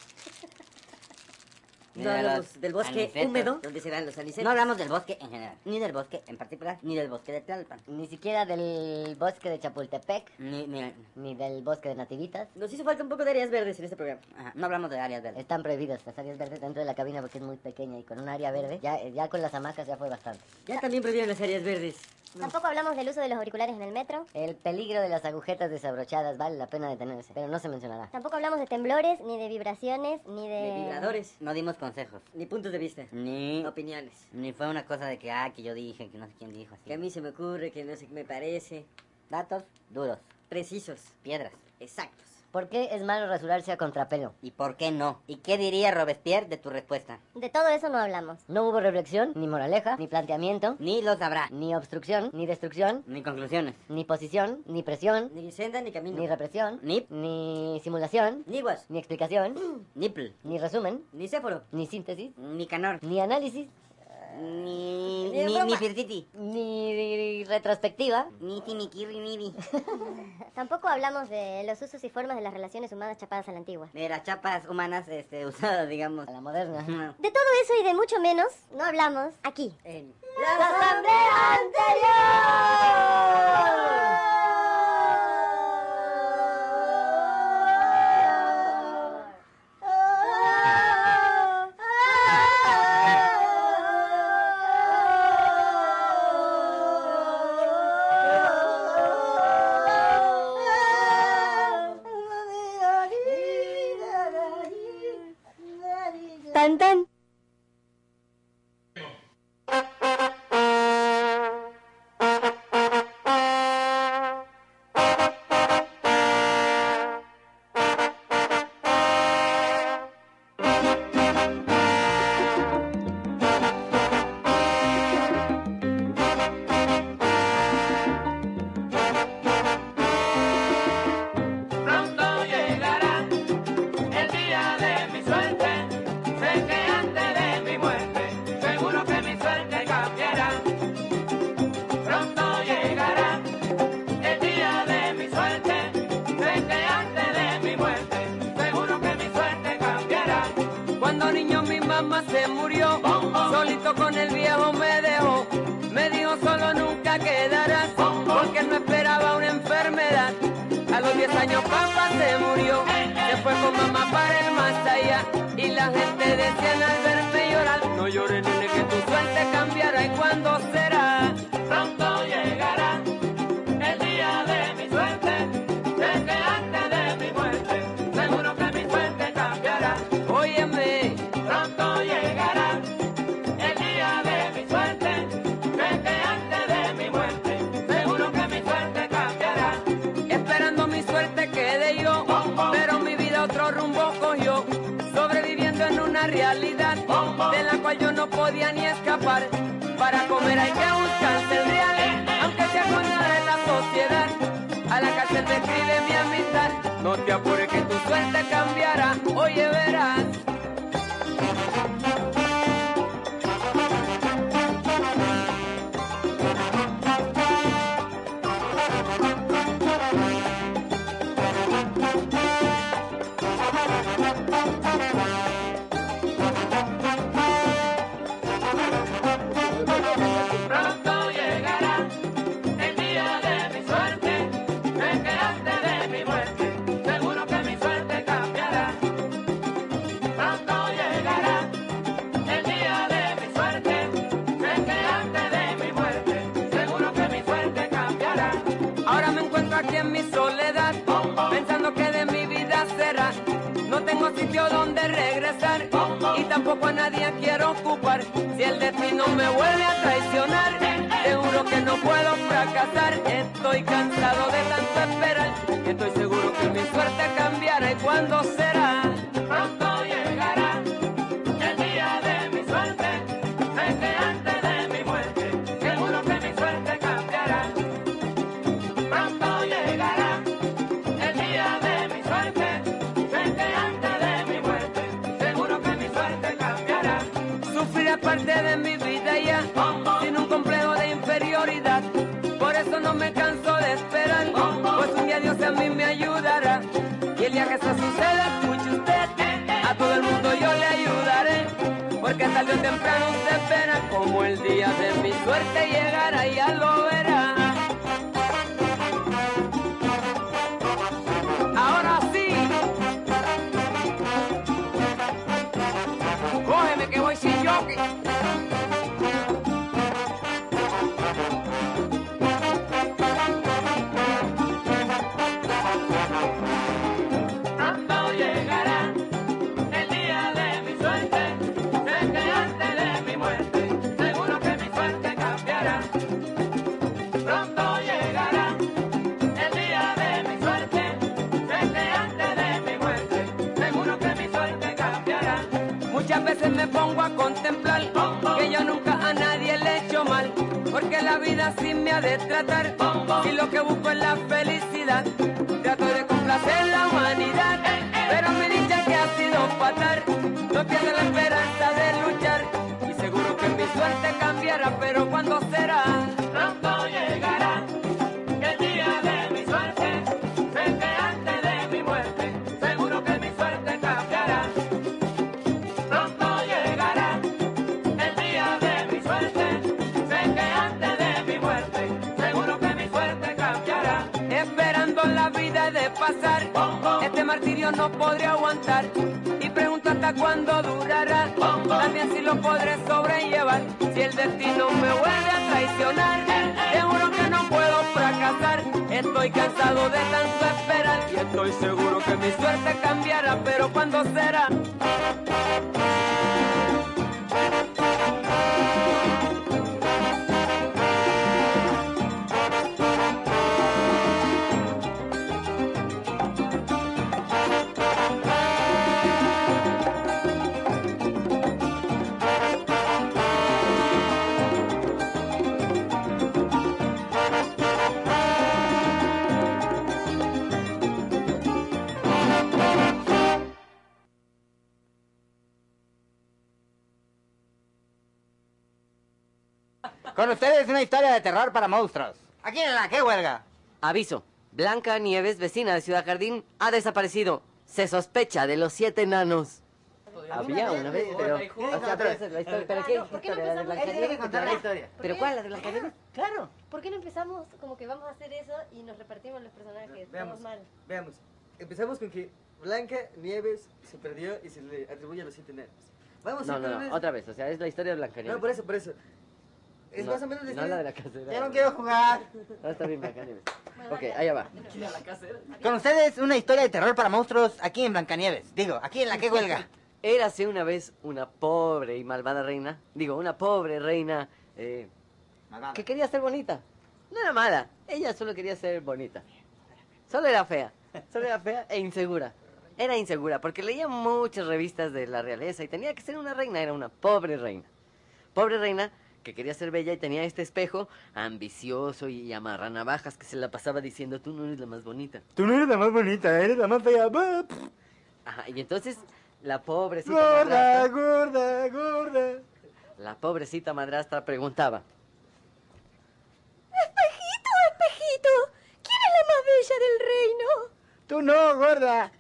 Ni No de hablamos los del bosque anicetos. húmedo, donde se dan los anicetos. No hablamos del bosque en general. Ni del bosque en particular. Ni del bosque de Tlalpan. Ni siquiera del bosque de Chapultepec, Ni, ni, ni del bosque de Nativitas. Nos hizo falta un poco de áreas verdes en este programa. ajá, no hablamos de áreas verdes. Están prohibidas las áreas verdes dentro de la cabina porque es muy pequeña y con un área verde, ya, ya con las hamacas ya fue bastante. Ya también prohibieron las áreas verdes. Tampoco hablamos del uso de los auriculares en el metro. El peligro de las agujetas desabrochadas vale la pena detenerse, pero no se mencionará. Tampoco hablamos de temblores, ni de vibraciones, ni de... De vibradores, No dimos consejos. ni puntos de vista, Ni, opiniones. ni fue una cosa de que, ah, que yo dije, que no sé quién dijo así. Que a mí se me ocurre, que no sé qué me parece. Datos duros. Precisos, Piedras. exactos. ¿Por qué es malo rasurarse a contrapelo? ¿Y por qué no? ¿Y qué diría Robespierre de tu respuesta? De todo eso no hablamos. No hubo reflexión, ni moraleja, ni planteamiento, Ni lo sabrá. ni obstrucción, ni destrucción, Ni conclusiones. ni posición, ni presión, Ni senda ni camino. ni represión, Ni, ni simulación, ni guas. ni explicación, Nipple. ni resumen, Ni céforo. ni síntesis, Ni canor. ni análisis, Ni, Ni ni, broma. ni firtiti. ni retrospectiva. Ni timiquirri niri. Tampoco hablamos de los usos y formas de las relaciones humanas chapadas a la antigua. De las chapas humanas, este, usadas, digamos. A la moderna. De todo eso y de mucho menos no hablamos aquí. En ¡La asamblea anterior! Tan tan. se murió, solito con el viejo me dejó. Me dijo solo nunca quedarás, porque no esperaba una enfermedad. A los diez años papá se murió, se fue con mamá para el más allá. Y la gente decía al verme llorar, no llores nene que tu suerte cambiará. ¿Y cuándo será? Pronto llegará el día de mi suerte, sé que antes de mi muerte, seguro que mi suerte cambiará. Óyeme, pronto llegará el día de mi suerte, sé que antes de mi muerte, seguro que mi suerte cambiará. Esperando mi suerte quedé yo, pero mi vida otro rumbo cogió, sobreviviendo en una realidad de la cual yo no podía ni escapar. Para comer hay que buscarse el real, aunque sea con nada de la sociedad. A la cárcel me escribe mi amistad, no te apures que tu suerte cambiará, oye verás. Pronto llegará el día de mi suerte, sé que antes de mi muerte, seguro que mi suerte cambiará. Pronto llegará el día de mi suerte, sé que antes de mi muerte, seguro que mi suerte cambiará. Ahora me encuentro aquí en mi soledad, pensando que de mi vida será. No tengo sitio donde regresar y tampoco a nadie quiero ocupar. Si el destino me vuelve a traicionar, te juro que no puedo fracasar. Estoy cansado de tanto esperar y estoy seguro que mi suerte cambiará. ¿Y cuándo será? Pronto llegará el día de mi suerte, sé que antes de mi muerte, seguro que mi suerte cambiará. Pronto llegará el día de mi suerte, sé que antes de mi muerte, seguro que mi suerte cambiará. Sufriré parte de mi vida ya, sin un complejo de inferioridad. Por eso no me canso de esperar, pues un día Dios a mí me ayudará. Y el día que eso suceda, escuche usted, a todo el mundo yo le ayudaré. Porque tarde o temprano usted espera como el día de mi suerte llegará, ya lo verá. Ahora sí, cógeme que voy sin jockey. Pronto llegará el día de mi suerte, sé que antes de mi muerte, seguro que mi suerte cambiará. Pronto llegará el día de mi suerte, sé que antes de mi muerte, seguro que mi suerte cambiará. Muchas veces me pongo a contemplar que yo nunca a nadie le he hecho mal, porque la vida así me ha de tratar. Y lo que busco es la felicidad, trato de complacer la humanidad, pero me dicen que ha sido fatal. No pierdo la esperanza de luchar y seguro que mi suerte cambiará, pero ¿cuándo será? Pronto llegará el día de mi suerte, sé que antes de mi muerte, seguro que mi suerte cambiará. Pronto llegará el día de mi suerte, sé que antes de mi muerte, seguro que mi suerte cambiará. Esperando la vida de pasar, este martirio no podré aguantar. Y pregunto hasta cuándo durará, también si lo podré sobrellevar. Si el destino me vuelve a traicionar, te juro que no puedo fracasar. Estoy cansado de tanto esperar y estoy seguro que mi suerte cambiará, pero ¿cuándo será? Con ustedes una historia de terror para monstruos. ¿Aquí en la qué huelga? Aviso. Blanca Nieves, vecina de Ciudad Jardín, ha desaparecido. Se sospecha de los siete enanos. Había una vez, pero... O sea, pero esa es la historia. ¿Pero qué? ¿Por qué no ¿La de empezamos? Blancanieves? Tiene que contar la historia. ¿Pero cuál? ¿La de Blancanieves? Claro. ¿Por qué no empezamos como que vamos a hacer eso y nos repartimos los personajes? Veamos, Estamos mal. veamos. Empezamos con que Blanca Nieves se perdió y se le atribuye a los siete enanos. Vamos a No, hacer no, una no, vez- otra vez. O sea, es la historia de Blancanieves. No, por eso, por eso. Es No, más o menos la no historia. la de la casera. Ya no quiero jugar. No, está bien, Blancanieves. Ok, allá va. Con ustedes, una historia de terror para monstruos aquí en Blancanieves. Digo, aquí en la que huelga. Érase una vez una pobre y malvada reina. Digo, una pobre reina eh, que quería ser bonita. No era mala, ella solo quería ser bonita. Solo era fea. Solo era fea e insegura. Era insegura porque leía muchas revistas de la realeza y tenía que ser una reina. Era una pobre reina. Pobre reina que quería ser bella y tenía este espejo ambicioso y amarranavajas que se la pasaba diciendo: tú no eres la más bonita. Tú no eres la más bonita, eres la más fea. Ajá, y entonces la pobrecita Gorda, madrastra, gorda, gorda. la pobrecita madrastra preguntaba: ¡Espejito, espejito! ¿Quién es la más bella del reino? Tú no, gorda.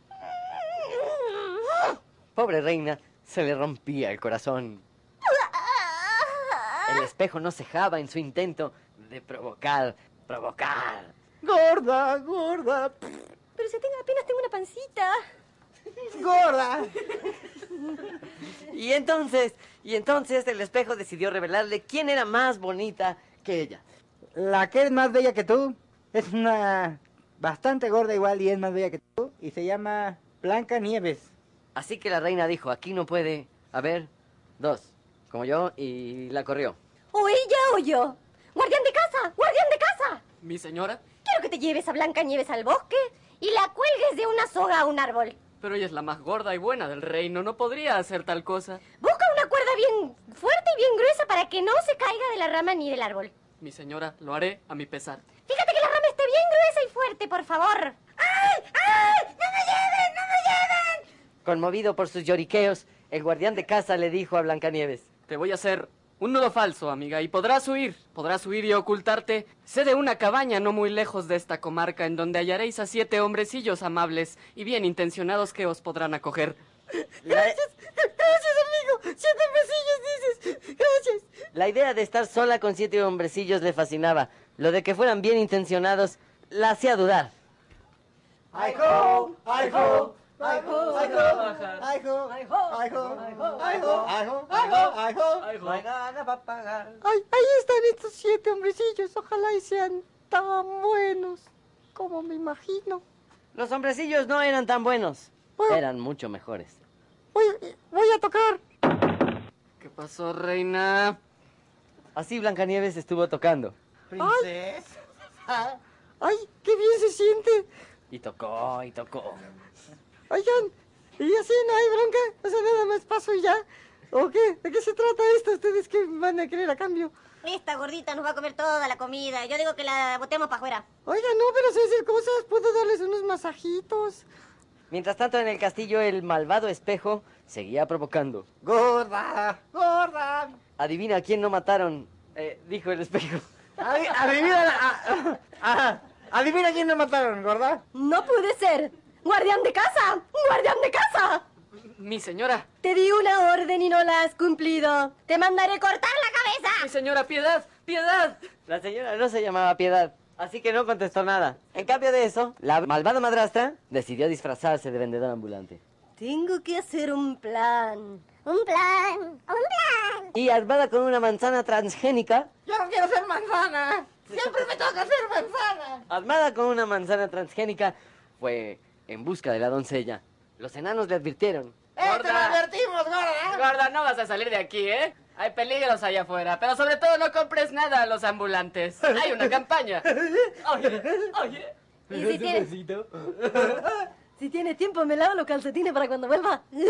pobre reina, se le rompía el corazón. El espejo no cejaba en su intento de provocar, provocar. Gorda, gorda. Pero si tengo, apenas tengo una pancita. Gorda. Y entonces, y entonces el espejo decidió revelarle quién era más bonita que ella. La que es más bella que tú es una bastante gorda igual y es más bella que tú y se llama Blanca Nieves. Así que la reina dijo: aquí no puede haber dos, como yo, y la corrió. ¿O ella o yo? ¡Guardián de casa! ¡Guardián de casa! Mi señora, Quiero que te lleves a Blancanieves al bosque y la cuelgues de una soga a un árbol. pero ella es la más gorda y buena del reino, no podría hacer tal cosa. Busca una cuerda bien fuerte y bien gruesa para que no se caiga de la rama ni del árbol. Mi señora, lo haré a mi pesar. Fíjate que la rama esté bien gruesa y fuerte, por favor. ¡Ay! ¡Ay! ¡No me lleven! ¡No me lleven! Conmovido por sus lloriqueos, el guardián de casa le dijo a Blancanieves: Te voy a hacer un nudo falso, amiga, y podrás huir. Podrás huir y ocultarte. Sé de una cabaña no muy lejos de esta comarca, en donde hallaréis a siete hombrecillos amables y bien intencionados que os podrán acoger. Gracias, gracias, amigo. Siete besillos dices. Gracias. La idea de estar sola con siete hombrecillos le fascinaba. Lo de que fueran bien intencionados la hacía dudar. ¡Ay, ho! ¡Ay, ho! ¡Ay, ho! ¡Ay, ho! ¡Ay, ho! ¡Ay, ho! ¡Ay, ho! ¡Ay, ho! ¡Ay, ho! ¡Ay, ho! ¡Ay, ho! Ay, ahí están estos siete hombrecillos. Ojalá y sean tan buenos como me imagino. Los hombrecillos no eran tan buenos. Eran mucho mejores. Voy, voy a tocar. ¿Qué pasó, reina? Así Blancanieves estuvo tocando. Princesa. Ay, qué bien se siente. Y tocó, y tocó. Oigan, y así no hay bronca. O sea, nada más paso y ya. ¿O qué? ¿De qué se trata esto? ¿Ustedes qué van a querer a cambio? Esta gordita nos va a comer toda la comida. Yo digo que la botemos para afuera. Oigan, no, pero sé hacer cosas. Puedo darles unos masajitos. Mientras tanto, en el castillo, el malvado espejo seguía provocando. Gorda, gorda. Adivina a quién no mataron, eh, dijo el espejo. Adi- Adivina, ah, ah, adivina quién nos mataron, gorda. No puede ser. ¡Guardián de casa! ¡Guardián de casa! Mi señora. Te di una orden y no la has cumplido. Te mandaré cortar la cabeza. Mi señora, piedad, piedad. La señora no se llamaba Piedad, así que no contestó nada. En cambio de eso, la malvada madrastra decidió disfrazarse de vendedor ambulante. Tengo que hacer un plan. Un plan. Un plan. Y armada con una manzana transgénica, Yo no quiero ser manzana. Siempre me toca ser manzana. armada con una manzana transgénica, fue en busca de la doncella. Los enanos le advirtieron. ¡Eh, te lo advertimos, gorda! Gorda, no vas a salir de aquí, ¿eh? Hay peligros allá afuera, pero sobre todo no compres nada a los ambulantes. Hay una campaña. Oye, oye. ¿Y si tiene... si tiene tiempo, me lavo los calcetines para cuando vuelva. Sí,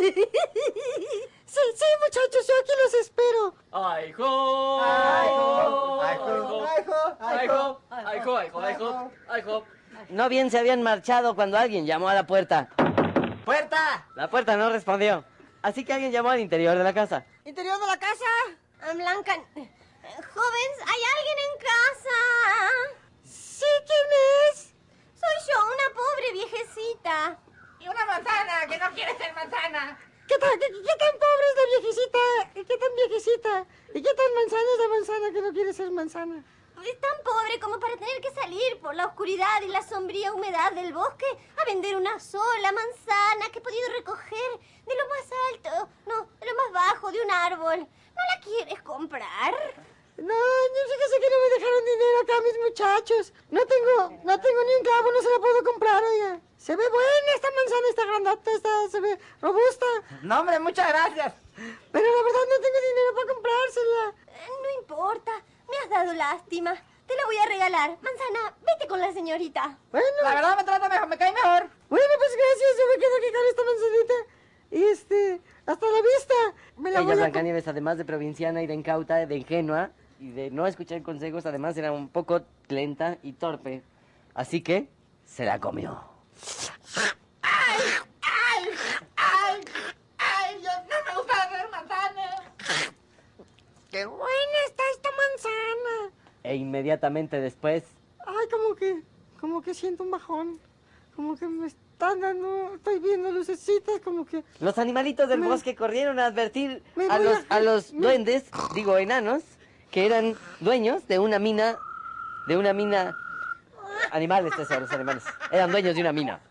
sí, muchachos, yo aquí los espero. ¡Ay, jo! ¡Ay, jo! ¡Ay, jo! ¡Ay, jo! ¡Ay, jo! ¡Ay, jo! ¡Ay, jo! ¡Ay, jo! No bien se habían marchado cuando alguien llamó a la puerta. ¡Puerta! La puerta no respondió, así que alguien llamó al interior de la casa. ¿Interior de la casa? Ah, Blanca... Jóvenes, ¿hay alguien en casa? Sí, ¿quién es? Soy yo, una pobre viejecita. Y una manzana, que no quiere ser manzana. ¿Qué tan, qué, qué tan pobre es la viejecita? ¿Y qué tan viejecita? ¿Y qué tan manzana es la manzana que no quiere ser manzana? Es tan pobre como para tener que salir por la oscuridad y la sombría humedad del bosque a vender una sola manzana que he podido recoger de lo más alto, no, de lo más bajo de un árbol. ¿No la quieres comprar? No, no, fíjese que no me dejaron dinero acá mis muchachos. No tengo, no tengo ni un clavo, no se la puedo comprar, oiga. Se ve buena esta manzana, está grandota, está, se ve robusta. No, hombre, muchas gracias. Pero la verdad no tengo dinero para comprársela. Eh, no importa, me has dado lástima. Te la voy a regalar. Manzana, vete con la señorita. Bueno. La verdad me trata mejor, me cae mejor. Bueno, pues gracias, yo me quedo aquí con esta manzanita. Y este, hasta la vista. Me la Ella, voy a... Blancanieves, además de provinciana y de incauta, de ingenua y de no escuchar consejos, además era un poco lenta y torpe. Así que se la comió. ¡Ay! ¡Ay! ¡Ay! ¡Ay! Yo no me gusta hacer manzana. ¡Qué buena está esta manzana! E inmediatamente después, Ay, como que, como que siento un bajón. Como que me están dando, estoy viendo lucecitas, como que... los animalitos del Me- bosque corrieron a advertir me a voy los, a- a los me- duendes, digo enanos, que eran dueños de una mina, de una mina... Animales, eso, los animales. Eran dueños de una mina.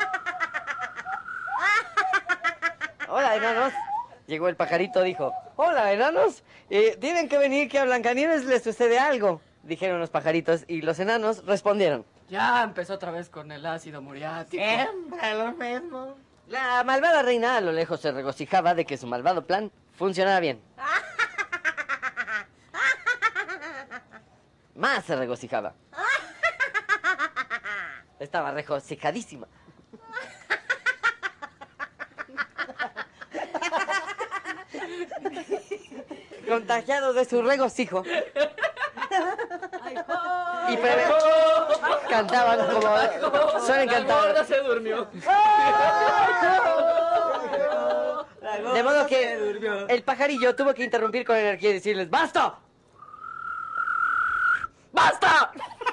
Hola, enanos. Llegó el pajarito, dijo, hola, enanos. Eh, tienen que venir que a Blancanieves le sucede algo. Dijeron los pajaritos y los enanos respondieron. Ya empezó otra vez con el ácido muriático. Siempre lo mismo. La malvada reina a lo lejos se regocijaba de que su malvado plan funcionara bien. Más se regocijaba. Estaba regocijadísima. Contagiado de su regocijo. Y pre- cantaban como suelen cantar. Se durmió. De modo que el pajarillo tuvo que interrumpir con energía y decirles ¡basta! ¡Basta!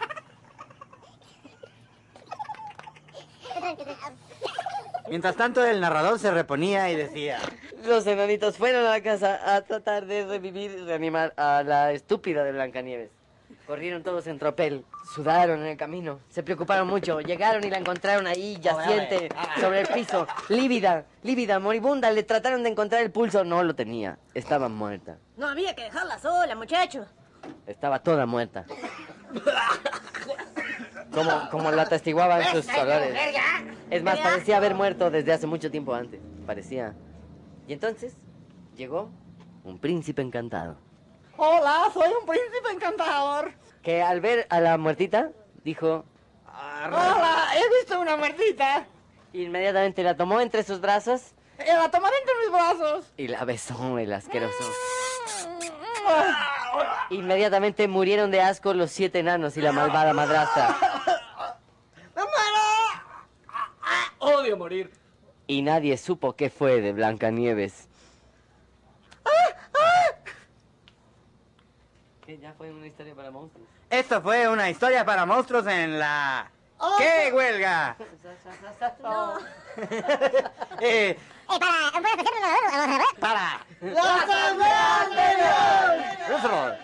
Mientras tanto, el narrador se reponía y decía... Los enanitos fueron a la casa a tratar de revivir y reanimar a la estúpida de Blancanieves. Corrieron todos en tropel, sudaron en el camino, se preocuparon mucho, llegaron y la encontraron ahí, yaciente, sobre el piso, lívida, lívida, moribunda, le trataron de encontrar el pulso, no lo tenía, estaba muerta, No había que dejarla sola, muchacho. estaba toda muerta. Como, como la atestiguaban sus olores. Es más, parecía haber muerto desde hace mucho tiempo antes, parecía. Y entonces llegó un príncipe encantado, Hola, soy un príncipe encantador. que al ver a la muertita, dijo... Hola, he visto una muertita. Inmediatamente la tomó entre sus brazos Y la tomaré entre mis brazos. y la besó el asqueroso. Inmediatamente murieron de asco los siete enanos y la malvada madrastra. ¡Me muero! Odio morir. Y nadie supo qué fue de Blancanieves. ¿Qué? ¿Ya fue una historia para monstruos? Esto fue una historia para monstruos en la... ¿Qué huelga? No. eh, ¡Para! para. ¡La asamblea anterior!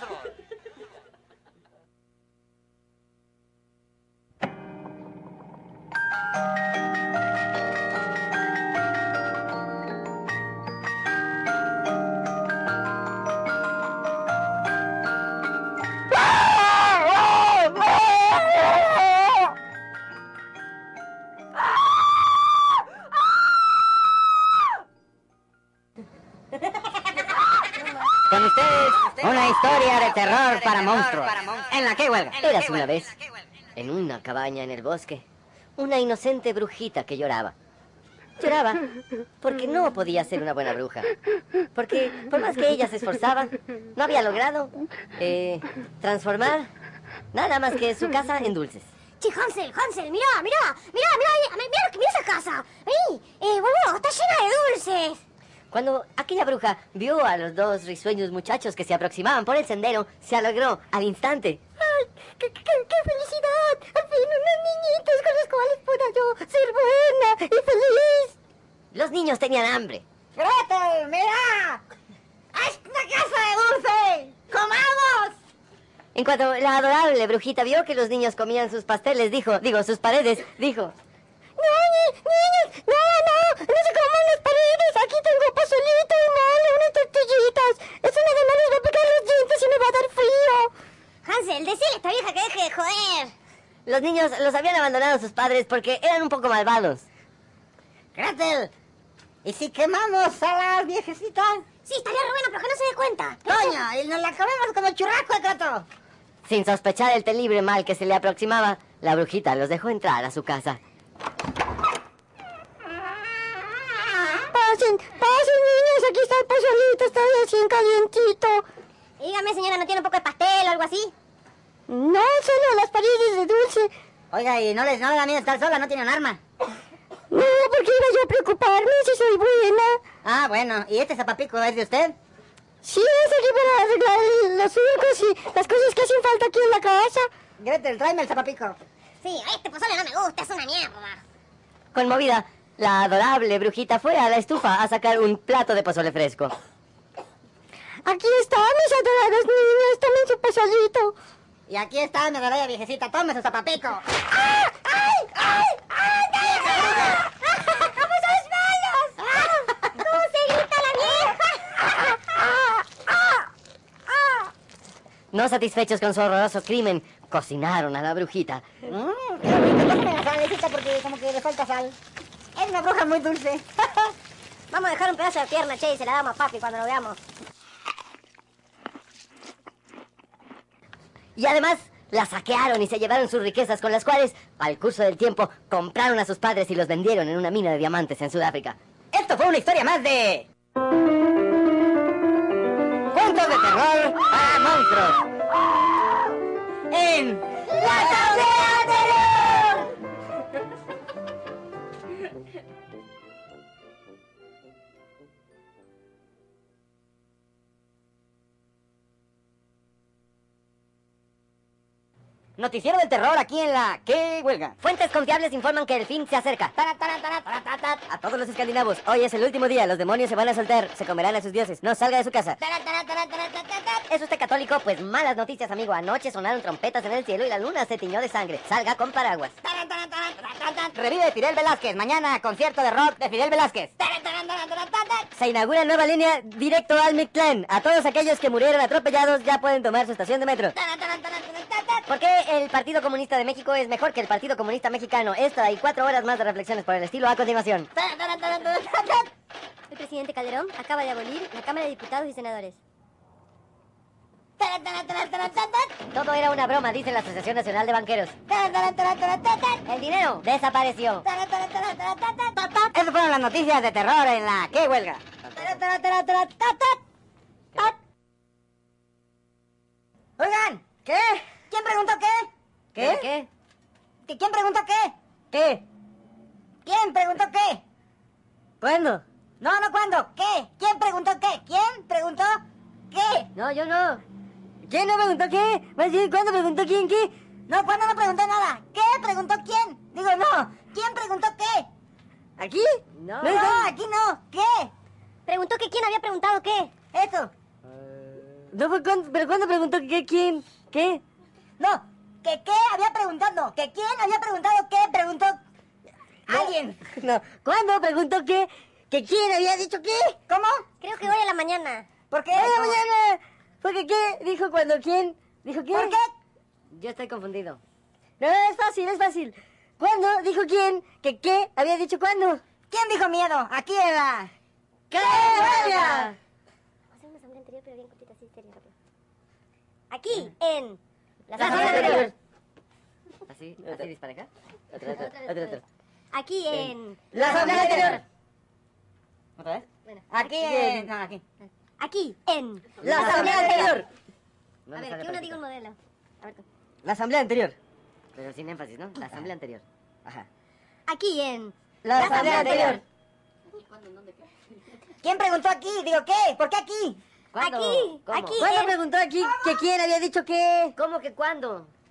Con ustedes, una historia de terror para monstruos. ¿En la que huelga? Érase una vez, en una cabaña en el bosque, una inocente brujita que lloraba. Lloraba porque no podía ser una buena bruja. Porque por más que ella se esforzaba, no había logrado eh, transformar nada más que su casa en dulces. Che, Hansel, Hansel, mirá, mirá, mirá, mirá, mirá, mirá esa casa. Vení, eh, boludo, está llena de dulces. Cuando aquella bruja vio a los dos risueños muchachos que se aproximaban por el sendero, se alegró al instante. ¡Ay, qué, qué, qué felicidad! Al fin, unos niñitos con los cuales pueda yo ser buena y feliz. Los niños tenían hambre, Gretel, mira. ¡Es una casa de dulce! ¡Comamos! En cuanto la adorable brujita vio que los niños comían sus pasteles, dijo, digo, sus paredes, dijo... ¡Niños, niños! ¡No, no! ¡No se coman las paredes! Aquí tengo pozolito y mole, unas tortillitas. Es una de manos va a picar los dientes y me va a dar frío. Hansel, decile a esta vieja que deje de joder. Los niños los habían abandonado sus padres porque eran un poco malvados. Gretel, ¿y si quemamos a la viejecita? Sí, estaría re bueno, pero que no se dé cuenta. Coño, y nos la comemos como churrasco de coto. Sin sospechar el terrible mal que se le aproximaba, la brujita los dejó entrar a su casa. Pasen, pasen, niños, aquí está el pozolito, está recién calientito. Dígame, señora, ¿no tiene un poco de pastel o algo así? No, solo las paredes de dulce. Oiga, ¿y no les no le da miedo estar sola? ¿No tiene un arma? No, porque iba yo a preocuparme si soy buena. Ah, bueno, ¿y este zapapico es de usted? Sí, es aquí para arreglar los surcos y las cosas que hacen falta aquí en la casa. Gretel, tráeme el zapapico. Sí, este pozole no me gusta, es una mierda. Conmovida, la adorable brujita fue a la estufa a sacar un plato de pozole fresco. Aquí está, mis adorados niños, tomen su pozolito. Y aquí está mi adorada viejecita, tome su zapapico. ¡Ah! ¡Ay! ¡Ay! ¡Ay! ¡Ah! ¡Cómo sos malos! ¿Cómo se grita la vieja? No satisfechos con su horroroso crimen, cocinaron a la brujita. Mmm, qué rico, cógeme la salecita porque como que le falta sal. Es una bruja muy dulce. Vamos a dejar un pedazo de pierna, che, y se la damos a papi cuando lo veamos. Y además la saquearon y se llevaron sus riquezas, con las cuales, al curso del tiempo, compraron a sus padres y los vendieron en una mina de diamantes en Sudáfrica. Esto fue una historia más de... Cuentos de terror para monstruos. En... ¡La Asamblea Anterior! Noticiero del terror aquí en la... ¿Qué huelga? Fuentes confiables informan que el fin se acerca. Tara, tara, tara, tara, tara, tara. A todos los escandinavos, hoy es el último día, los demonios se van a soltar, se comerán a sus dioses, no salga de su casa. Tara, tara, tara, tara, tara, tara. ¿Es usted católico? Pues malas noticias, amigo. Anoche sonaron trompetas en el cielo y la luna se tiñó de sangre. Salga con paraguas. Tara, tara, tara, tara, tara, tara. Revive Fidel Velázquez. Mañana concierto de rock de Fidel Velázquez. Tara, tara, tara, tara, tara. Se inaugura nueva línea directo al Mictlán. A todos aquellos que murieron atropellados ya pueden tomar su estación de metro. Tara, tara, tara, tara, tara, tara. ¿Por qué el Partido Comunista de México es mejor que el Partido Comunista Mexicano? Esta y cuatro horas más de reflexiones por el estilo a continuación. Tara, tara, tara, tara, tara, tara. El presidente Calderón acaba de abolir la Cámara de Diputados y Senadores. Tara, tara, tara, tara, tara, tara. Todo era una broma, dice la Asociación Nacional de Banqueros. Tara, tara, tara, tara, tara, tara. El dinero desapareció. Tara, tara, tara, tara, tara, tara, tara. Esas fueron las noticias de terror en la... ¿Qué huelga? Tara, tara, tara, tara, tara, tara. Oigan, ¿qué? ¿Quién preguntó qué? ¿Qué? ¿Qué? ¿Que ¿Quién preguntó qué? ¿Qué? ¿Quién preguntó qué? ¿Cuándo? No, no, ¿cuándo? ¿Qué? ¿Quién preguntó qué? ¿Quién preguntó qué? No, yo no. ¿Quién no preguntó qué? Más bien, ¿cuándo preguntó quién qué? No, ¿cuándo no pregunté nada? ¿Qué preguntó quién? Digo, no. ¿Quién preguntó qué? ¿Aquí? No, no, aquí no. ¿Qué? Preguntó que quién había preguntado qué. Eso. No fue cuándo, pero ¿cuándo preguntó qué? ¿Quién? ¿Qué? No, que qué había preguntado. Que quién había preguntado qué preguntó alguien. No, ¿cuándo preguntó qué? ¿Que quién había dicho qué? ¿Cómo? Creo que hoy a la mañana. ¿Por qué? ¡Hoy a la mañana! ¿Porque qué? ¿Dijo cuando quién? ¿Dijo qué? ¿Por qué? Yo estoy confundido. No, es fácil, es fácil. ¿Cuándo dijo quién? ¿Que qué había dicho cuándo? ¿Quién dijo miedo? Aquí en la... ¡Qué huelga! Hacer una asamblea anterior, pero bien cortita, así, serio, rápido. Aquí, en... La asamblea anterior. Así, así dispara acá. Otro, otro, otro, otro. Aquí, en... La asamblea anterior. ¿Otra vez? Bueno, Aquí en... No, aquí. aquí, en... La asamblea anterior. A ver, que uno diga un modelo. A ver, tú. La asamblea anterior. Pero sin énfasis, ¿no? La asamblea anterior. Ajá. Aquí, en... La asamblea anterior. ¿Quién preguntó aquí? Digo, ¿qué? ¿Por qué aquí? ¿Cuándo? Aquí, ¿Cómo? aquí, ¿Cuándo en- preguntó aquí que quién había dicho qué? ¿Cómo que cuándo?